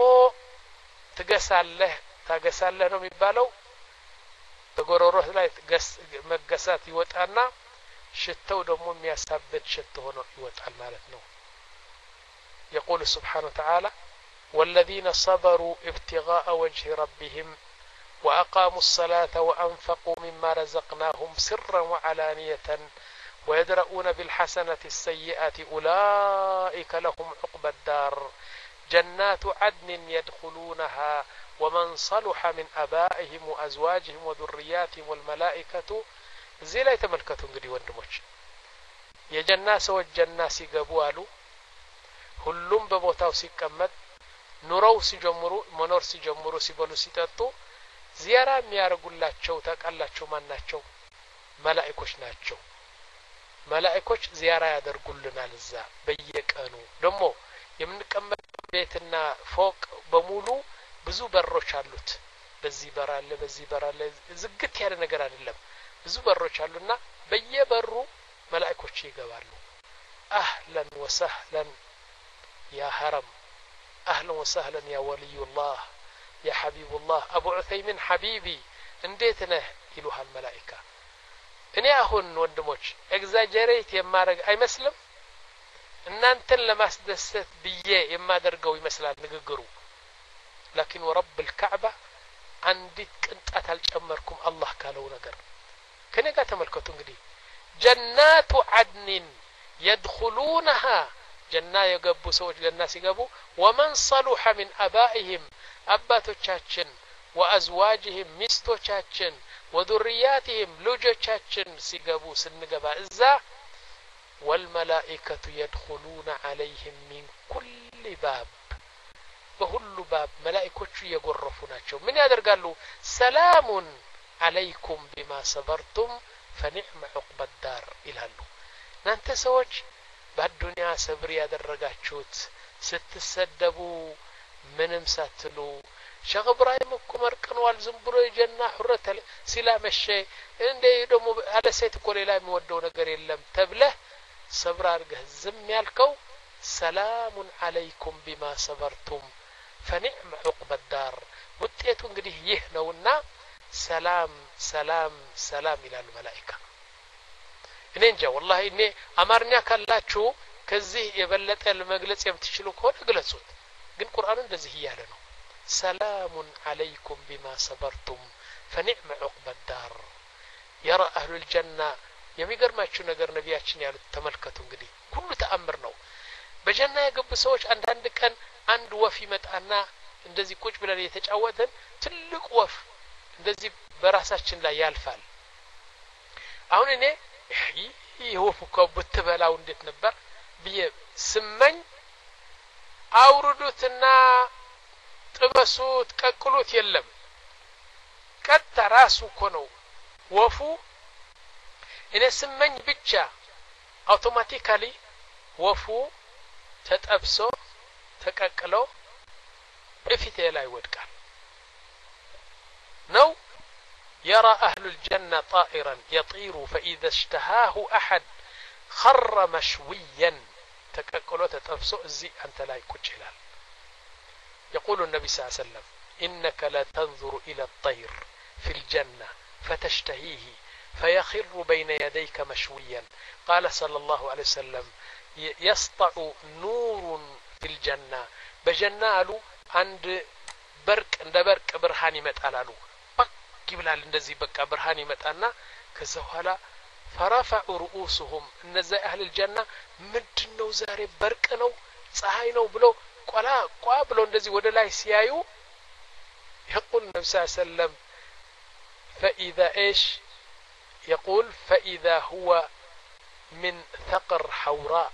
ትገሳለህ ታገሳለህ ነው የሚባለው በጎሮሮህ ላይ መገሳት ይወጣና ሽተው ደግሞ የሚያሳብድ ሽት ሆኖ ይወጣል ማለት ነው يقول سبحانه وتعالى والذين صبروا ابتغاء وجه ربهم وأقاموا الصلاة وأنفقوا مما رزقناهم سرا وعلانية ويدرؤون بالحسنة السيئة أولئك لهم عقبى الدار جنات عدن يدخلونها ومن صلح من آبائهم وأزواجهم وذرياتهم والملائكة زي لا يتملكتون قدي وندموش يا جناس والجناس يقبوالو ሁሉም በቦታው ሲቀመጥ ኑሮው ሲጀምሩ መኖር ሲጀምሩ ሲበሉ ሲጠጡ ዚያራ የሚያርጉላቸው ታቃላቸው ማናቸው መላእክቶች ናቸው መላእክቶች ዚያራ ያደርጉልናል እዛ በየቀኑ ደግሞ የምንቀመጥ ቤትና ፎቅ በሙሉ ብዙ በሮች አሉት በዚህ በራለ በዚህ በራለ ዝግት ያለ ነገር አይደለም ብዙ በሮች አሉና በየበሩ መላእክቶች ይገባሉ አህለን ወሰህለን يا هرم أهلا وسهلا يا ولي الله يا حبيب الله أبو عثيمين حبيبي انديتنا يلوها الملائكة እኔ አሁን ወንድሞች ኤግዛጀሬት የማረግ አይመስልም እናንተን ለማስደሰት ብዬ የማደርገው ይመስላል ንግግሩ لكن ورب الكعبة አንዲት ቅንጣት አልጨመርኩም አላህ ካለው ነገር ከኔ ጋር ተመልከቱ እንግዲህ ጀናቱ عدن يدخلونها ጀና የገቡ ሰዎች ጀና ሲገቡ ومن صلح من آبائهم አባቶቻችን وأزواجهم ሚስቶቻችን وذرياتهم ልጆቻችን ሲገቡ ስንገባ እዛ والملائكة يدخلون عليهم من كل باب በሁሉ ባብ መላእክቶቹ እየጎረፉ ናቸው ምን ያደርጋሉ ሰላም عليكم بما صبرتم فنعم عقبى الدار ይላሉ እናንተ ሰዎች በአዱንያ ሰብር ያደረጋችሁት ስትሰደቡ ምንም ሳትሉ ሸኽ ኢብራሂም እኮ መርቀንዋል ዝም ብሎ የጀና ሁረት ሲላመሸ እንደ ደግሞ አለ ሴት እኮ ሌላ የሚወደው ነገር የለም ተብለህ ሰብር አድርገህ ዝም ያልከው ሰላም عليكم بما صبرتم فنعم عقبى الدار ውጤቱ እንግዲህ ይህ ነውና ሰላም ሰላም ሰላም ይላሉ መላእክታ እኔ እንጃ والله እኔ አማርኛ ካላችሁ ከዚህ የበለጠ ለመግለጽ የምትችሉ ከሆነ ግለጹት ግን ቁርአኑ እንደዚህ ይያለ ነው ሰላም عليكم بما صبرتم فنعم عقبى الدار يرى اهل الجنه የሚገርማችሁ ነገር ነቢያችን ያሉት ተመልከቱ እንግዲህ ሁሉ ተአምር ነው በጀና የገቡ ሰዎች አንድ አንድ ቀን አንድ ወፍ ይመጣና እንደዚህ ቁጭ ብለን እየተጫወተን ትልቅ ወፍ እንደዚህ በራሳችን ላይ ያልፋል አሁን እኔ ይወፍ እኮ ብትበላው እንዴት ነበር ብዬ ስመኝ አውርዱትና ጥበሱት ቀቅሉት የለም ቀጥታ ራሱ እኮ ነው ወፉ እኔ ስመኝ ብቻ አውቶማቲካሊ ወፉ ተጠብሶ ተቀቅሎ እፊቴ ላይ ወድቃል ነው يرى أهل الجنة طائرا يطير فإذا اشتهاه أحد خر مشويا تككلو تتفسو الزي أنت لا يكوش هلال يقول النبي صلى الله عليه وسلم إنك لا تنظر إلى الطير في الجنة فتشتهيه فيخر بين يديك مشويا قال صلى الله عليه وسلم يسطع نور في الجنة بجنالو عند برك عند برك برهاني متقالالو ይብላል እንደዚህ በቃ ብርሃን ይመጣና ከዛ በኋላ فرفع رؤوسهم እነዚያ اهل الجنة ምንድነው ዛሬ በርቅ ነው ፀሐይ ነው ብሎ ቆላ ቋ ብሎ እንደዚህ ወደ ላይ ሲያዩ يقول النبي صلى الله عليه وسلم فإذا إيش يقول فإذا هو من ثقر حوراء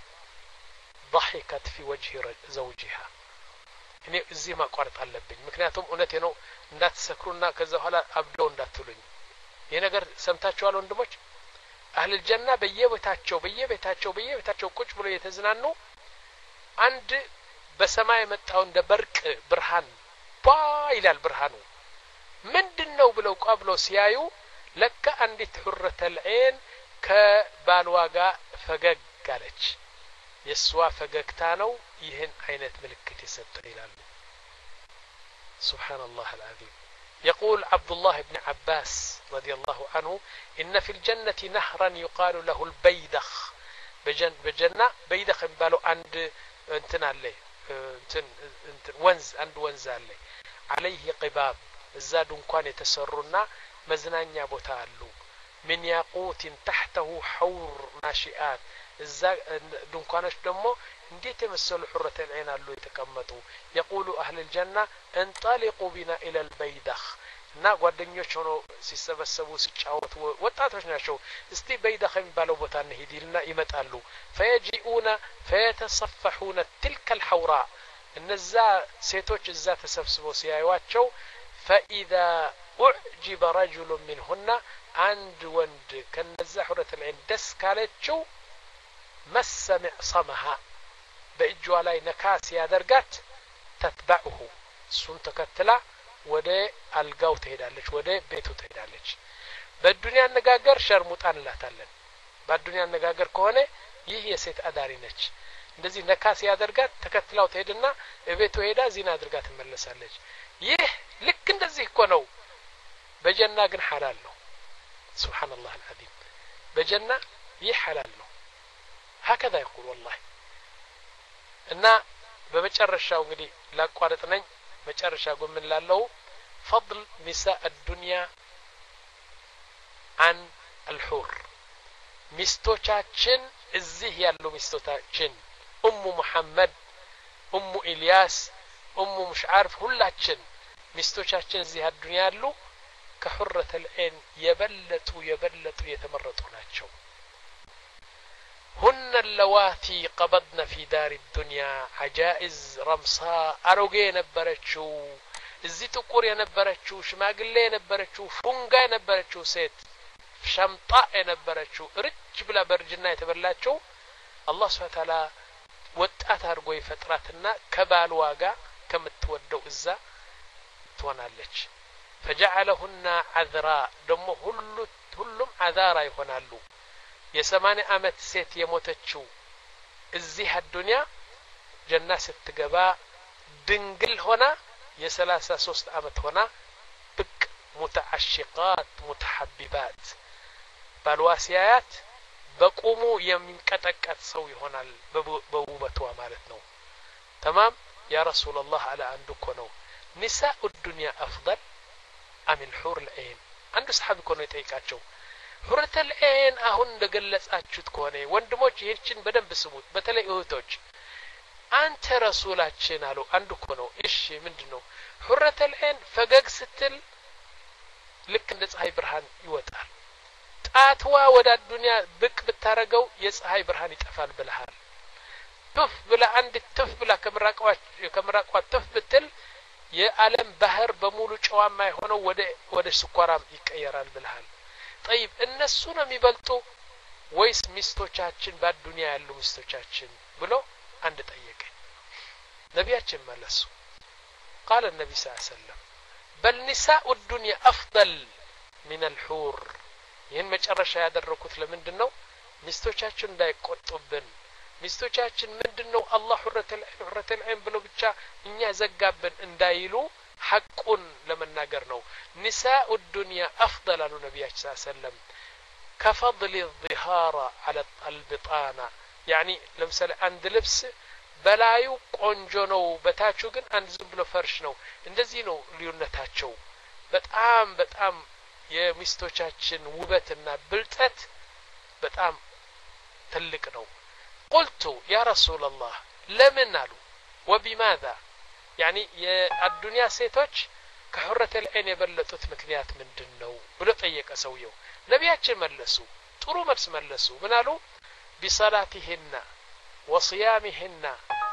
ضحكت في وجه زوجها እኔ እዚህ ማቋረጥ አለብኝ ምክንያቱም እውነቴ ነው እንዳትሰክሩና ከዛ በኋላ አብደው እንዳትሉኝ ይሄ ነገር ሰምታችኋል ወንድሞች አህል ጀና በየቤታቸው በየቤታቸው በየቤታቸው ቁጭ ብሎ የተዝናኑ አንድ በሰማይ የመጣው እንደ በርቅ ብርሃን ባ ይላል ብርሃኑ ምንድነው ብለው ቋብሎ ሲያዩ ለካ አንዲት ሁረተል ዐይን ከባልዋ ጋር ፈገግ አለች የሷ ፈገግታ ነው ይህን አይነት ምልክት ይሰጣል ይላሉ سبحان الله العظيم يقول عبد الله بن عباس رضي الله عنه إن في الجنة نهرا يقال له البيدخ بجن بجنة بيدخ يبالو عند انتن عليه انتن انتن ونز عند ونز عليه عليه قباب الزاد እንኳን የተሰሩና መዝናኛ ቦታ አሉ من ياقوت تحته حور ناشئات እዛ ድንኳኖች ደግሞ እንዴት የመሰሉ حرة العين አሉ የተቀመጡ يقول أهل الجنة انطلقوا بنا إلى البيدخ እና ጓደኞች ሆኖ ሲሰበሰቡ ሲጫወቱ ወጣቶች ናቸው እስቲ በይደኸ የሚባለው ቦታ እንሂድልና ይመጣሉ فيجيئون فيتصفحون تلك الحوراء እነዛ ሴቶች እዛ ተሰብስበው ሲያዩዋቸው فإذا أعجب رجل منهن عند وند كنዛ حرة العين ደስ ካለችው مسمع صمها በእጇ ላይ ነካስ ያደርጋት تتبعه እሱን ተከትላ ወደ አልጋው ትሄዳለች ወደ ቤቱ ትሄዳለች በዱንያ አነጋገር ሸርሙጣን ላታለን በዱንያ አነጋገር ከሆነ ይህ የሴት አዳሪ ነች እንደዚህ ነካስ ያደርጋት ተከትላው ትሄድና ቤቱ ሄዳ ዚና አድርጋ ትመለሳለች ይህ ልክ እንደዚህ እኮ ነው በጀና ግን ሐላል ነው سبحان الله العظيم بجنة ይህ ሐላል ነው هكذا يقول والله እና በመጨረሻው እንግዲህ ላቋረጥ ነኝ መጨረሻ ጎን ምን ላለው فضل نساء الدنيا عن الحور ሚስቶቻችን እዚህ ያሉ ሚስቶቻችን ኡሙ መሐመድ ኡሙ ኢልያስ ኡሙ ሙሽዓርፍ ሁላችን ሚስቶቻችን እዚህ አዱንያ ያሉ ከሁረተ العين የበለጡ የበለጡ የተመረጡ ናቸው هن اللواتي قبضن في دار الدنيا عجائز رمصاء አሮጌ ነበረችው እዚህ ጥቁር የነበረችው ሽማግሌ የነበረችው ፉንጋ የነበረችው ሴት ሸምጣ የነበረችው ርጅ ብላ በርጅና የተበላችው አላህ Subhanahu Wa Ta'ala ወጣት አድርጎ ይፈጥራትና ከባልዋ ጋር ከምትወደው እዛ ትሆናለች فجعلهن عذراء ደሞ ሁሉ ሁሉም አዛራ ይሆናሉ የሰማንያ አመት ሴት የሞተችው እዚህ አዱንያ ጀና ስትገባ ድንግል ሆና የሰላሳ ሶስት አመት ሆና ብቅ متعشقات متحببات ባልዋሲያት በቁሙ የሚንቀጠቀጥ ሰው ይሆናል በውበቷ ማለት ነው تمام يا رسول الله على عندك ነው نساء الدنيا افضل ام الحور العين አንድ ሰሃቢ ኮነ ይጠይቃቸው حرة العين አሁን እንደገለጻችሁት ከሆነ ወንድሞች ይህችን በደንብ ስሙት በተለይ እህቶች አንተ ረሱላችን አሉ አንድ እኮ ነው እሺ ምንድነው حرة العين ፈገግ ስትል ልክ እንደ ፀሐይ ብርሃን ይወጣል ጣትዋ ወደ ዱንያ ብቅ ብታረገው የፀሐይ ብርሃን ይጠፋል ብለሃል ትፍ ብላ አንድ ትፍ ብላ ከምራቋ ከምራቋ ትፍ ብትል የዓለም ባህር በሙሉ ጨዋማ የሆነው ወደ ወደ ስኳራም ይቀየራል ብለሃል طيب እነሱ ነው የሚበልጡ ወይስ ሚስቶቻችን በዱንያ ያሉ ሚስቶቻችን ብሎ አንድ ጠየቀ ነቢያችን መለሱ قال النبي صلى الله عليه وسلم بل نساء الدنيا أفضل من الحور ይህን መጨረሻ ያደረኩት ለምንድነው ሚስቶቻችን እንዳይቆጡብን ሚስቶቻችን ምንድነው አላህ ሁረተል ሁረተል ዐይን ብሎ ብቻ እኛ ዘጋብን እንዳይሉ ሐቁን ለመናገር ነው نساء الدنيا أفضل على النبي صلى الله عليه وسلم كفضل الظهار على البطانة يعني لمثلا عند لبس በላዩ ቆንጆ ነው በታቹ ግን አንድ ዝም ብሎ ፈርሽ ነው እንደዚህ ነው ልዩነታቸው በጣም በጣም የሚስቶቻችን ውበትና ብልጠት በጣም ትልቅ ነው قلت يا رسول الله لمن قالوا وبماذا يعني የአዱንያ ሴቶች ከሁረተ العين የበለጡት ምክንያት ምንድነው ብሎ ጠየቀ ሰውየው ነቢያችን መለሱ ጥሩ መልስ መለሱ ምን አሉ بصلاتهن وصيامهن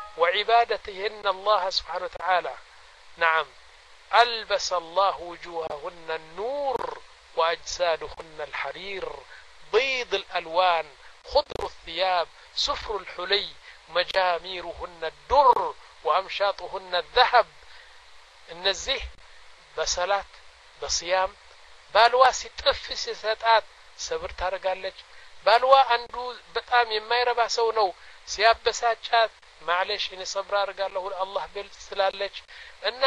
وعبادتهن الله سبحانه وتعالى نعم ألبس الله وجوههن النور وأجسادهن الحرير بيض الألوان خضر الثياب سفر الحلي مجاميرهن الدر وأمشاطهن الذهب النزيه بصلاة بصيام بالوا ستفس ستات صبر ታረጋለች ባልዋ አንዱ በጣም የማይረባ ሰው ነው ሲያበሳጫት معلش እኔ صبر አርጋለሁ አላህ በልጥ ስላለች እና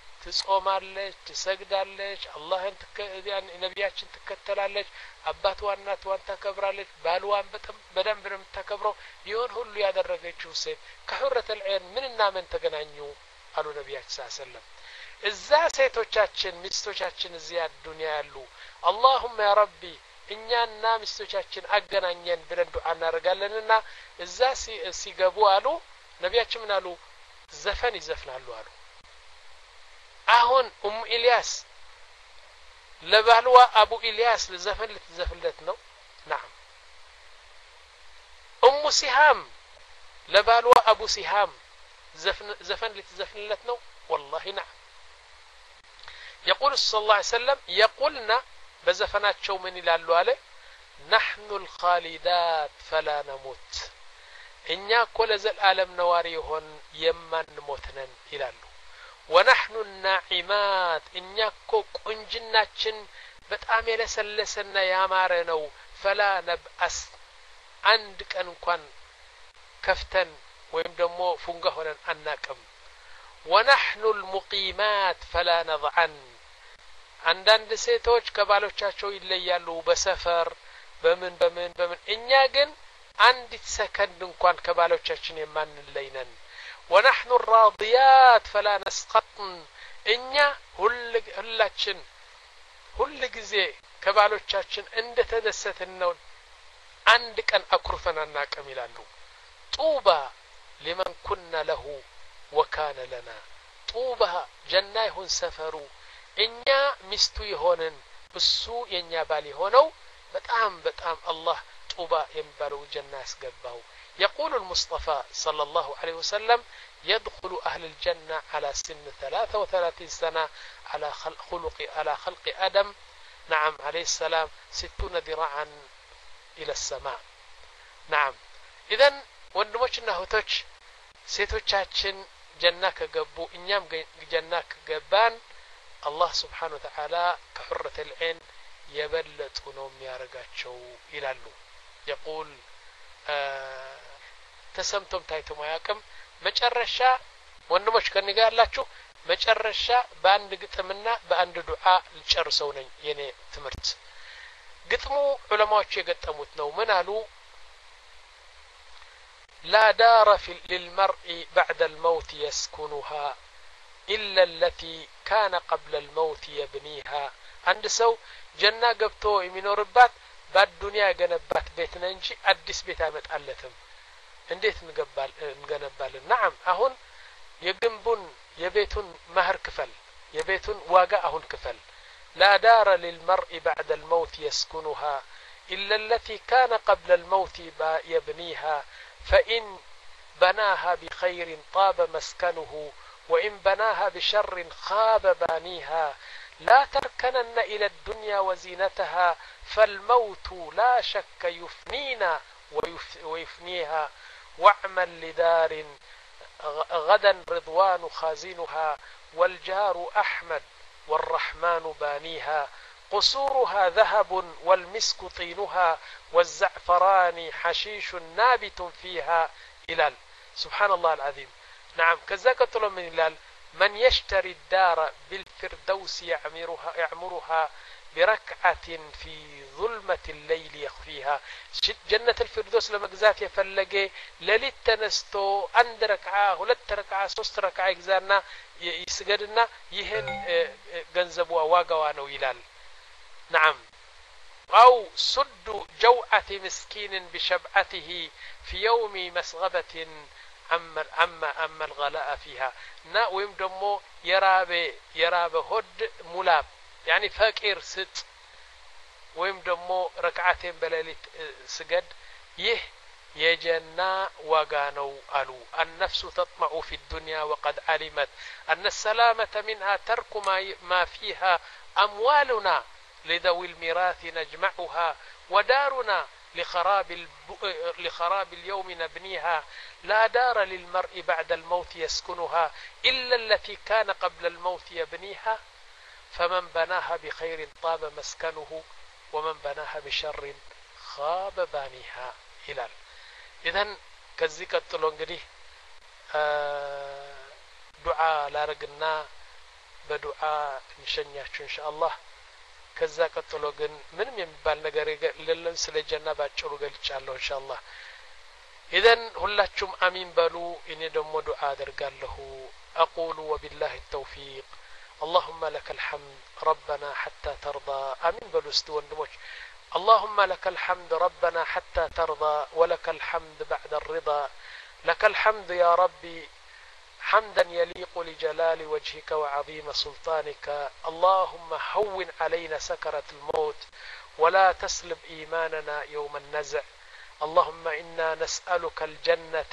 ትጾማለች ትሰግዳለች አላህን ያን ነቢያችን ትከተላለች አባቷና እናቷን ታከብራለች ባልዋን በጣም በደንብ ነው የምታከብረው ይሁን ሁሉ ያደረገችው ሴት ከሁረተ العين ምንና ምን ተገናኙ አሉ ነቢያችን ሰለላሁ ዐለይሂ ወሰለም እዛ ሴቶቻችን ሚስቶቻችን እዚያ ዱንያ ያሉ اللهم يا ربي እኛና ሚስቶቻችን አገናኘን ብለን ዱዓ እናደርጋለንና እዛ ሲገቡ አሉ ነቢያችን ምን አሉ ዘፈን ይዘፍናሉ አሉ አሁን ኡም ኢልያስ ለባልዋ አቡ ኢልያስ ለዘፈን ልትዘፍለት ነው نعم ኡም ሲሃም ለባልዋ አቡ ሲሃም ዘፈን ዘፈን ልትዘፍንለት ነው والله نعم يقول صلى الله عليه وسلم يقولنا بزفناتቸው ምን ይላሉ አለ نحن الخالدات فلا نموت እኛ እኮ ለዘላለም ነዋሪ ሆን የማንሞትነን ይላሉ ونحن الناعمات እኛ እኮ ቁንጅናችን በጣም የለሰለሰና ያማረ ነው فلا نبأس አንድ ቀን እንኳን ከፍተን ወይም ደግሞ ፉንጋ ሆነን አናቀም ونحن المقيمات فلا نضعن አንዳንድ ሴቶች ከባሎቻቸው ይለያሉ በሰፈር በምን በምን በምን እኛ ግን አንዲት ሰከንድ እንኳን ከባሎቻችን የማንለይነን ونحن الراضيات فلا نسقطن እኛ ሁላችን ሁሉ ጊዜ ከባሎቻችን እንደተደሰትን ነው አንድ ቀን አኩርፈን አናቀም ይላሉ طوبى لمن كنا له وكان لنا طوبى جنة يهون سفرو እኛ ሚስቱ ይሆነን እሱ የኛ ባል ይሆነው በጣም በጣም አላህ ጡባ የሚባለው ጀና ያስገባው يقول المصطفى صلى الله عليه وسلم يدخل أهل الجنة على سن ثلاثة وثلاثين سنة على خلق على خلق آدم نعم عليه السلام ستون ذراعا إلى السماء نعم إذن ወንድሞችና እህቶች ሴቶቻችን ጀና ከገቡ እኛም ጀና ከገባን الله سبحانه وتعالى كحرة العين يبلط نوم يارغاچو ይላሉ يقول ተሰምቶም ታይቶም አያውቅም መጨረሻ ወንድሞች ከኔ ጋር ያላችሁ መጨረሻ በአንድ ግጥምና በአንድ ዱዓ ልጨርሰው ነኝ የኔ ትምርት ግጥሙ ዑለማዎች የገጠሙት ነው ምን አሉ لا دار في للمرء بعد الموت يسكنها إلا التي كان قبل الموت يبنيها عند سو جنة قبتو يمينوربات بعد الدنيا جنبات بيتنا نجي أدس بيت عمت ألتم انديت نقبال نقنبال نعم أهون يجنبون يبيتون مهر كفل يبيتون واقع أهون كفل لا دار للمرء بعد الموت يسكنها إلا التي كان قبل الموت يبنيها فإن بناها بخير طاب مسكنه وإن بناها بشر خاب بانيها لا تركنن إلى الدنيا وزينتها فالموت لا شك يفنينا ويفنيها واعمل لدار غدا رضوان خازنها والجار أحمد والرحمن بانيها قصورها ذهب والمسك طينها والزعفران حشيش نابت فيها إلال سبحان الله العظيم. نعم كذا قتل من إلال من يشتري الدار بالفردوس يعمرها, يعمرها بركعة في ظلمة الليل يخفيها جنة الفردوس لما قزات يفلقي لليت تنستو عند ركعة ولت ركعة سوست ركعة يقزارنا يسجدنا يهن جنزبوا واقوانو إلال. نعم أو سد جوعة مسكين بشبعته في يوم مسغبة أما أما أما الغلاء فيها نا ويم دمو يراب يراب هد ملاب يعني فقير ست ويم دمو ركعتين بليلت سجد يه يجنا وغانو ألو النفس تطمع في الدنيا وقد علمت أن السلامة منها ترك ما ما فيها أموالنا لذوي الميراث نجمعها ودارنا لخراب الب... لخراب اليوم نبنيها لا دار للمرء بعد الموت يسكنها إلا التي كان قبل الموت يبنيها فمن بناها بخير طاب مسكنه ومن بناها بشر خاب بانيها إلى إذن كذي قتلوا እንግዲህ ዱዓ ላርግና በዱዓ እንሸኛችሁ ኢንሻአላህ ከዛ ቀጥሎ ግን ምንም የሚባል ነገር የለም ስለ ጀና ባጭሩ ገልጫለሁ ኢንሻአላህ إذن ሁላችሁም አሚን በሉ እኔ ደግሞ ዱዓ አደርጋለሁ أقول وبالله التوفيق اللهم لك الحمد ربنا حتى ترضى آمين بلو است ወንድሞች اللهم لك الحمد ربنا حتى ترضى ولك الحمد بعد الرضا لك الحمد يا ربي حمدا يليق لجلال وجهك وعظيم سلطانك اللهم هون علينا سكرة الموت ولا تسلب إيماننا يوم النزع اللهم إنا نسألك الجنة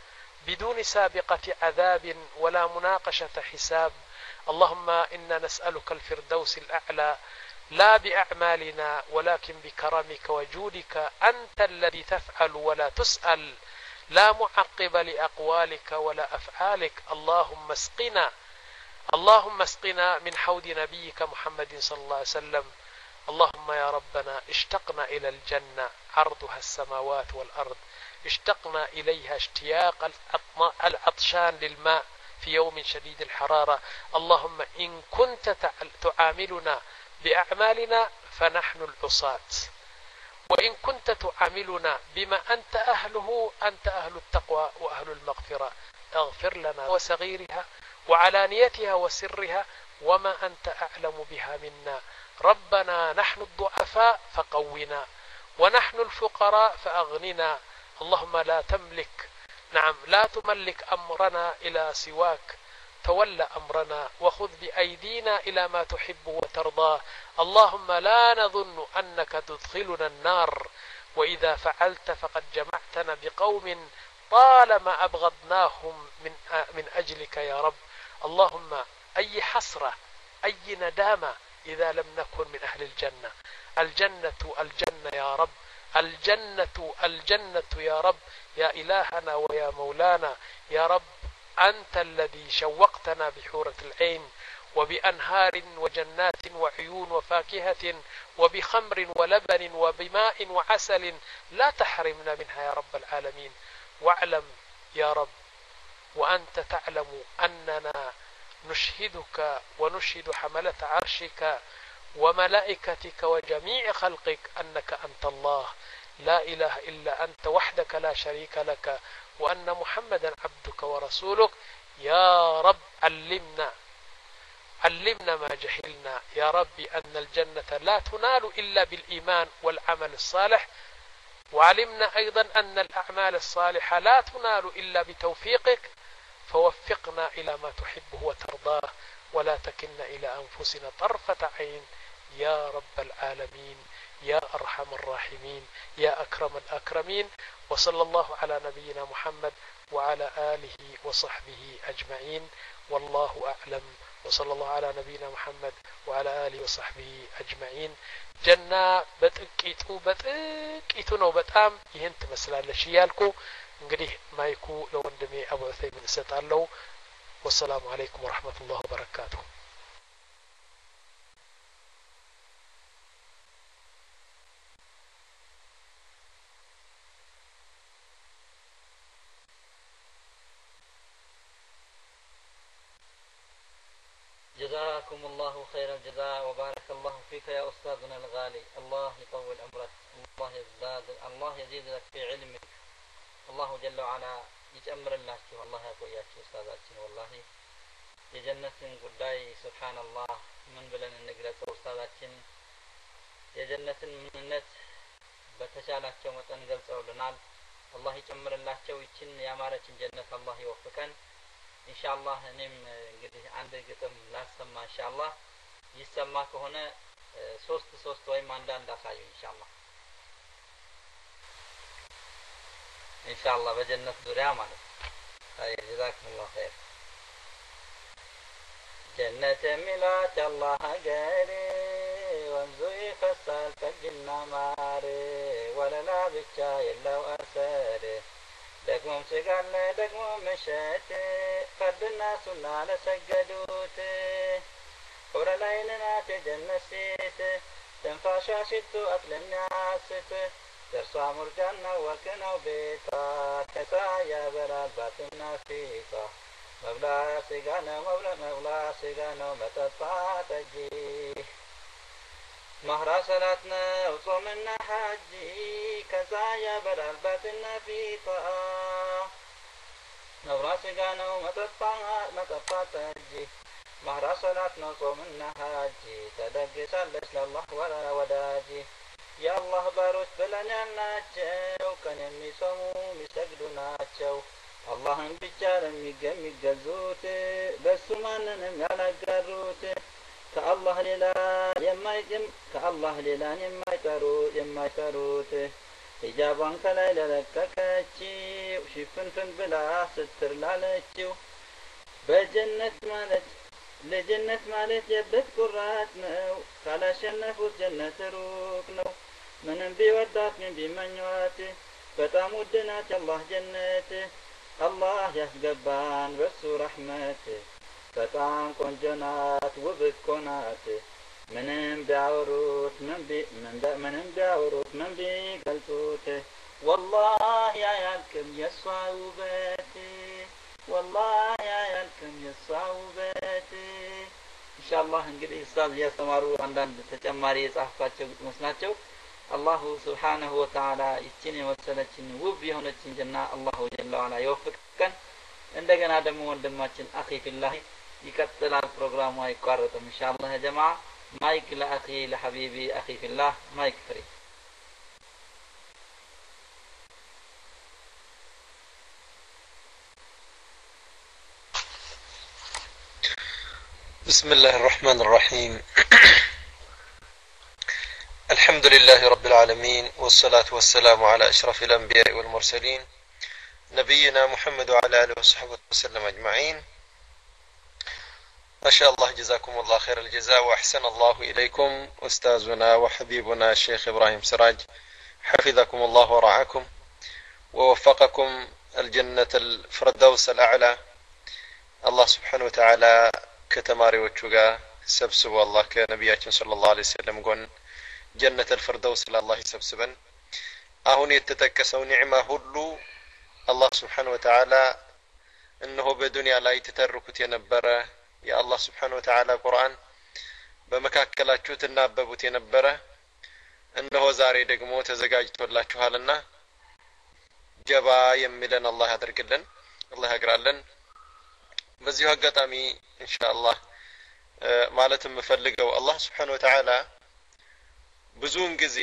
بدون سابقة عذاب ولا مناقشة حساب اللهم إنا نسألك الفردوس الأعلى لا بأعمالنا ولكن بكرمك وجودك أنت الذي تفعل ولا تسأل لا معقب لأقوالك ولا أفعالك اللهم اسقنا اللهم اسقنا من حوض نبيك محمد صلى الله عليه وسلم اللهم يا ربنا اشتقنا إلى الجنة عرضها السماوات والأرض اشتقنا إليها اشتياق العطشان للماء في يوم شديد الحرارة اللهم إن كنت تعاملنا بأعمالنا فنحن العصاة وإن كنت تعاملنا بما أنت أهله أنت أهل التقوى وأهل المغفرة اغفر لنا وصغيرها وعلانيتها وسرها وما أنت أعلم بها منا ربنا نحن الضعفاء فقونا ونحن الفقراء فأغننا اللهم لا تملك نعم لا تملك أمرنا إلى سواك تولى أمرنا وخذ بأيدينا إلى ما تحب وترضاه اللهم لا نظن أنك تدخلنا النار وإذا فعلت فقد جمعتنا بقوم طالما أبغضناهم من من أجلك يا رب اللهم أي حسرة أي ندامة إذا لم نكن من أهل الجنة الجنة الجنة يا رب الجنة الجنة يا رب يا إلهنا ويا مولانا يا رب أنت الذي شوقتنا بحورة العين وبأنهار وجنات وعيون وفاكهة وبخمر ولبن وبماء وعسل لا تحرمنا منها يا رب العالمين واعلم يا رب وأنت تعلم أننا نشهدك ونشهد حملة عرشك وملائكتك وجميع خلقك أنك أنت الله لا إله إلا أنت وحدك لا شريك لك وأن محمدا عبدك ورسولك يا رب علمنا علمنا ما جهلنا يا ربي أن الجنة لا تنال إلا بالإيمان والعمل الصالح وعلمنا أيضا أن الأعمال الصالحة لا تنال إلا بتوفيقك فوفقنا إلى ما تحبه وترضاه ولا تكلنا إلى أنفسنا طرفة عين يا رب العالمين يا أرحم الراحمين يا أكرم الأكرمين وصلى الله على نبينا محمد وعلى آله وصحبه أجمعين والله أعلم وصلى الله على نبينا محمد وعلى آله وصحبه أجمعين جنة بتقيتو بتقيتو ነው በጣም ይሄን ትመስላለሽ ያልኩ እንግዲህ ማይኩ ለወንድሜ አቡ ዑሰይሚን እሰጣለሁ والسلام عليكم ورحمة الله وبركاته جزاكم الله خير الجزاء وبارك الله فيك يا أستاذنا الغالي الله يطول عمرك الله يزداد الله يزيد لك في علمك الله جل وعلا يجمر الله والله يقوياك أستاذاتنا والله የጀነትን ጉዳይ ሱብሃንአላህ ምን ብለን እንግለጸው ኡስታዛችን የጀነትን ምንነት በተቻላቸው መጠን ገልጸውልናል አላህ ይጨምርላቸው ይችን ያማረችን ጀነት አላህ ይወፍቀን ኢንሻአላህ እኔም እንግዲህ አንድ ግጥም ላሰማ ኢንሻአላህ ይሰማ ከሆነ ሶስት ሶስት ወይም አንድ አንድ አሳዩ ኢንሻአላህ ኢንሻአላህ በጀነት ዙሪያ ማለት አይ ጀዛኩሙላህ ኸይር جنة ملات الله غيري وانزوي فسال كجنا ماري ولا لا بچا يلو أسر دقمم سيقال دقمم مشت فردنا سنة لسجدوت قول ليلنا تجنة سيت تنفاشا شتو أكل الناس ترسى مرجانا وكنا بيتا كتايا برال باتنا فيتا مبلا سيغانا مبلا مبلا سيغانا متطاعت جي مهرا صلاتنا وصومنا حجي كزايا برالباتنا في طاعة مبلا سيغانا متطاعت متطاعت جي مهرا صلاتنا وصومنا حجي تدقي سلس لله ولا وداجي يا الله باروس بلنا ناتشو كان يميسومو ميسجدو ناتشو አላህን ብቻ ለሚገዙት በሱ ማንንም ያላጋሩት ከአላህ ሌላ የማይጭም ከአላህ ሌላን የማይጠሩ የማይጠሩት ሂጃቧን ከላይ ለለቀቀችው ሽፍንፍን ብላ ስትር ላለችው በጀነት ማለት ለጀነት ማለት የበት ቁራት ነው ካላሸነፉት ጀነት ሩቅ ነው ምንም ቢወዳት ምን ቢመኟት በጣም ውድ ናት የአላህ ጀነት الله يسقبان بسو رحمته በጣም ቆንጆ ናት ውብ እኮ ናት ምንም ቢያወሩት ምን ቢ ምንም ቢያወሩት ምን ቢገልጹት والله ያያልቅም የሷ ውበት والله ያያልቅም የሷ ውበት ኢንሻአላህ እንግዲህ ኡስታዝ ያስተማሩ አንዳንድ ተጨማሪ የጻፍኳቸው ግጥሞች ናቸው አላሁ ሱብሓነሁ ወተዓላ ይችን የመሰለችን ውብ የሆነችን ጀና አላሁ ጀለ ወዐላ ይወፍቀን እንደገና ደግሞ ወንድማችን አኺ ፊላህ ይቀጥላል ፕሮግራሙ አይቋረጥም ኢንሻአላህ ያ ጀማዓ ማይክ ለአኺ ለሐቢቢ አኺ ፊላህ ማይክ ፍሪ بسم الله الرحمن الرحيم الحمد لله رب العالمين والصلاة والسلام على أشرف الأنبياء والمرسلين نبينا محمد وعلى آله وصحبه وسلم أجمعين ما شاء الله جزاكم الله خير الجزاء وأحسن الله إليكم أستاذنا وحبيبنا الشيخ إبراهيم سراج حفظكم الله ورعاكم ووفقكم الجنة الفردوس الأعلى الله سبحانه وتعالى كتماري وجوغا سبسبوا الله كنبياتنا صلى الله عليه وسلم قن جنة الفردوس لله سبسبا አሁን የተጠቀሰው ኒዕማ ሁሉ አላህ Subhanahu Wa Ta'ala እነሆ በዱንያ ላይ ተተርኩት የነበረ የአላህ Subhanahu Wa Ta'ala ቁርአን በመካከላችሁ ተናበቡት የነበረ እነሆ ዛሬ ደግሞ ተዘጋጅቶላችኋልና ጀባ የሚለን አላህ ያድርግልን አላህ ያግራልን በዚህ አጋጣሚ ኢንሻአላህ ማለትም ፈልገው አላህ Subhanahu Wa Ta'ala ብዙውን ጊዜ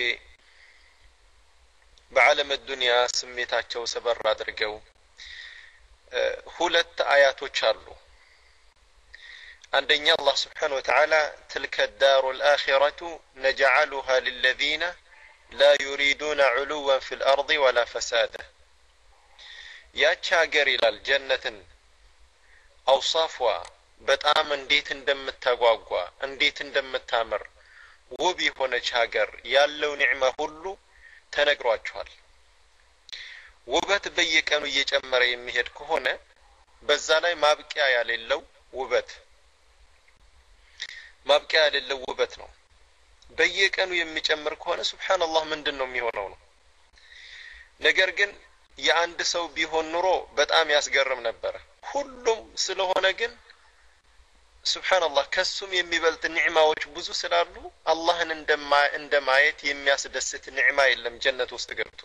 በዓለም الدنيا ስሜታቸው ሰበር አድርገው ሁለት አያቶች አሉ አንደኛ አላህ Subhanahu Wa Ta'ala تلك الدار الآخرة نجعلها للذين لا يريدون علوا في الأرض ولا فسادا ያች ሀገር ይላል ጀነትን አውሳፏ በጣም እንዴት እንደምታጓጓ እንዴት እንደምታምር ውብ የሆነች ሀገር ያለው ኒዕማ ሁሉ ተነግሯቸዋል ውበት በየቀኑ እየጨመረ የሚሄድ ከሆነ በዛ ላይ ማብቂያ ያሌለው ውበት ማብቂያ ያሌለው ውበት ነው በየቀኑ የሚጨምር ከሆነ ሱብሃንአላህ ምንድነው የሚሆነው ነው ነገር ግን የአንድ ሰው ቢሆን ኑሮ በጣም ያስገርም ነበር ሁሉም ስለሆነ ግን ሱብሃንአላህ ከሱም የሚበልጥ ኒዕማዎች ብዙ ስላሉ አላህን እንደማ እንደማየት የሚያስደስት ኒዕማ የለም ጀነት ውስጥ ገብቶ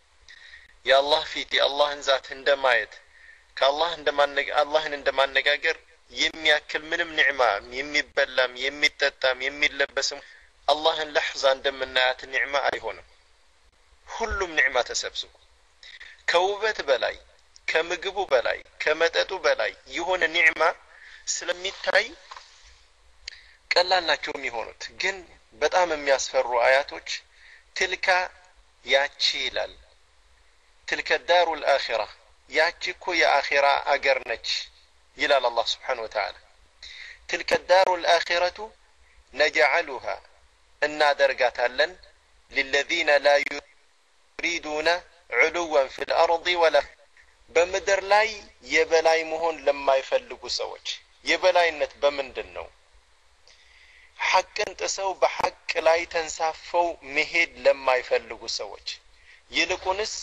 የአላህ ፊት የአላህን ዛት እንደማየት ከአላህ እንደማነጋ አላህን እንደማነጋገር የሚያክል ምንም ኒዕማ የሚበላም የሚጠጣም የሚለበስም አላህን ለሕዛ እንደምናያት ኒዕማ አይሆንም ሁሉም ኒዕማ ተሰብስቦ ከውበት በላይ ከምግቡ በላይ ከመጠጡ በላይ የሆነ ኒዕማ ስለሚታይ ቀላል ናቸው የሚሆኑት ግን በጣም የሚያስፈሩ አያቶች ትልካ ያቺ ይላል ትልከ ዳሩ الآخرة ያቺ እኮ የአኺራ አገር ነች ይላል አላህ Subhanahu Wa Ta'ala ትልከ ዳሩ الآخرة نجعلها እናደርጋታለን للذين لا يريدون علوا في الأرض ولا በምድር ላይ የበላይ መሆን ለማይፈልጉ ሰዎች የበላይነት በምንድን ነው ሐቅን ጥሰው በሐቅ ላይ ተንሳፈው መሄድ ለማይፈልጉ ሰዎች ይልቁንስ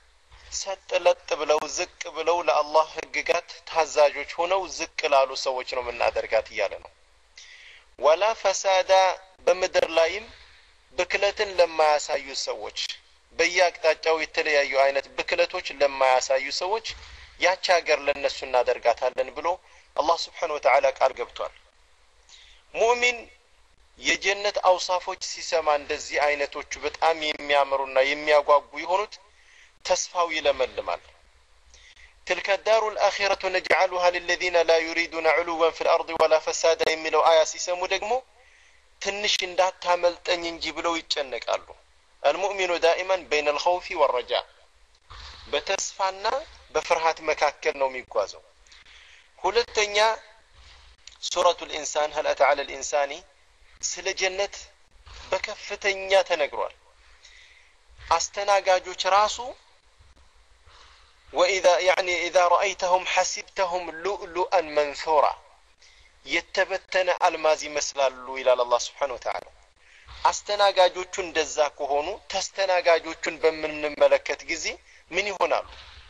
ሰጥለጥ ብለው ዝቅ ብለው ለአላህ ህግጋት ታዛዦች ሆነው ዝቅ ላሉ ሰዎች ነው የምናደርጋት ይያለ ነው ወላ ፈሳዳ በምድር ላይም ብክለትን ለማያሳዩ ሰዎች በየአቅጣጫው የተለያዩ አይነት ብክለቶች ለማያሳዩ ሰዎች ያቺ ሀገር ለነሱ እናደርጋታለን ብሎ አላህ Subhanahu Wa Ta'ala ቃል ገብቷል ሙእሚን የጀነት አውሳፎች ሲሰማ እንደዚህ አይነቶቹ በጣም የሚያምሩና የሚያጓጉ የሆኑት ተስፋው ይለመልማል تلك الدار الآخرة نجعلها للذين لا يريدون علوا في الأرض ولا فسادا የሚለው አያ ሲሰሙ ደግሞ ትንሽ እንዳታመልጠኝ እንጂ ብለው ይጨነቃሉ المؤمن دائما بين الخوف والرجاء بتسفانا بفرحات مكاكل ነው የሚጓዘው ሁለተኛ سورة الإنسان هل أتى على الإنسان ስለ ጀነት በከፍተኛ ተነግሯል አስተናጋጆች ራሱ وإذا يعني إذا رأيتهم حسبتهم لؤلؤا منثورا يتبتن الماز مسلالو إلى الله سبحانه وتعالى አስተናጋጆቹ እንደዛ ከሆኑ ተስተናጋጆቹን በመንመለከት ጊዜ ምን ይሆናሉ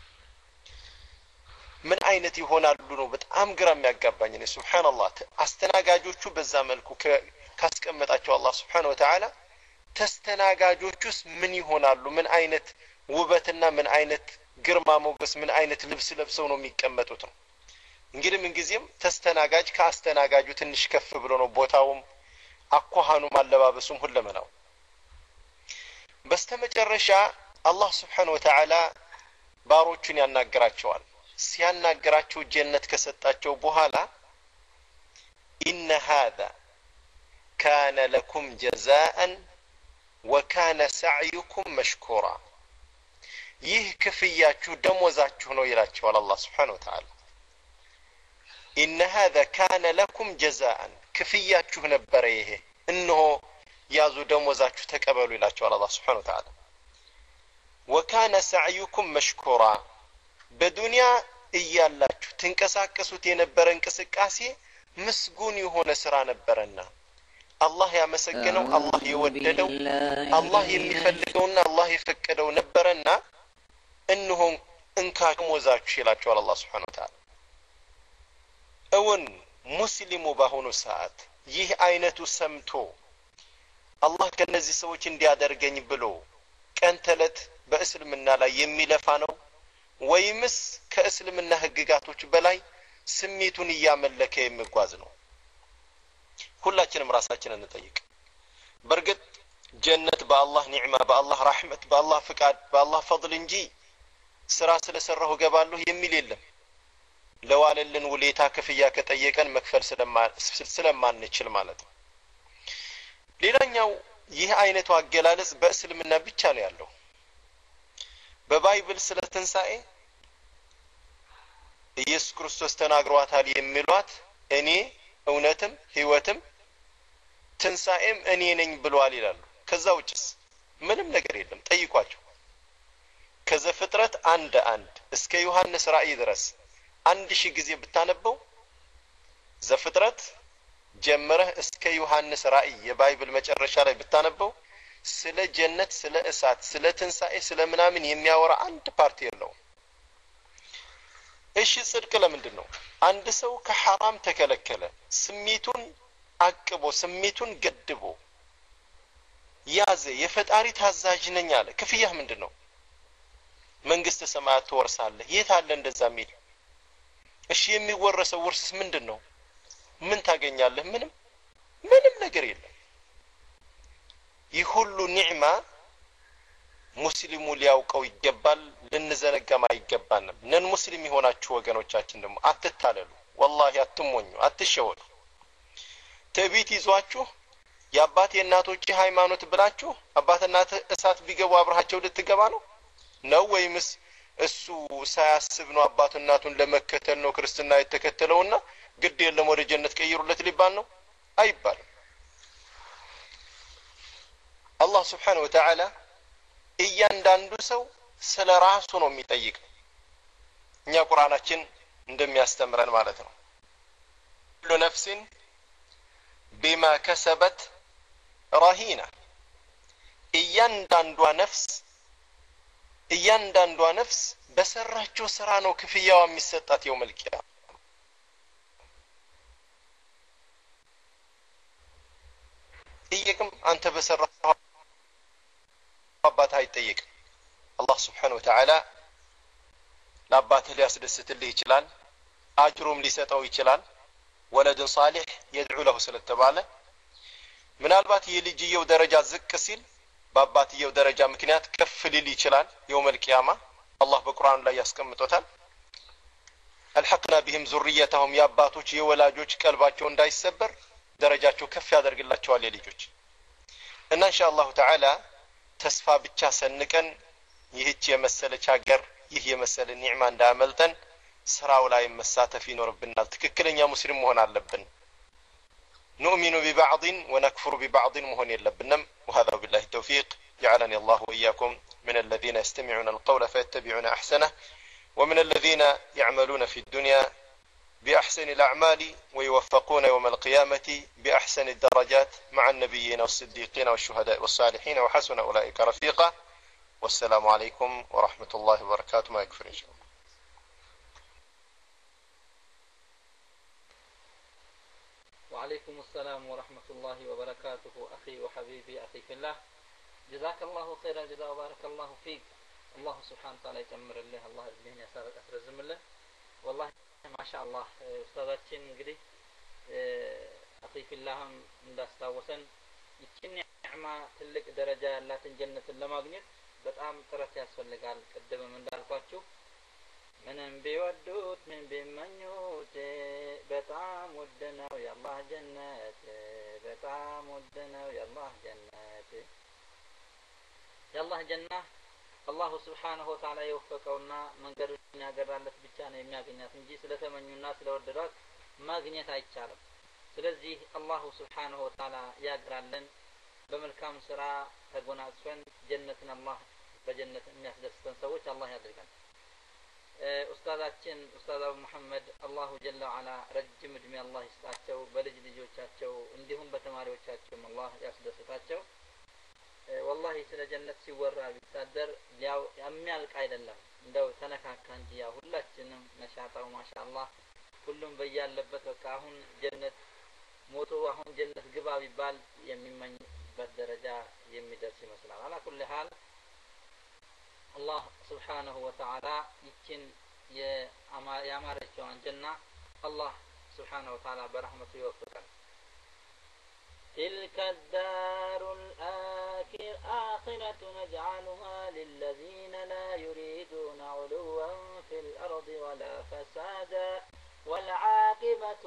ምን አይነት ይሆናሉ ነው በጣም ግራ የሚያጋባኝ ነው ሱብሃንአላህ አስተናጋጆቹ በዛ መልኩ ካስቀመጣቸው አላህ Subhanahu Wa Ta'ala ተስተናጋጆቹስ ምን ይሆናሉ ምን አይነት ውበትና ምን አይነት ግርማ ሞገስ ምን አይነት ልብስ ለብሰው ነው የሚቀመጡት ነው እንግዲህ ምን ጊዜም ተስተናጋጅ ከአስተናጋጁ ትንሽ ከፍ ብሎ ነው ቦታውም አኳሃኑ ማለባበሱም ሁለመናው በስተመጨረሻ አላህ Subhanahu Wa Ta'ala ባሮቹን ያናገራቸዋል ሲያናገራቸው ጀነት ከሰጣቸው በኋላ إن هذا كان لكم جزاء وكان سعيكم مشكورا ይህ ክፍያችሁ ደሞዛችሁ ነው ይላቸዋል አላህ Subhanahu Wa Ta'ala إن هذا كان لكم جزاء ክፍያችሁ ነበር ይሄ እነሆ ያዙ ደሞዛችሁ ተቀበሉ ይላቸዋል አላህ Subhanahu Wa Ta'ala وكان سعيكم مشكورا በዱንያ እያላችሁ ትንቀሳቀሱት የነበረ እንቅስቃሴ ምስጉን የሆነ ስራ ነበርና አላህ ያመሰገነው አላህ የወደደው አላህ የሚፈልገውና አላህ የፈቀደው ነበርና እነሆ እንካ ደሞዛችሁ ይላቸዋል አላህ Subhanahu Wa Ta'ala እውን ሙስሊሙ በሆነ ሰዓት ይህ አይነቱ ሰምቶ አላህ ከነዚህ ሰዎች እንዲያደርገኝ ብሎ ቀን ተለት በእስልምና ላይ የሚለፋ ነው ወይምስ ከእስልምና ህግጋቶች በላይ ስሜቱን እያመለከ የሚጓዝ ነው ሁላችንም ራሳችንን እንጠይቅ በርግጥ ጀነት በአላህ ኒዕማ በአላህ ረህመት በአላህ ፍቃድ በአላህ ፈضል እንጂ ስራ ስለሰራሁ ገባለሁ የሚል የለም ለዋለልን ውለታ ክፍያ ከጠየቀን መክፈል ስለማንችል ማለት ነው። ሌላኛው ይህ አይነቱ አገላለጽ በእስልምና ብቻ ነው ያለው። በባይብል ስለ ትንሳኤ ኢየሱስ ክርስቶስ ተናግሯታል የሚሏት እኔ እውነትም ህይወትም ትንሳኤም እኔ ነኝ ብሏል ይላሉ። ከዛ ውጭስ ምንም ነገር የለም። ጠይቋቸው። ከዘፍጥረት አንድ አንድ እስከ ዮሐንስ ራእይ ድረስ አንድ ሺህ ጊዜ ብታነበው ዘፍጥረት ጀምረህ እስከ ዮሐንስ ራእይ የባይብል መጨረሻ ላይ ብታነበው ስለ ጀነት፣ ስለ እሳት፣ ስለ ትንሳኤ፣ ስለ ምናምን የሚያወራ አንድ ፓርቲ የለው። እሺ ጽድቅ ለምንድን ነው? አንድ ሰው ከሐራም ተከለከለ፣ ስሜቱን አቅቦ ስሜቱን ገድቦ ያዘ፣ የፈጣሪ ታዛዥ ነኝ አለ። ክፍያህ ምንድነው? መንግስተ ሰማያት ትወርሳለህ። የት አለ እንደዛ የሚል? እሺ የሚወረሰው ውርስስ ምንድነው? ምን ታገኛለህ? ምንም ምንም ነገር የለም። ይህ ሁሉ ኒዕማ ሙስሊሙ ሊያውቀው ይገባል፣ ልንዘነጋም አይገባንም። ነን ሙስሊም የሆናችሁ ወገኖቻችን ደግሞ አትታለሉ፣ ወላሂ አትሞኙ፣ አትሸወዱ። ትዕቢት ይዟችሁ የአባት የእናቶች ሃይማኖት ብላችሁ አባትና እሳት ቢገቡ አብራቸው ልትገባ ነው ነው ወይምስ እሱ ሳያስብ ነው አባት እናቱን ለመከተል ነው ክርስትና የተከተለውና ግድ የለም ወደ ጀነት ቀይሩለት ሊባል ነው? አይባልም። አላህ Subhanahu Wa Ta'ala እያንዳንዱ ሰው ስለ ራሱ ነው የሚጠይቅ። እኛ ቁርአናችን እንደሚያስተምረን ማለት ነው ሁሉ ነፍስን ቢማ ከሰበት ረሂና እያንዳንዷ ነፍስ እያንዳንዷ ነፍስ በሰራችው ስራ ነው ክፍያዋ የሚሰጣት የውመል ቂያማ። ይየቅም አንተ በሰራው አባት አይጠየቅም። አላህ Subhanahu Wa Ta'ala ለአባትህ ሊያስደስትልህ ይችላል፣ አጅሩም ሊሰጠው ይችላል። ወለድ ሷሊህ يدعو له ስለተባለ ምናልባት የልጅየው ደረጃ ዝቅ ሲል በአባትየው ደረጃ ምክንያት ከፍ ሊል ይችላል የውመል ቂያማ። አላህ በቁርአን ላይ ያስቀምጦታል። الحقنا بهم ذريتهم ያባቶች የወላጆች ቀልባቸው እንዳይሰበር ደረጃቸው ከፍ ያደርግላቸዋል የልጆች። እና ኢንሻአላህ ተዓላ ተስፋ ብቻ ሰንቀን ይህች የመሰለች ሀገር ይህ የመሰለ ኒዕማ እንዳመልጠን ስራው ላይ መሳተፍ ይኖርብናል። ትክክለኛ ሙስሊም መሆን አለብን። نؤمن ببعض ونكفر ببعض مهون يلبنم. وهذا بالله التوفيق. جعلني الله وإياكم من الذين يستمعون القول فيتبعون أحسنه ومن الذين يعملون في الدنيا بأحسن الأعمال ويوفقون يوم القيامة بأحسن الدرجات مع النبيين والصديقين والشهداء والصالحين وحسن أولئك رفيقا. والسلام عليكم ورحمة الله وبركاته. ما يكفر إن شاء الله. وعليكم السلام ورحمة الله وبركاته أخي وحبيبي أخي في الله. جزاك الله خيرا جزاء وبارك الله فيك. الله سبحانه وتعالى يجمر الله الله إذنه يسار أسرزم الله. والله ما شاء الله أستاذاتين እንግዲህ أخي في الله እንዳስታወሰን ይችን ኒዕማ ትልቅ ደረጃ ያላትን ጀነትን ለማግኘት በጣም ጥረት ያስፈልጋል። ቀደም እንዳልኳችሁ ምንም ቢወዱት ምን ቢመኙት በጣም ውድ ነው የአላህ ጀነት፣ በጣም ውድ ነው የአላህ ጀነት። የአላህ ጀና አላሁ Subhanahu Wa Ta'ala የወፈቀውና መንገዱን ያገራለት ብቻ ነው የሚያገኛት እንጂ ስለተመኙና ስለወደዷት ማግኘት አይቻልም። ስለዚህ አላሁ Subhanahu Wa Ta'ala ያግራለን። በመልካም ስራ ተጎናጽፈን ጀነትን አላህ በጀነት የሚያስደስተን ሰዎች አላህ ያድርገን። ኡስታዛችን ኡስታዝ አቡ መሐመድ አላሁ ጀለ ወዐላ ረጅም እድሜ አላህ ይስጣቸው፣ በልጅ ልጆቻቸው እንዲሁም በተማሪዎቻቸው አላህ ያስደስታቸው። ወላሂ ስለ ጀነት ሲወራ ቢታደር ያው የሚያልቅ አይደለም፣ እንደው ተነካካ እንጂ ያው ሁላችንም ነሻጣው ማሻአላህ ሁሉም በያለበት በቃ አሁን ጀነት ሞቶ አሁን ጀነት ግባ ቢባል የሚመኝበት ደረጃ የሚደርስ ይመስላል። አላ ኩል ሐል አላህ Subhanahu Wa Ta'ala ይችን ያማረችውን ጀና አላህ Subhanahu Wa Ta'ala በረህመቱ ይወፍቀን። تلك الدار الآخرة نجعلها للذين لا يريدون علوا في في الأرض ولا فسادا والعاقبة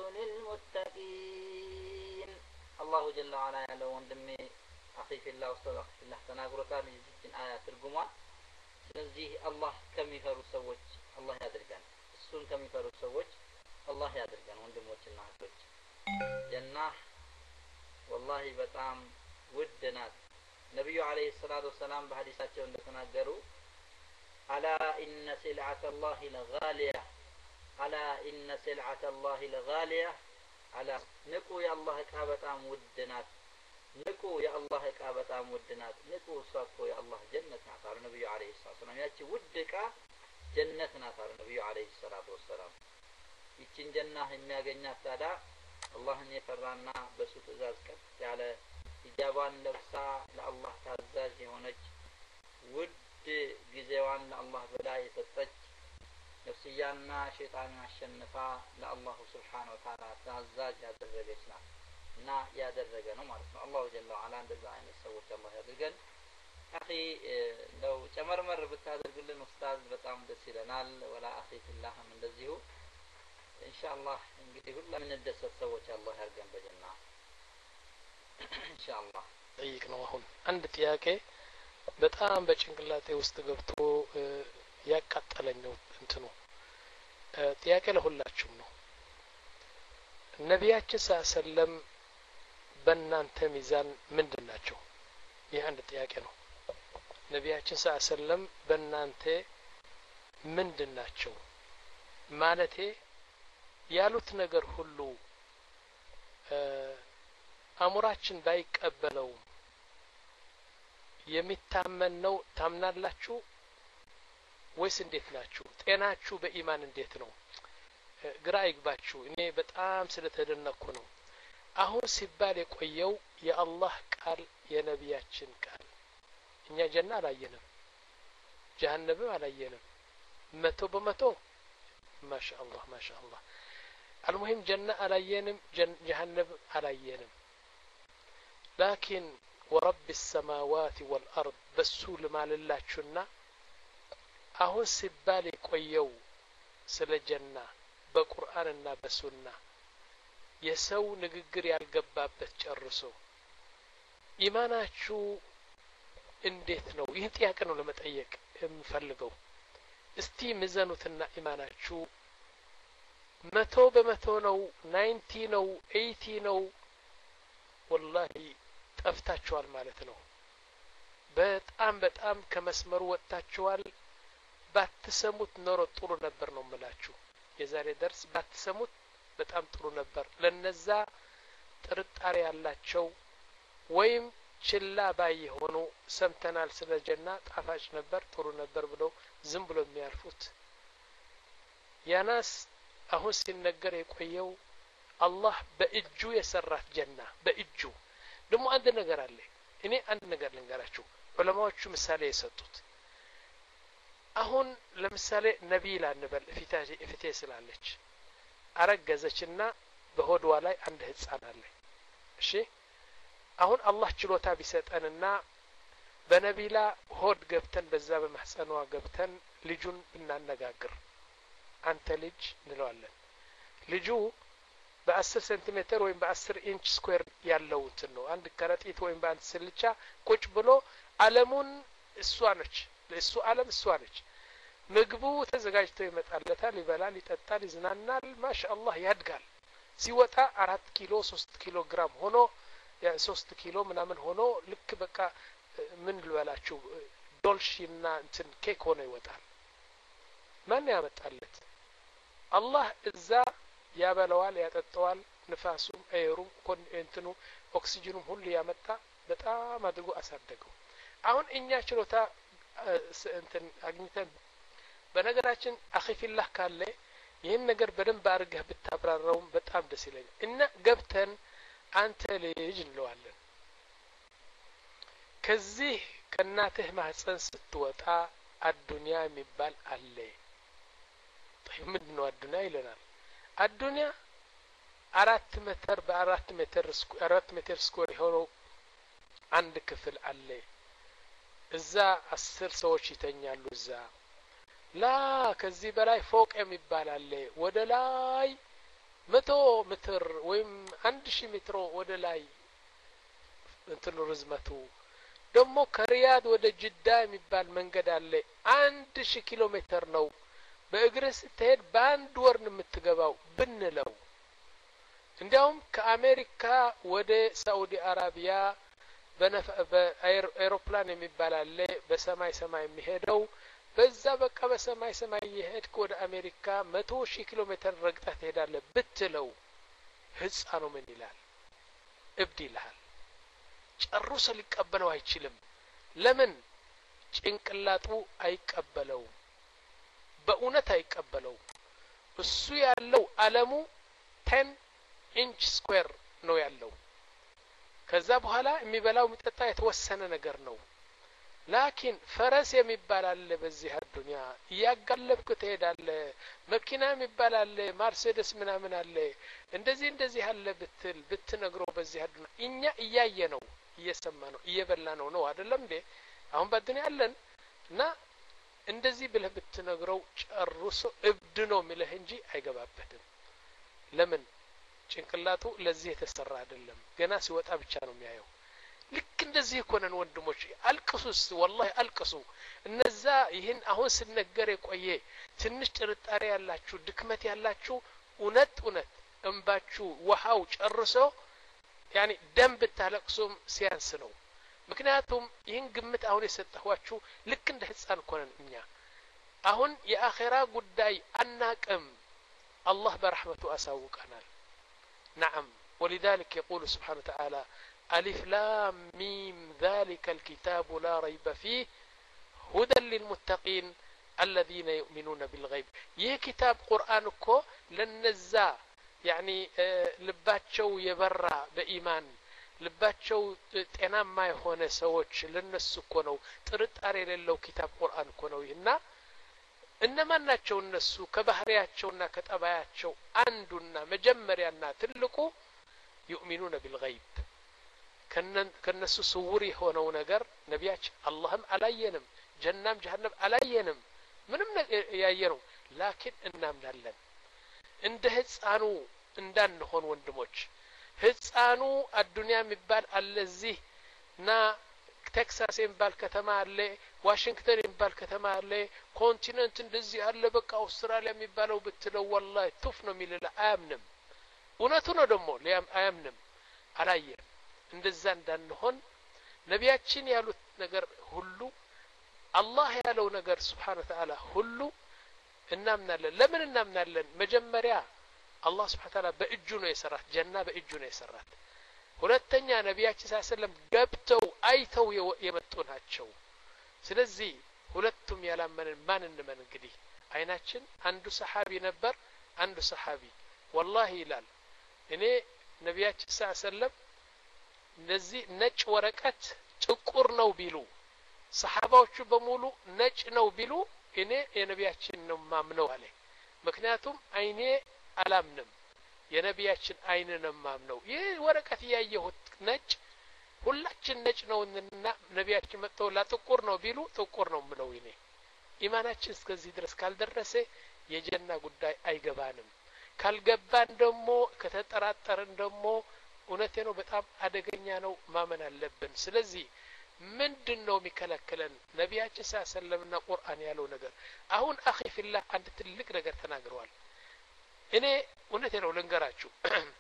للمتقين الله جل وعلا ያለው ወንድሜ أخي في الله أستاذ أخي في الله ተናግሮታል ይህችን አያ ትርጉሟን ስለዚህ አላህ ከሚፈሩ ሰዎች አላህ ያድርገን እሱን ከሚፈሩ ሰዎች አላህ ያድርገን ወንድሞችና እህቶች ጀና والله በጣም ውድ ናት ነብዩ አለይሂ ሰላቱ ወሰላም በሐዲሳቸው እንደተናገሩ አላ ኢነ ሲልዓተ አላህ ለጋሊያ አላ ኢነ ሲልዓተ አላህ ለጋሊያ አላ ንቁ የአላህ ዕቃ በጣም ውድ ናት ንቁ የአላህ ዕቃ በጣም ውድ ናት ንቁ እሷ እኮ የአላህ ጀነት ናት አሉ ነብዩ አለይሂ ሰላቱ ወሰላም ያቺ ውድ ዕቃ ጀነት ናት አሉ ነብዩ አለይሂ ሰላቱ ወሰላም ይችን ጀና የሚያገኛት ታዲያ አላህን የፈራና በሱ ትእዛዝ ቀጥ ያለ ሂጃባን ለብሳ ለአላህ ታዛዥ የሆነች ውድ ጊዜዋን ለአላህ ብላ የሰጠች ነፍስያና ሸይጣንን አሸንፋ ለአላሁ ስብሓነሁ ወተዓላ ታዛዥ ያደረገች ናት እና ያደረገ ነው ማለት ነው አላሁ ጀለ ወዐላ እንደዛ አይነት ሰዎች አላህ ያድርገን አኺ እንደው ጨመርመር ብታደርግልን ኡስታዝ በጣም ደስ ይለናል ወላ አኺ ፊላህም እንደዚሁ ኢንሻአላህ እንግዲህ ሁላም እንደሰት ሰዎች አላህ ያርገን በጀና ኢንሻአላህ ጠይቅ ነው አሁን አንድ ጥያቄ በጣም በጭንቅላቴ ውስጥ ገብቶ ያቃጠለኝ እንትኑ ጥያቄ ለሁላችሁም ነው ነቢያችን ሰለላሁ በእናንተ ሚዛን ምንድናቸው ይህ አንድ ጥያቄ ነው ነቢያችን ሰለላሁ በእናንተ ምንድናቸው ማለቴ ያሉት ነገር ሁሉ አሙራችን ባይቀበለው የሚታመን ነው ታምናላችሁ ወይስ እንዴት ናችሁ ጤናችሁ በኢማን እንዴት ነው ግራ ይግባችሁ እኔ በጣም ስለተደነቅኩ ነው አሁን ሲባል የቆየው የአላህ ቃል የነቢያችን ቃል እኛ ጀና አላየንም ጀሃነም አላየንም መቶ በመቶ ማሻአላህ ማሻአላህ المهم جنة علينا جن جهنم علينا لكن ورب السماوات والأرض بسول ما لله شنا أهون سبالي قويو سل جنة بقرآننا بسنة يسو نغغر ያልገባበት በተጨርሶ ኢማናችሁ እንዴት ነው ይህን ጥያቄ ነው ለመጠየቅ የምፈልገው እስቲ ምዘኑትና ኢማናችሁ መቶ በመቶ ነው ናይንቲ ነው ኤይቲ ነው ወላሂ ጠፍታችኋል ማለት ነው በጣም በጣም ከመስመሩ ወጣችኋል ባትሰሙት ኖሮ ጥሩ ነበር ነው የምላችሁ የዛሬ ደርስ ባትሰሙት በጣም ጥሩ ነበር ለነዛ ጥርጣሬ ያላቸው ወይም ችላ ባይ ሆኖ ሰምተናል ስለ ጀና ጣፋጭ ነበር ጥሩ ነበር ብሎ ዝም ብሎ የሚያርፉት ያናስ አሁን ሲነገር የቆየው አላህ በእጁ የሰራት ጀና በእጁ ደግሞ አንድ ነገር አለ እኔ አንድ ነገር ልንገራችሁ ዑለማዎቹ ምሳሌ የሰጡት አሁን ለምሳሌ ነቢላ እንበል ፊታጂ ፍቴ ስላለች አረገዘችና በሆድዋ ላይ አንድ ህፃን አለ እሺ አሁን አላህ ችሎታ ቢሰጠንና በነቢላ ሆድ ገብተን በዛ በማህፀኗ ገብተን ልጁን እናነጋግር አንተ ልጅ እንለዋለን ልጁ በ10 ሴንቲሜትር ወይም በ10 ኢንች ስኩዌር ያለው እንትን ነው አንድ ከረጢት ወይም በአንድ ስልቻ ቁጭ ብሎ ዓለሙን እሷ ነች ለእሱ ዓለም እሷ ነች ምግቡ ተዘጋጅቶ ይመጣለታል ይበላል ይጠጣል ይዝናናል ማሻአላህ ያድጋል ሲወጣ አራት ኪሎ ሶስት ኪሎ ግራም ሆኖ ያ ሶስት ኪሎ ምናምን ሆኖ ልክ በቃ ምን ልበላችሁ ዶልሺና እንትን ኬክ ሆኖ ይወጣል ማን ያመጣለት አላህ እዛ ያበለዋል ያጠጣዋል ንፋሱም አየሩም ኮን እንትኑ ኦክሲጅኑም ሁሉ ያመጣ በጣም አድርጎ አሳደገው አሁን እኛ ችሎታ እንትን አግኝተን በነገራችን አኺፊላህ ካለ ይህን ነገር በደንብ አድርገህ ብታብራራው በጣም ደስ ይለኛል እና ገብተን አንተ ልጅ እንለዋለን ከዚህ ከናትህ ማህፀን ስትወጣ አዱንያ የሚባል አለ ምንድነው አዱንያ ይለናል አዱንያ አራት ሜትር በአራት ሜትር ስኩዌር አራት ሜትር ስኩዌር ሆኖ አንድ ክፍል አለ እዛ አስር ሰዎች ይተኛሉ እዛ ላ ከዚህ በላይ ፎቅ የሚባል አለ ወደ ላይ መቶ ሜትር ወይም አንድ ሺህ ሜትር ወደ ላይ እንትኑ ርዝመቱ ደግሞ ከሪያድ ወደ ጅዳ የሚባል መንገድ አለ አንድ ሺህ ኪሎ ሜትር ነው በእግር ስትሄድ በአንድ ወር ነው የምትገባው ብንለው እንዲያውም ከአሜሪካ ወደ ሳዑዲ አረቢያ በአይሮፕላን የሚባል አለ በሰማይ ሰማይ የሚሄደው በዛ በቃ በሰማይ ሰማይ የሄድክ ወደ አሜሪካ መቶ ሺህ ኪሎ ሜትር ረግጠህ ትሄዳለህ ብትለው ህፃኑ ምን ይላል እብድ ይልሃል ጨርሶ ሊቀበለው አይችልም ለምን ጭንቅላቱ አይቀበለው በእውነት አይቀበለው እሱ ያለው ዓለሙ ten inch square ነው ያለው ከዛ በኋላ የሚበላው የሚጠጣ የተወሰነ ነገር ነው ላኪን ፈረስ የሚባል አለ በዚህ አዱንያ ያጋለብክ ትሄዳለህ መኪና የሚባል አለ ማርሴዲስ ምናምን አለ እንደዚህ እንደዚህ አለ ብትል ብትነግረው በዚህ አዱንያ እኛ እያየ ነው እየሰማ ነው እየበላ ነው ነው አይደለም እንዴ አሁን በዱንያ አለን እና እንደዚህ ብለህ ብትነግረው ጨርሶ እብድ ነው የሚልህ እንጂ አይገባበትም ለምን ጭንቅላቱ ለዚህ የተሰራ አይደለም ገና ሲወጣ ብቻ ነው የሚያየው ልክ እንደዚህ እኮ ነን ወንድሞች አልቅሱስ ወላሂ አልቅሱ እነዛ ይህን አሁን ስነገር የቆየ ትንሽ ጥርጣሬ ያላችሁ ድክመት ያላችሁ እውነት እውነት እንባችሁ ውሃው ጨርሶ ያኒ ደም ብታለቅሱም ሲያንስ ነው ምክንያቱም ይህን ግምት አሁን የሰጠኋችሁ ልክ እንደ ህፃን እኮ ነን እኛ አሁን የአኺራ ጉዳይ አናቅም አላህ በረህመቱ አሳውቀናል نعم ولذلك يقول سبحانه وتعالى ألف لام ميم ذلك الكتاب لا ريب فيه هدى للمتقين الذين يؤمنون بالغيب يه كتاب قرآنكو لنزا يعني ልባቸው የበራ በኢማን ልባቸው ጤናማ የሆነ ሰዎች ለነሱ እኮ ነው ጥርጣሬ የሌለው ኪታብ ቁርአን እኮ ነው ይና እነማን ናቸው እነሱ ከባህሪያቸውና ከጠባያቸው አንዱና መጀመሪያና ትልቁ يؤمنون بالغيب ከነሱ ስውር የሆነው ነገር ነቢያችን አላህም አላየንም ጀናም ጀሃነም አላየንም ምንም ያየነው ላኪን እናምናለን እንደ ህፃኑ እንዳንሆን ወንድሞች ህፃኑ አዱንያ የሚባል አለዚህ ና ቴክሳስ የሚባል ከተማ አለ ዋሽንግተን የሚባል ከተማ አለ ኮንቲኔንት እንደዚህ አለ በቃ አውስትራሊያ የሚባለው ብትለው ወላሂ ቱፍ ነው የሚል አያምንም እውነቱ ነው ደግሞ አያምንም አላየም እንደዛ እንዳንሆን ነቢያችን ያሉት ነገር ሁሉ አላህ ያለው ነገር Subhanahu Wa Ta'ala ሁሉ እናምናለን ለምን እናምናለን መጀመሪያ አላህ Subhanahu Wa Ta'ala በእጁ ነው የሰራት ጀና በእጁ ነው የሰራት ሁለተኛ ነቢያችን ሰለላሁ ዐለይሂ ወሰለም ገብተው አይተው የመጡ ናቸው ስለዚህ ሁለቱም ያላመንን ማን እንመን እንግዲህ አይናችን አንዱ ሰሃቢ ነበር አንዱ ሰሃቢ والله ይላል እኔ ነቢያችን ሰለላሁ ዐለይሂ ወሰለም ለዚህ ነጭ ወረቀት ጥቁር ነው ቢሉ ሰሃባዎቹ በሙሉ ነጭ ነው ቢሉ እኔ የነቢያችን ነው ማምነው አለ ምክንያቱም አይኔ አላምንም የነቢያችን አይን ነው ማምነው ይህ ወረቀት ያየሁት ነጭ ሁላችን ነጭ ነውና ነቢያችን መጥተው ለጥቁር ነው ቢሉ ጥቁር ነው ምለው እኔ ኢማናችን እስከዚህ ድረስ ካልደረሰ የጀና ጉዳይ አይገባንም ካልገባን ደግሞ ከተጠራጠርን ደግሞ እውነቴ ነው በጣም አደገኛ ነው ማመን አለብን ስለዚህ ምንድነው የሚከለክለን ነቢያችን ሰለምና ቁርአን ያለው ነገር አሁን አኺ ፊላህ አንድ ትልቅ ነገር ተናግረዋል እኔ እውነቴ ነው ልንገራችሁ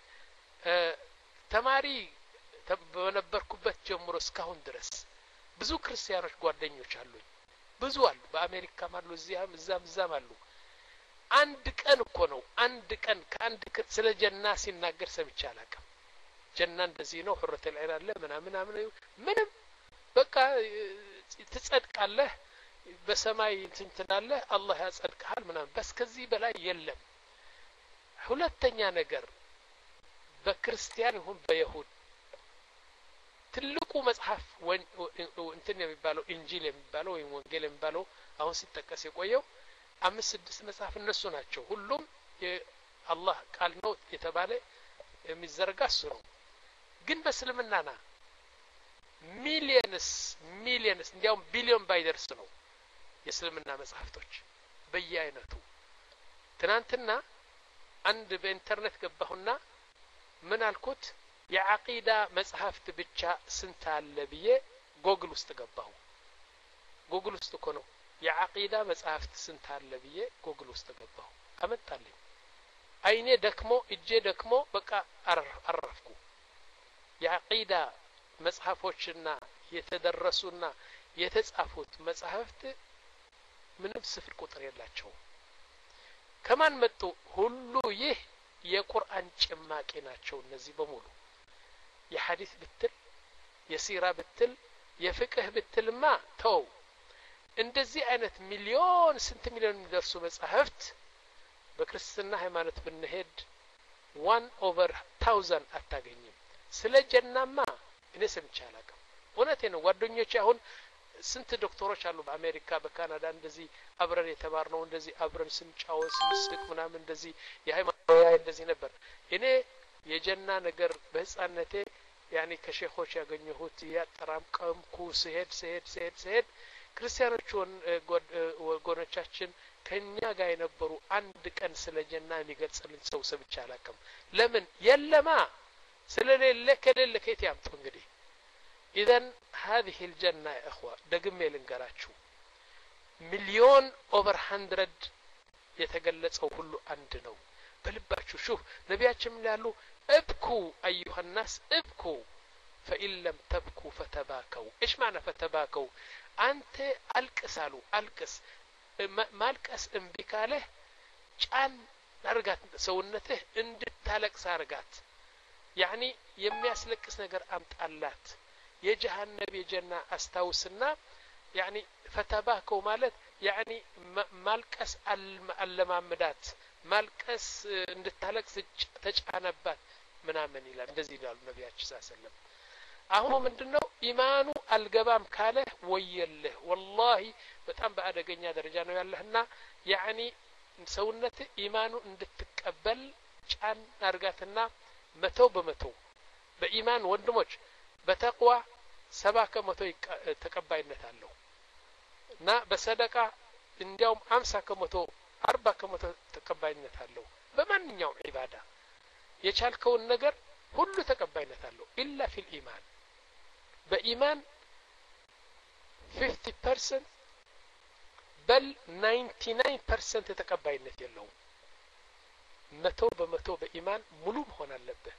ተማሪ በነበርኩበት ጀምሮ እስካሁን ድረስ ብዙ ክርስቲያኖች ጓደኞች አሉኝ ብዙ አሉ በአሜሪካም አሉ እዚያም እዛም እዛም አሉ አንድ ቀን እኮ ነው አንድ ቀን ከአንድ ስለ ጀና ሲናገር ሰምቼ አላውቅም ጀና እንደዚህ ነው ሁረተ العين አለ ምናምን ምንም በቃ ትጸድቃለህ በሰማይ እንትንትናለህ አላህ ያጸድቅሃል ምናምን በስ ከዚህ በላይ የለም ሁለተኛ ነገር በክርስቲያን ይሁን በይሁድ ትልቁ መጽሐፍ እንትን የሚባለው ኢንጂል የሚባለው ወይ ወንጌል የሚባለው አሁን ሲጠቀስ የቆየው አምስት ስድስት መጽሐፍ እነሱ ናቸው ሁሉም የአላህ ቃል ነው የተባለ የሚዘረጋስ ነው ግን በእስልምናና ሚሊየንስ ሚሊየንስ እንዲያውም ቢሊዮን ባይደርስ ነው የእስልምና መጽሐፍቶች በየአይነቱ ትናንትና አንድ በኢንተርኔት ገባሁና ምን አልኩት የዓቂዳ መጽሐፍት ብቻ ስንት አለ ብዬ ጎግል ውስጥ ገባሁ ጎግል ውስጥ እኮ ነው የዓቂዳ መጽሐፍት ስንት አለ ብዬ ጎግል ውስጥ ገባሁ አመጣልኝ አይኔ ደክሞ እጄ ደክሞ በቃ አረፍኩ የዓቂዳ መጽሐፎችና የተደረሱና የተጻፉት መጽሐፍት ምንም ስፍር ቁጥር የላቸው ከማን መጡ ሁሉ ይህ የቁርአን ጭማቂ ናቸው እነዚህ በሙሉ የሐዲስ ብትል የሲራ ብትል የፍቅህ ብትልማ ተው እንደዚህ አይነት ሚሊዮን ስንት ሚሊዮን የሚደርሱ መጽሐፍት በክርስትና ሃይማኖት ብንሄድ one over thousand አታገኝም ስለ ጀናማ እኔ ሰምቼ አላውቅም እውነቴ ነው ጓደኞቼ አሁን ስንት ዶክተሮች አሉ በአሜሪካ በካናዳ እንደዚህ አብረን የተማርነው እንደዚህ አብረን ስንጫወት ስንስቅ ምናምን እንደዚህ የሃይማኖት እንደዚህ ነበር እኔ የጀና ነገር በህፃንነቴ ያኒ ከሼኾች ያገኘሁት ያጠራምቀምኩ ሲሄድ ሲሄድ ሲሄድ ሲሄድ ክርስቲያኖች ወገኖቻችን ከኛ ጋር የነበሩ አንድ ቀን ስለ ጀና የሚገልጽልን ሰው ሰብቻ አላውቅም ለምን የለማ ስለሌለ ከሌለ ከየት ያምጡ እንግዲህ إذن هذه الجنة يا إخوة دقمي لنقراتشو مليون over hundred يتقلت أو كله عندنا بلباتشو شوف نبياتشم لالو ابكوا أيها الناس ابكوا فإن لم تبكوا فتباكوا إيش معنى فتباكوا أنت ألكسالو ألكس مالكس انبكاله كان نرقات سونته اندت تالك سارقات يعني يمياسلكس نقر أمت ألات የጀሃነም የጀና አስታውስና ያኒ ፈተባከው ማለት ያኒ ማልቀስ አለማምዳት ማልቀስ እንድታለቅስ ተጫነባት ምናምን ይላል እንደዚህ ይላል ነብያችን ሰለላሁ አሁን ምንድነው ኢማኑ አልገባም ካለ ወየልህ ወላሂ በጣም በአደገኛ ደረጃ ነው ያለህና ያኒ ሰውነት ኢማኑ እንድትቀበል ጫን አርጋትና መቶ በመቶ በኢማን ወንድሞች በተቅዋ ሰባ ከመቶ ተቀባይነት አለው እና በሰደቃ እንዲያውም አምሳ ከመቶ አርባ ከመቶ ተቀባይነት አለው በማንኛውም ዒባዳ የቻልከውን ነገር ሁሉ ተቀባይነት አለው ኢላ ፊል ኢማን በኢማን fifty percent በል ninety-nine percent ተቀባይነት የለውም መቶ በመቶ በኢማን ሙሉ መሆን አለበት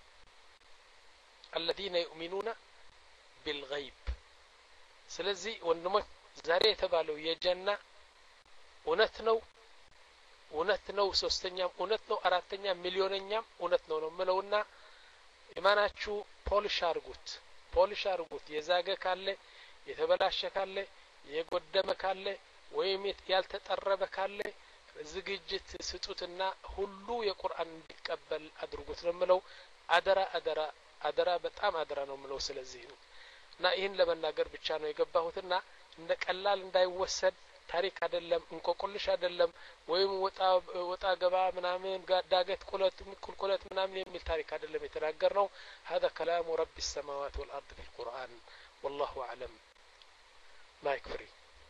الذين يؤمنون بالغيب ስለዚህ ወንድሞች ዛሬ የተባለው የጀና እውነት ነው እውነት ነው ሶስተኛም እውነት ነው አራተኛ ሚሊዮንኛም እውነት ነው ነው ምለውና ኢማናችሁ ፖሊሽ አርጉት ፖሊሽ አርጉት የዛገ ካለ የተበላሸ ካለ የጎደመ ካለ ወይም ያልተጠረበ ካለ ዝግጅት ስጡትና ሁሉ የቁርአን እንዲቀበል አድርጉት ነው ምለው አደራ አደራ አደራ በጣም አደራ ነው ምለው ስለዚህ ነው እና ይሄን ለመናገር ብቻ ነው የገባሁትና እንደ ቀላል እንዳይወሰድ ታሪክ አይደለም እንቆቁልሽ አይደለም ወይም ወጣ ወጣ ገባ ምናምን ዳገት ቁለት ቁልቁለት ምናምን የሚል ታሪክ አይደለም የተናገርነው هذا كلام رب السماوات والارض في القرآن والله اعلم ما يكفي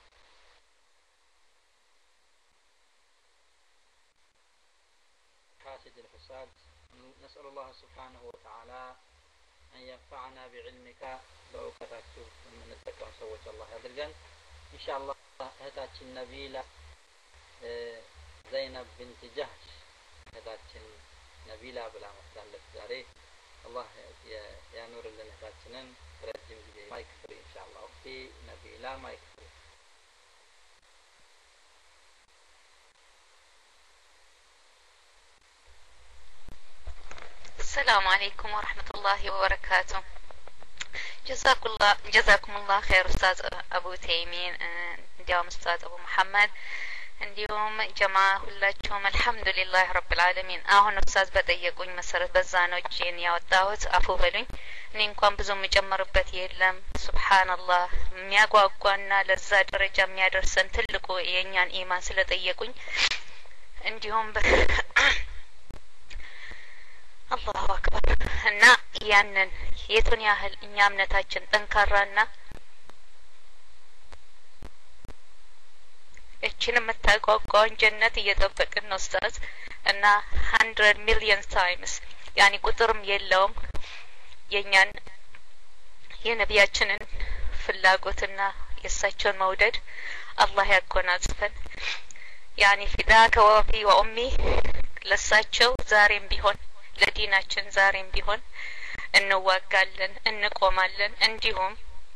حاسد الحساد نسأل الله سبحانه وتعالى أن ينفعنا بعلمك بأوقاتك من نتكلم سوى الله يدرجن إن شاء الله هتاች النبيلة زينب بنت جهش هتاች نبيلة بلا مسألة ዛሬ الله ينور لنا هتاችንን ረጅም ጊዜ ማይክ ፍሪ إن شاء الله في نبيلة ማይክ ፍሪ السلام عليكم ورحمة الله وبركاته جزاكم الله جزاكم الله خير أستاذ أبو تيمين اليوم أستاذ أبو محمد اليوم جماعة ሁላችሁም الحمد لله رب العالمين አሁን ኡስታዝ በጠየቁኝ መሰረት በዛ ነው ጂን ያወጣሁት አፉ በሉኝ እኔ እንኳን ብዙ መጨመርበት የለም ሱብሃንአላህ የሚያጓጓና ለዛ ደረጃ የሚያደርሰን ትልቁ የኛን ኢማን ስለጠየቁኝ እንዲሁም አላሁ አክበር እና ያንን የቱን ያህል እኛ እምነታችን ጠንካራና እቺን የምታጓጓውን ጀነት እየጠበቅን ነው ኡስታዝ እና one hundred million times ያኒ ቁጥርም የለውም የኛን የነቢያችንን ፍላጎትና የሳቸውን መውደድ አላህ ያጎናጽፈን ያኒ ፊዳከ ወፊ ወኡሚ ለሳቸው ዛሬም ቢሆን ለዲናችን ዛሬም ቢሆን እንዋጋለን እንቆማለን እንዲሁም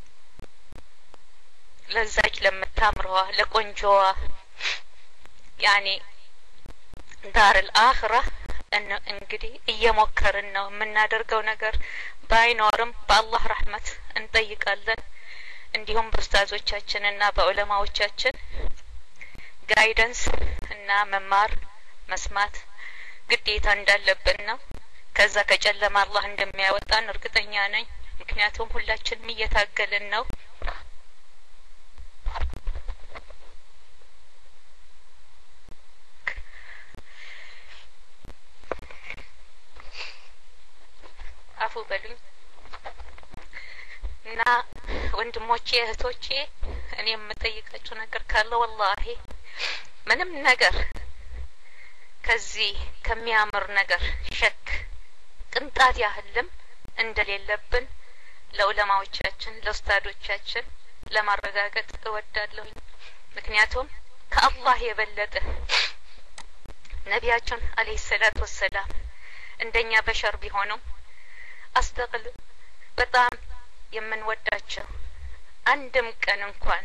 ለዛች ለምታምረዋ ለቆንጆዋ ያኒ ዳር الآخرة እነ እንግዲህ እየሞከርን ነው የምናደርገው ነገር ባይኖርም በአላህ ረህመት እንጠይቃለን እንዲሁም በኡስታዞቻችንና በዑለማዎቻችን ጋይደንስ እና መማር መስማት ግዴታ እንዳለብን ነው ከዛ ከጨለማ አላህ እንደሚያወጣን እርግጠኛ ነኝ ምክንያቱም ሁላችንም እየታገልን ነው አፉ በሉኝ እና ወንድሞቼ እህቶቼ እኔ የምጠይቃችሁ ነገር ካለ ወላሂ ምንም ነገር ከዚህ ከሚያምር ነገር ሸክ ቅንጣት ያህልም እንደሌለብን ለዑለማዎቻችን ለኡስታዶቻችን ለማረጋገጥ እወዳለሁ ምክንያቱም ከአላህ የበለጠ ነቢያችን አለይሂ ሰላቱ ወሰላም እንደኛ በሸር ቢሆኑ አስደቅል በጣም የምንወዳቸው አንድም ቀን እንኳን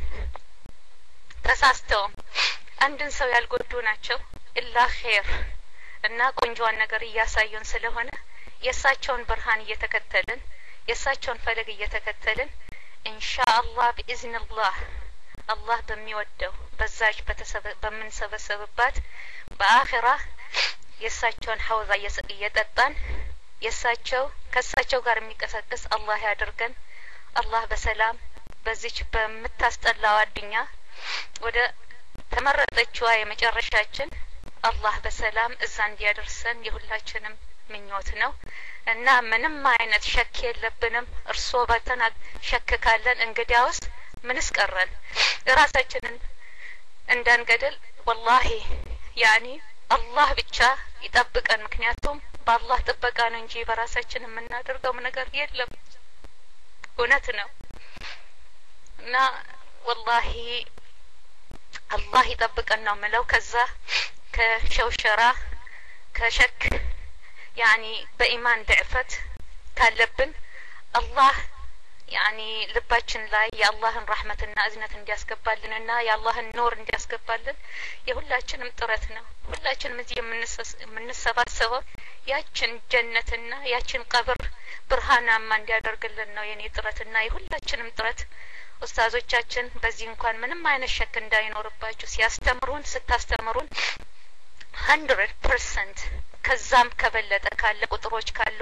ተሳስተው አንድን ሰው ያልጎዱ ናቸው ኢላ ኸይር እና ቆንጆን ነገር እያሳዩን ስለሆነ የሳቸውን ብርሃን እየተከተልን የሳቸውን ፈለግ እየተከተልን ኢንሻአላህ በኢዝኒላህ አላህ በሚወደው በዛች በምንሰበሰብባት በአኺራ የሳቸውን ሐውዛ እየጠጣን የሳቸው ከሳቸው ጋር የሚቀሰቅስ አላህ ያድርገን አላህ በሰላም በዚች በመታስጠላው አዱኛ ወደ ተመረጠችዋ የመጨረሻችን አላህ በሰላም እዛ እንዲያደርሰን የሁላችንም ምኞት ነው እና ምንም አይነት ሸክ የለብንም እርሶ ባተና ሸክ ካለን እንግዲያውስ ምንስ ቀረን ራሳችንን እንዳንገደል ወላሂ ያኒ አላህ ብቻ ይጠብቀን ምክንያቱም በአላህ ጥበቃ ነው እንጂ በራሳችን የምናደርገው ነገር የለም እውነት ነው እና ወላሂ አላህ ይጠብቀን ነው ምለው ከዛ ከሸውሸራ ከሸክ ያኒ በኢማን ድዕፈት ካለብን አላህ ያኒ ልባችን ላይ የአላህን ረህመትና እዝነት እንዲያስገባልንና የአላህን ኑር እንዲያስገባልን የሁላችንም ጥረት ነው ሁላችንም እዚህ የምንሰባሰበው ያችን ጀነትና ያችን ቀብር ብርሃናማ እንዲያደርግልን ነው የኔ ጥረትና የሁላችንም ጥረት ኡስታዞቻችን በዚህ እንኳን ምንም አይነት ሸክ እንዳይኖርባችሁ ሲያስተምሩን ስታስተምሩን one hundred percent ከዛም ከበለጠ ካለ ቁጥሮች ካሉ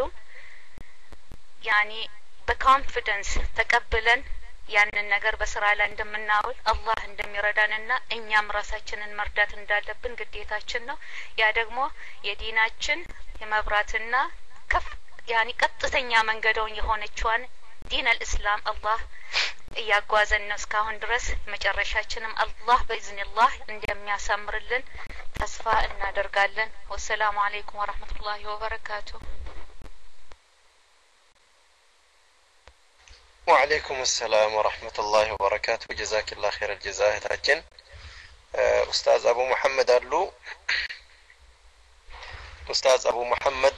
ያኒ በኮንፊደንስ ተቀበለን ያንን ነገር በስራ ላይ እንደምናውል አላህ እንደሚረዳንና እኛም ራሳችንን መርዳት እንዳለብን ግዴታችን ነው ያ ደግሞ የዲናችን የመብራትና ከፍ ያኒ ቀጥተኛ መንገዶን የሆነችዋን ዲን አልእስላም አላህ እያጓዘን ነው እስካሁን ድረስ መጨረሻችንም አላህ በኢዝኒላህ እንደሚያሳምርልን ተስፋ እናደርጋለን ወሰላሙ አለይኩም ወራህመቱላሂ ወበረካቱ وعليكم السلام ورحمة الله وبركاته جزاك الله خير الجزاء تاجن أستاذ أبو محمد أرلو أستاذ أبو محمد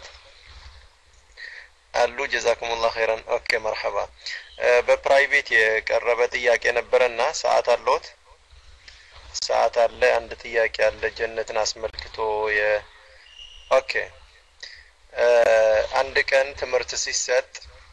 أرلو جزاكم الله خيرا أوكي مرحبا ببرايفيت يقرب ጥያቄ ነበርና ሰዓት አለዎት ሰዓት አለ አንድ ጥያቄ አለ ጀነትን አስመልክቶ የ ኦኬ አንድ ቀን ትምህርት ሲሰጥ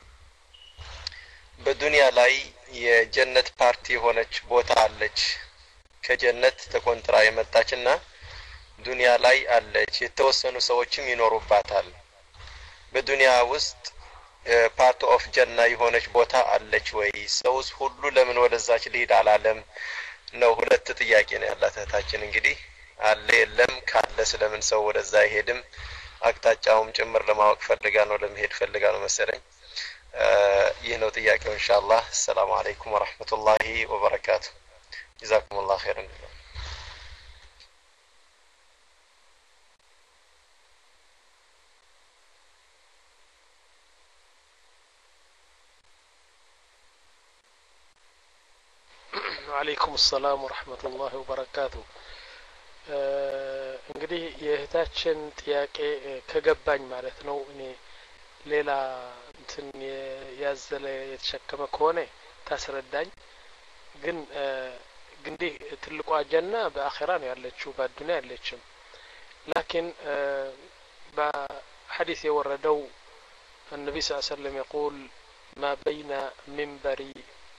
በዱንያ ላይ የጀነት ፓርቲ ሆነች ቦታ አለች ከጀነት ተቆንጥራ የመጣችና ዱንያ ላይ አለች የተወሰኑ ሰዎችም ይኖሩባታል በዱንያ ውስጥ ፓርት ኦፍ ጀና የሆነች ቦታ አለች ወይ ሰውስ ሁሉ ለምን ወደዛች ሊሄድ አላለም ነው ሁለት ጥያቄ ነው ያላት እህታችን እንግዲህ አለ የለም ካለ ስለምን ሰው ወደዛ ይሄድም አቅጣጫውም ጭምር ለማወቅ ፈልጋ ነው ለመሄድ ፈልጋ ነው መሰለኝ ይህ ነው ጥያቄው ኢንሻአላህ ሰላም አለይኩም ወራህመቱላሂ ወበረካቱ ጀዛኩሙላህ ኸይራን وعليكم السلام ورحمة الله وبركاته እንግዲህ የእህታችን ጥያቄ ከገባኝ ማለት ነው እኔ ሌላ እንትን ያዘለ የተሸከመ ከሆነ ታስረዳኝ ግን እንግዲህ ትልቋ ጀና በአኺራ ነው ያለችው በዱንያ ያለችም لكن بحديث يوردوا النبي صلى الله عليه وسلم يقول ما بين منبري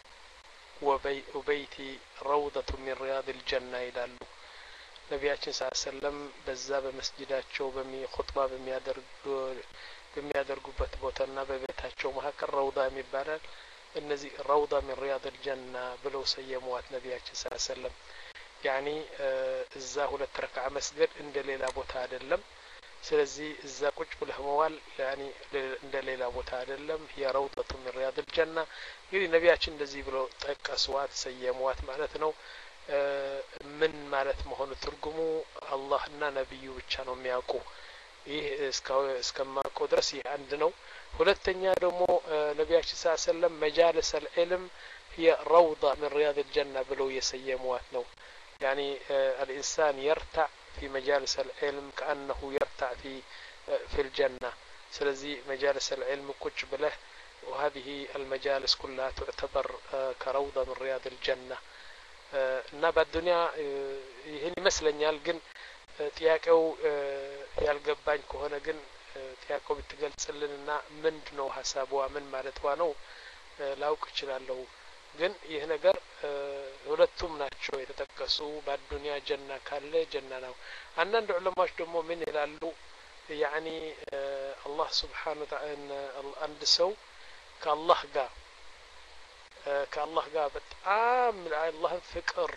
وبيتي روضة من رياض الجنة ይላሉ ነቢያችን ሰለላሁ ዐለይሂ ወሰለም በዛ በመስጊዳቸው በሚ ኹጥባ በሚያደርጉ በሚያደርጉበት ቦታና በቤታቸው መካከል ረውዳ የሚባላል እነዚህ ረውዳ من رياض الجنة ብለው ሰየሟት ነቢያችን ሰለላሁ ዐለይሂ ወሰለም ያኒ እዛ ሁለት ረክዓ መስገድ እንደ ሌላ ቦታ አይደለም ስለዚህ እዛ ቁጭ ብለህ መዋል ያኒ እንደ ሌላ ቦታ አይደለም ያ ረውዳ من رياض الجنة እንግዲህ ነቢያችን እንደዚህ ብለው ጠቀሷት ሰየሟት ማለት ነው ምን ማለት መሆኑ ትርጉሙ አላህና ነብዩ ብቻ ነው የሚያውቁ ይህ እስካው እስከማውቀው ድረስ ይህ አንድ ነው ሁለተኛ ደግሞ ነቢያችን ሰለላሁ ዐለይሂ ወሰለም መጃልስ العلم هي روضة من رياض الجنة ብለው የሰየሟት ነው يعني الإنسان يرتع في مجالس العلم كأنه يرتع في في الجنة ስለዚህ مجالس العلم ቁጭ ብለህ وهذه المجالس كلها تعتبر كروضة من رياض الجنة እና በዱንያ ይሄን ይመስለኛል ግን ጥያቄው ያልገባኝ ከሆነ ግን ጥያቄው ብትገልጽልንና ምንድነው ሐሳቧ ምን ማለቷ ነው ላውቅ እችላለሁ ግን ይሄ ነገር ሁለቱም ናቸው የተጠቀሱ በዱንያ ጀና ካለ ጀና ነው አንዳንድ ዑለማዎች ደግሞ ምን ይላሉ يعني الله سبحانه وتعالى አንድ ሰው ከአላህ ጋር ከአላህ ጋር በጣም አላህን ፍቅር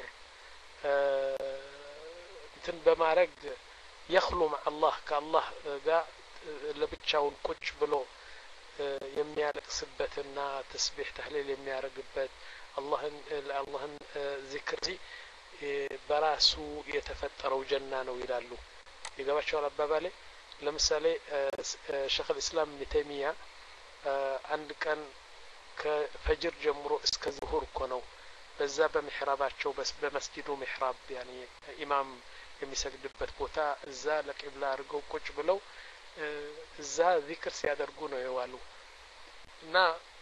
እንትን በማረግ يخلو مع الله ከአላህ ጋር ለብቻውን ቁጭ ብሎ የሚያለቅስበትና ተስቢህ ተህሊል የሚያረግበት አላህን ለአላህን ዚክር በራሱ የተፈጠረው ጀና ነው ይላሉ ይገባቸዋል አባባሌ ለምሳሌ ሸይኽ الاسلام ابن تيمية አንድ ቀን ከፈጅር ጀምሮ እስከ ዙሁር እኮ ነው በዛ በሚህራባቸው በመስጊዱ ሚህራብ يعني ኢማም የሚሰግድበት ቦታ እዛ ለቂብላ አድርገው ቁጭ ብለው እዛ ዚክር ሲያደርጉ ነው የዋሉ እና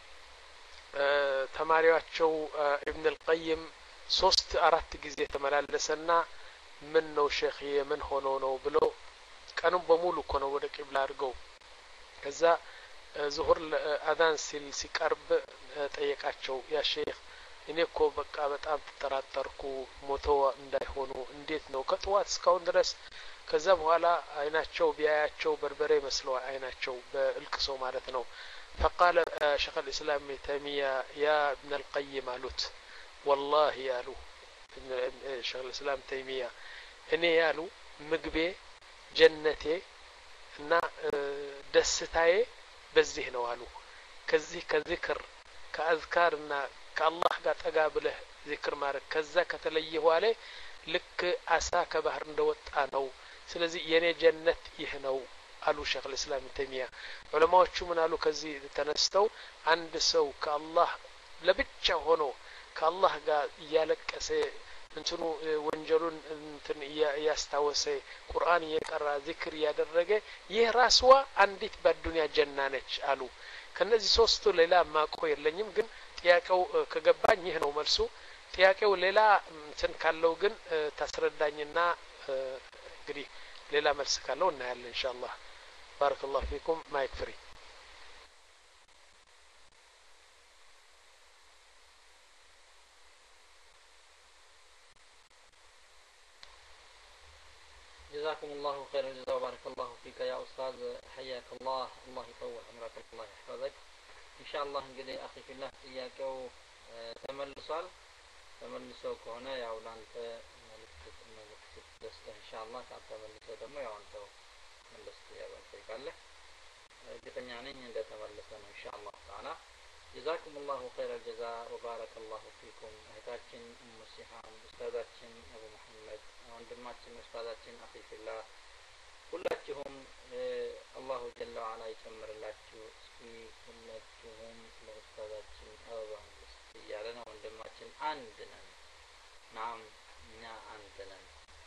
ተማሪያቸው ኢብኑ አልቀይም ሶስት አራት ጊዜ ተመላለሰና ምን ነው ሼኽ የምን ሆኖ ነው ብሎ ቀኑን በሙሉ እኮ ነው ወደ ቂብላ አድርገው ከዛ ዙሁር አዳን ሲል ሲቀርብ ጠየቃቸው ያ ሼኽ እኔ እኮ በቃ በጣም ተጠራጠርኩ ሞቶ እንዳይሆኑ እንዴት ነው ከጧት እስካሁን ድረስ ከዛ በኋላ አይናቸው ቢያያቸው በርበሬ መስለው አይናቸው በእልቅሶ ማለት ነው فقال شيخ الاسلام ابن تيمية يا ابن القيم አሉት والله ያሉ شيخ الاسلام تيمية እኔ ያሉ ምግቤ ጀነቴ እና ደስታዬ በዚህ ነው አሉ ከዚህ ከዚክር ከአዝካርና ከአላህ ጋር ጠጋ ብለህ ዚክር ማድረግ ከዛ ከተለየ በኋላ ልክ አሳ ከባህር እንደወጣ ነው ስለዚህ የኔ ጀነት ይህ ነው አሉ ሸይኽ الاسلام ተይሚያ ዑለማዎቹ ምን አሉ ከዚህ ተነስተው አንድ ሰው ከአላህ ለብቻ ሆኖ ከአላህ ጋር እያለቀሰ እንትኑ ወንጀሉን እንትን ያስታወሰ ቁርአን እየቀራ ዚክር ያደረገ ይህ ራስዋ አንዲት በዱንያ ጀና ነች አሉ ከነዚህ ሶስቱ ሌላ ማቆ የለኝም ግን ጥያቄው ከገባኝ ይህ ነው መልሱ ጥያቄው ሌላ እንትን ካለው ግን ታስረዳኝና እንግዲህ ሌላ መልስ ካለው እናያለን ኢንሻአላህ ባረከላሁ ፊኩም ማይክ ፍሪ جزاكم الله خير الجزاء وبارك الله فيك يا أستاذ حياك الله الله يطول عمرك الله يحفظك إن شاء الله እንግዲህ أخي في الله ጥያቄው ተመልሷል ተመልሶ ከሆነ ያው ላንተ መልክት መልክት ደስታ إن شاء الله ከተመልሶ ደግሞ ያው አንተው መልስ ጥያቄ ትጠይቃለህ እርግጠኛ ነኝ እንደተመለሰ ነው إن شاء الله تعالى جزاكم الله خير الجزاء وبارك الله فيكم እህታችን ኡሙ ሲሃም ኡስታዛችን አቡ መሐመድ ወንድማችን ኡስታዛችን አኺ ፊላህ ሁላችሁም አላሁ ጀለ ወዐላ ይጨምርላችሁ እስኪ ሁላችሁም ለኡስታዛችን አበባ መስጠት እያለ ነው ወንድማችን አንድ ነን ናም እኛ አንድ ነን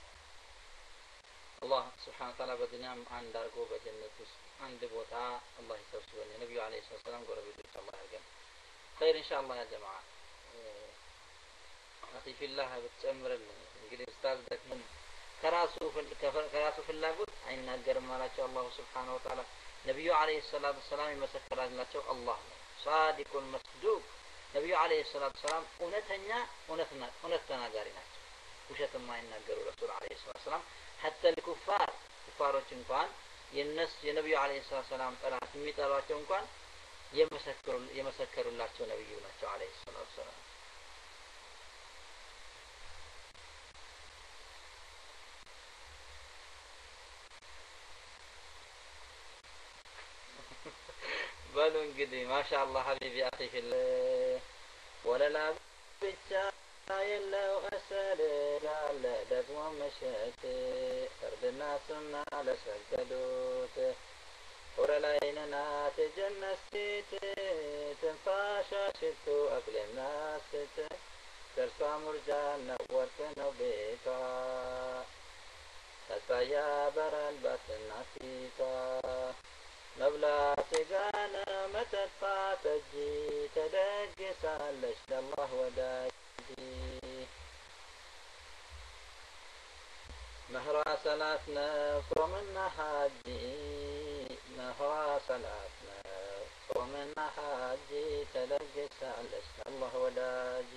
አላህ ስብሓን ታላ በዱንያም አንድ አድርጎ በጀነት ውስጥ አንድ ቦታ አላህ ይሰብስበን የነቢዩ አለይሂ ሰላም ጎረቤቶች አላህ ያድርገን ኸይር ኢንሻአላህ ያ ጀማዓ አኺ ፊላህ ብትጨምርልን እንግዲህ ኡስታዝ ደግሞ ከራሱ ከራሱ ፍላጎት አይናገርም አላቸው አላሁ ስብሓነሁ ወተዓላ ነቢዩ አለይሂ ሰላቱ ሰላም ይመሰክራላቸው አላህ ነው ሳዲቁል መስዱቅ ነቢዩ አለይሂ ሰላቱ ሰላም እውነተኛ እውነትና እውነት ተናጋሪ ናቸው ውሸት የማይናገሩ ረሱል አለይሂ ሰላቱ ሰላም حتى الكفار كفاروች እንኳን የነሱ የነቢዩ አለይሂ ሰላቱ ሰላም ጠላት የሚጠሏቸው እንኳን የመሰከሩ የመሰከሩላቸው ነብዩ ናቸው አለይሂ ሰላቱ ሰላም በሉ እንግዲህ ማሻአላህ ሀቢቢ አኺ ፊል ወለላ ብቻ የለው አሰር ላለ ደግሞ መሸት እርድና ሱና ለሰገዱት ወረላይንናት ጀነት ሴት ትንፋሿ ሽቱ አቅልና ስት ደርሷ ሙርጃና ወርቅ ነው ቤቷ ተስፋ ያበራል ባትና ፊቷ መብላት ጋና መጠጣት እጅ ተደግሳለች ለአላህ ወዳጅ መህሯ ሰላት ነው ጾምና ሀጂ መህሯ ሰላት ነው ጾምና ሀጂ ተደግሳለች ለአላህ ወዳጅ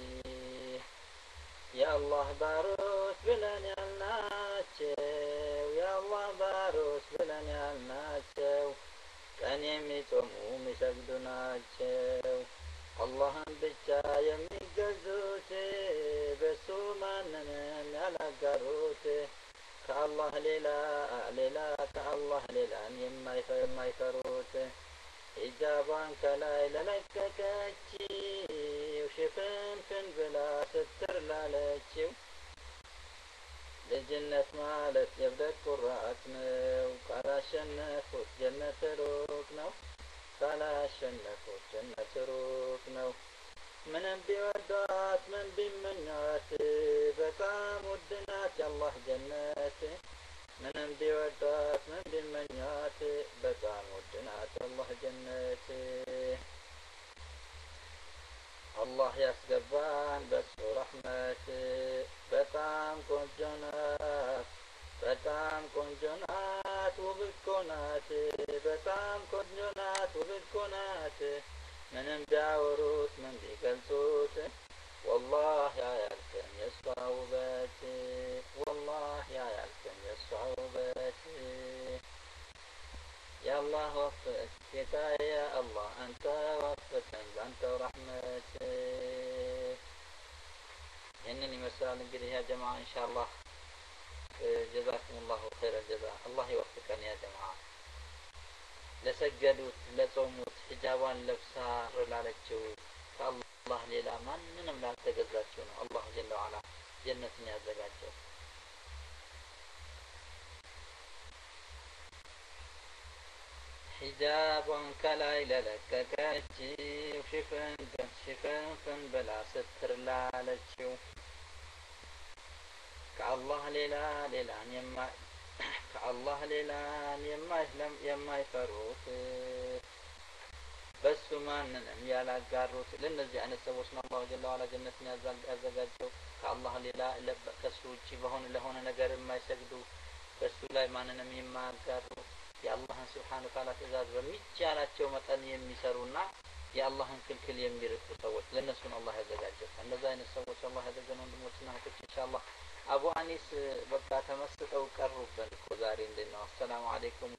የአላህ ባሮች ብለን ያልናቸው የአላህ ባሮች ብለን ያልናቸው ቀን የሚጾሙ የሚሰግዱ ናቸው አላህን ብቻ የሚገዙት በሱ ማንንም ያላጋሩት ከአላህ ሌላ ሌላ ከአላህ ሌላን የማይፈሩት ሂጃቧን ከላይ ለለቀቀችው ሽፍንፍን ብላ ስትር ላለችው ልጅነት ማለት የብደት ቁራት ነው ካላሸነፉት ጀነት ሩቅ ነው ካላሸነፉት ጀነት ሩቅ ነው ምንም ቢወዷት ምን ቢመኟት በጣም ውድ ናት የአላህ ጀነት ምንም ቢወዷት ምን ቢመኟት በጣም ውድ ናት የአላህ ጀነት አላህ ያስገባን በሱ ረሕመት በጣም ቆንጆ ናት በጣም ቆንጆ ናት ውብ እኮ ናት በጣም ቆንጆ ናት ውብ እኮ ናት ምንም ቢያወሩት ምን ቢገልጹት ወላሂ አያልቅም የእሷ ውበት ወላሂ አያልቅም የእሷ ውበት ያአላህ ወፍቅ ጌታዬ ያ አላህ አንተ ወፍቀኝ በአንተው ረሕመት ይህንን ይመስላል እንግዲህ ያ ጀማዓ ኢንሻአላህ ጀዛኩም ላሁ ኸይረ ጀዛ አላህ ይወፍቀን ያ ጀማዓ ለሰገዱት ለጾሙት ሂጃቧን ለብሳ ላለችው ከአላህ ሌላ ማንንም ላልተገዛችው ነው አላህ ጀለ ወዐላ ጀነትን ያዘጋጀው ሂጃቧን ከላይ ለለቀቀችው ሽፍንፍን ሽፍንፍን ብላ ስትር ላለችው ከአላህ ሌላ ሌላን የማ ከአላህ ሌላን የማይለም የማይፈሩት በሱ ማንንም ያላጋሩት ለነዚህ አይነት ሰዎች ነው አላህ ጀለ ወዐላ ጀነትን ያዘጋጀው ከአላህ ሌላ ከሱ ውጪ በሆነ ለሆነ ነገር የማይሰግዱ በሱ ላይ ማንንም የማያጋሩ የአላህን ስብሓነሁ ወተዓላ ትእዛዝ በሚቻላቸው መጠን የሚሰሩና የአላህን ክልክል የሚርቁ ሰዎች ለነሱ ነው አላህ ያዘጋጀው እነዛ አይነት ሰዎች አላህ ያዘጋጀን ወንድሞችና እህቶች ኢንሻአላህ አቡ አኒስ በቃ ተመስጠው ቀሩብን እኮ ዛሬ እንዴት ነው አሰላሙ አለይኩም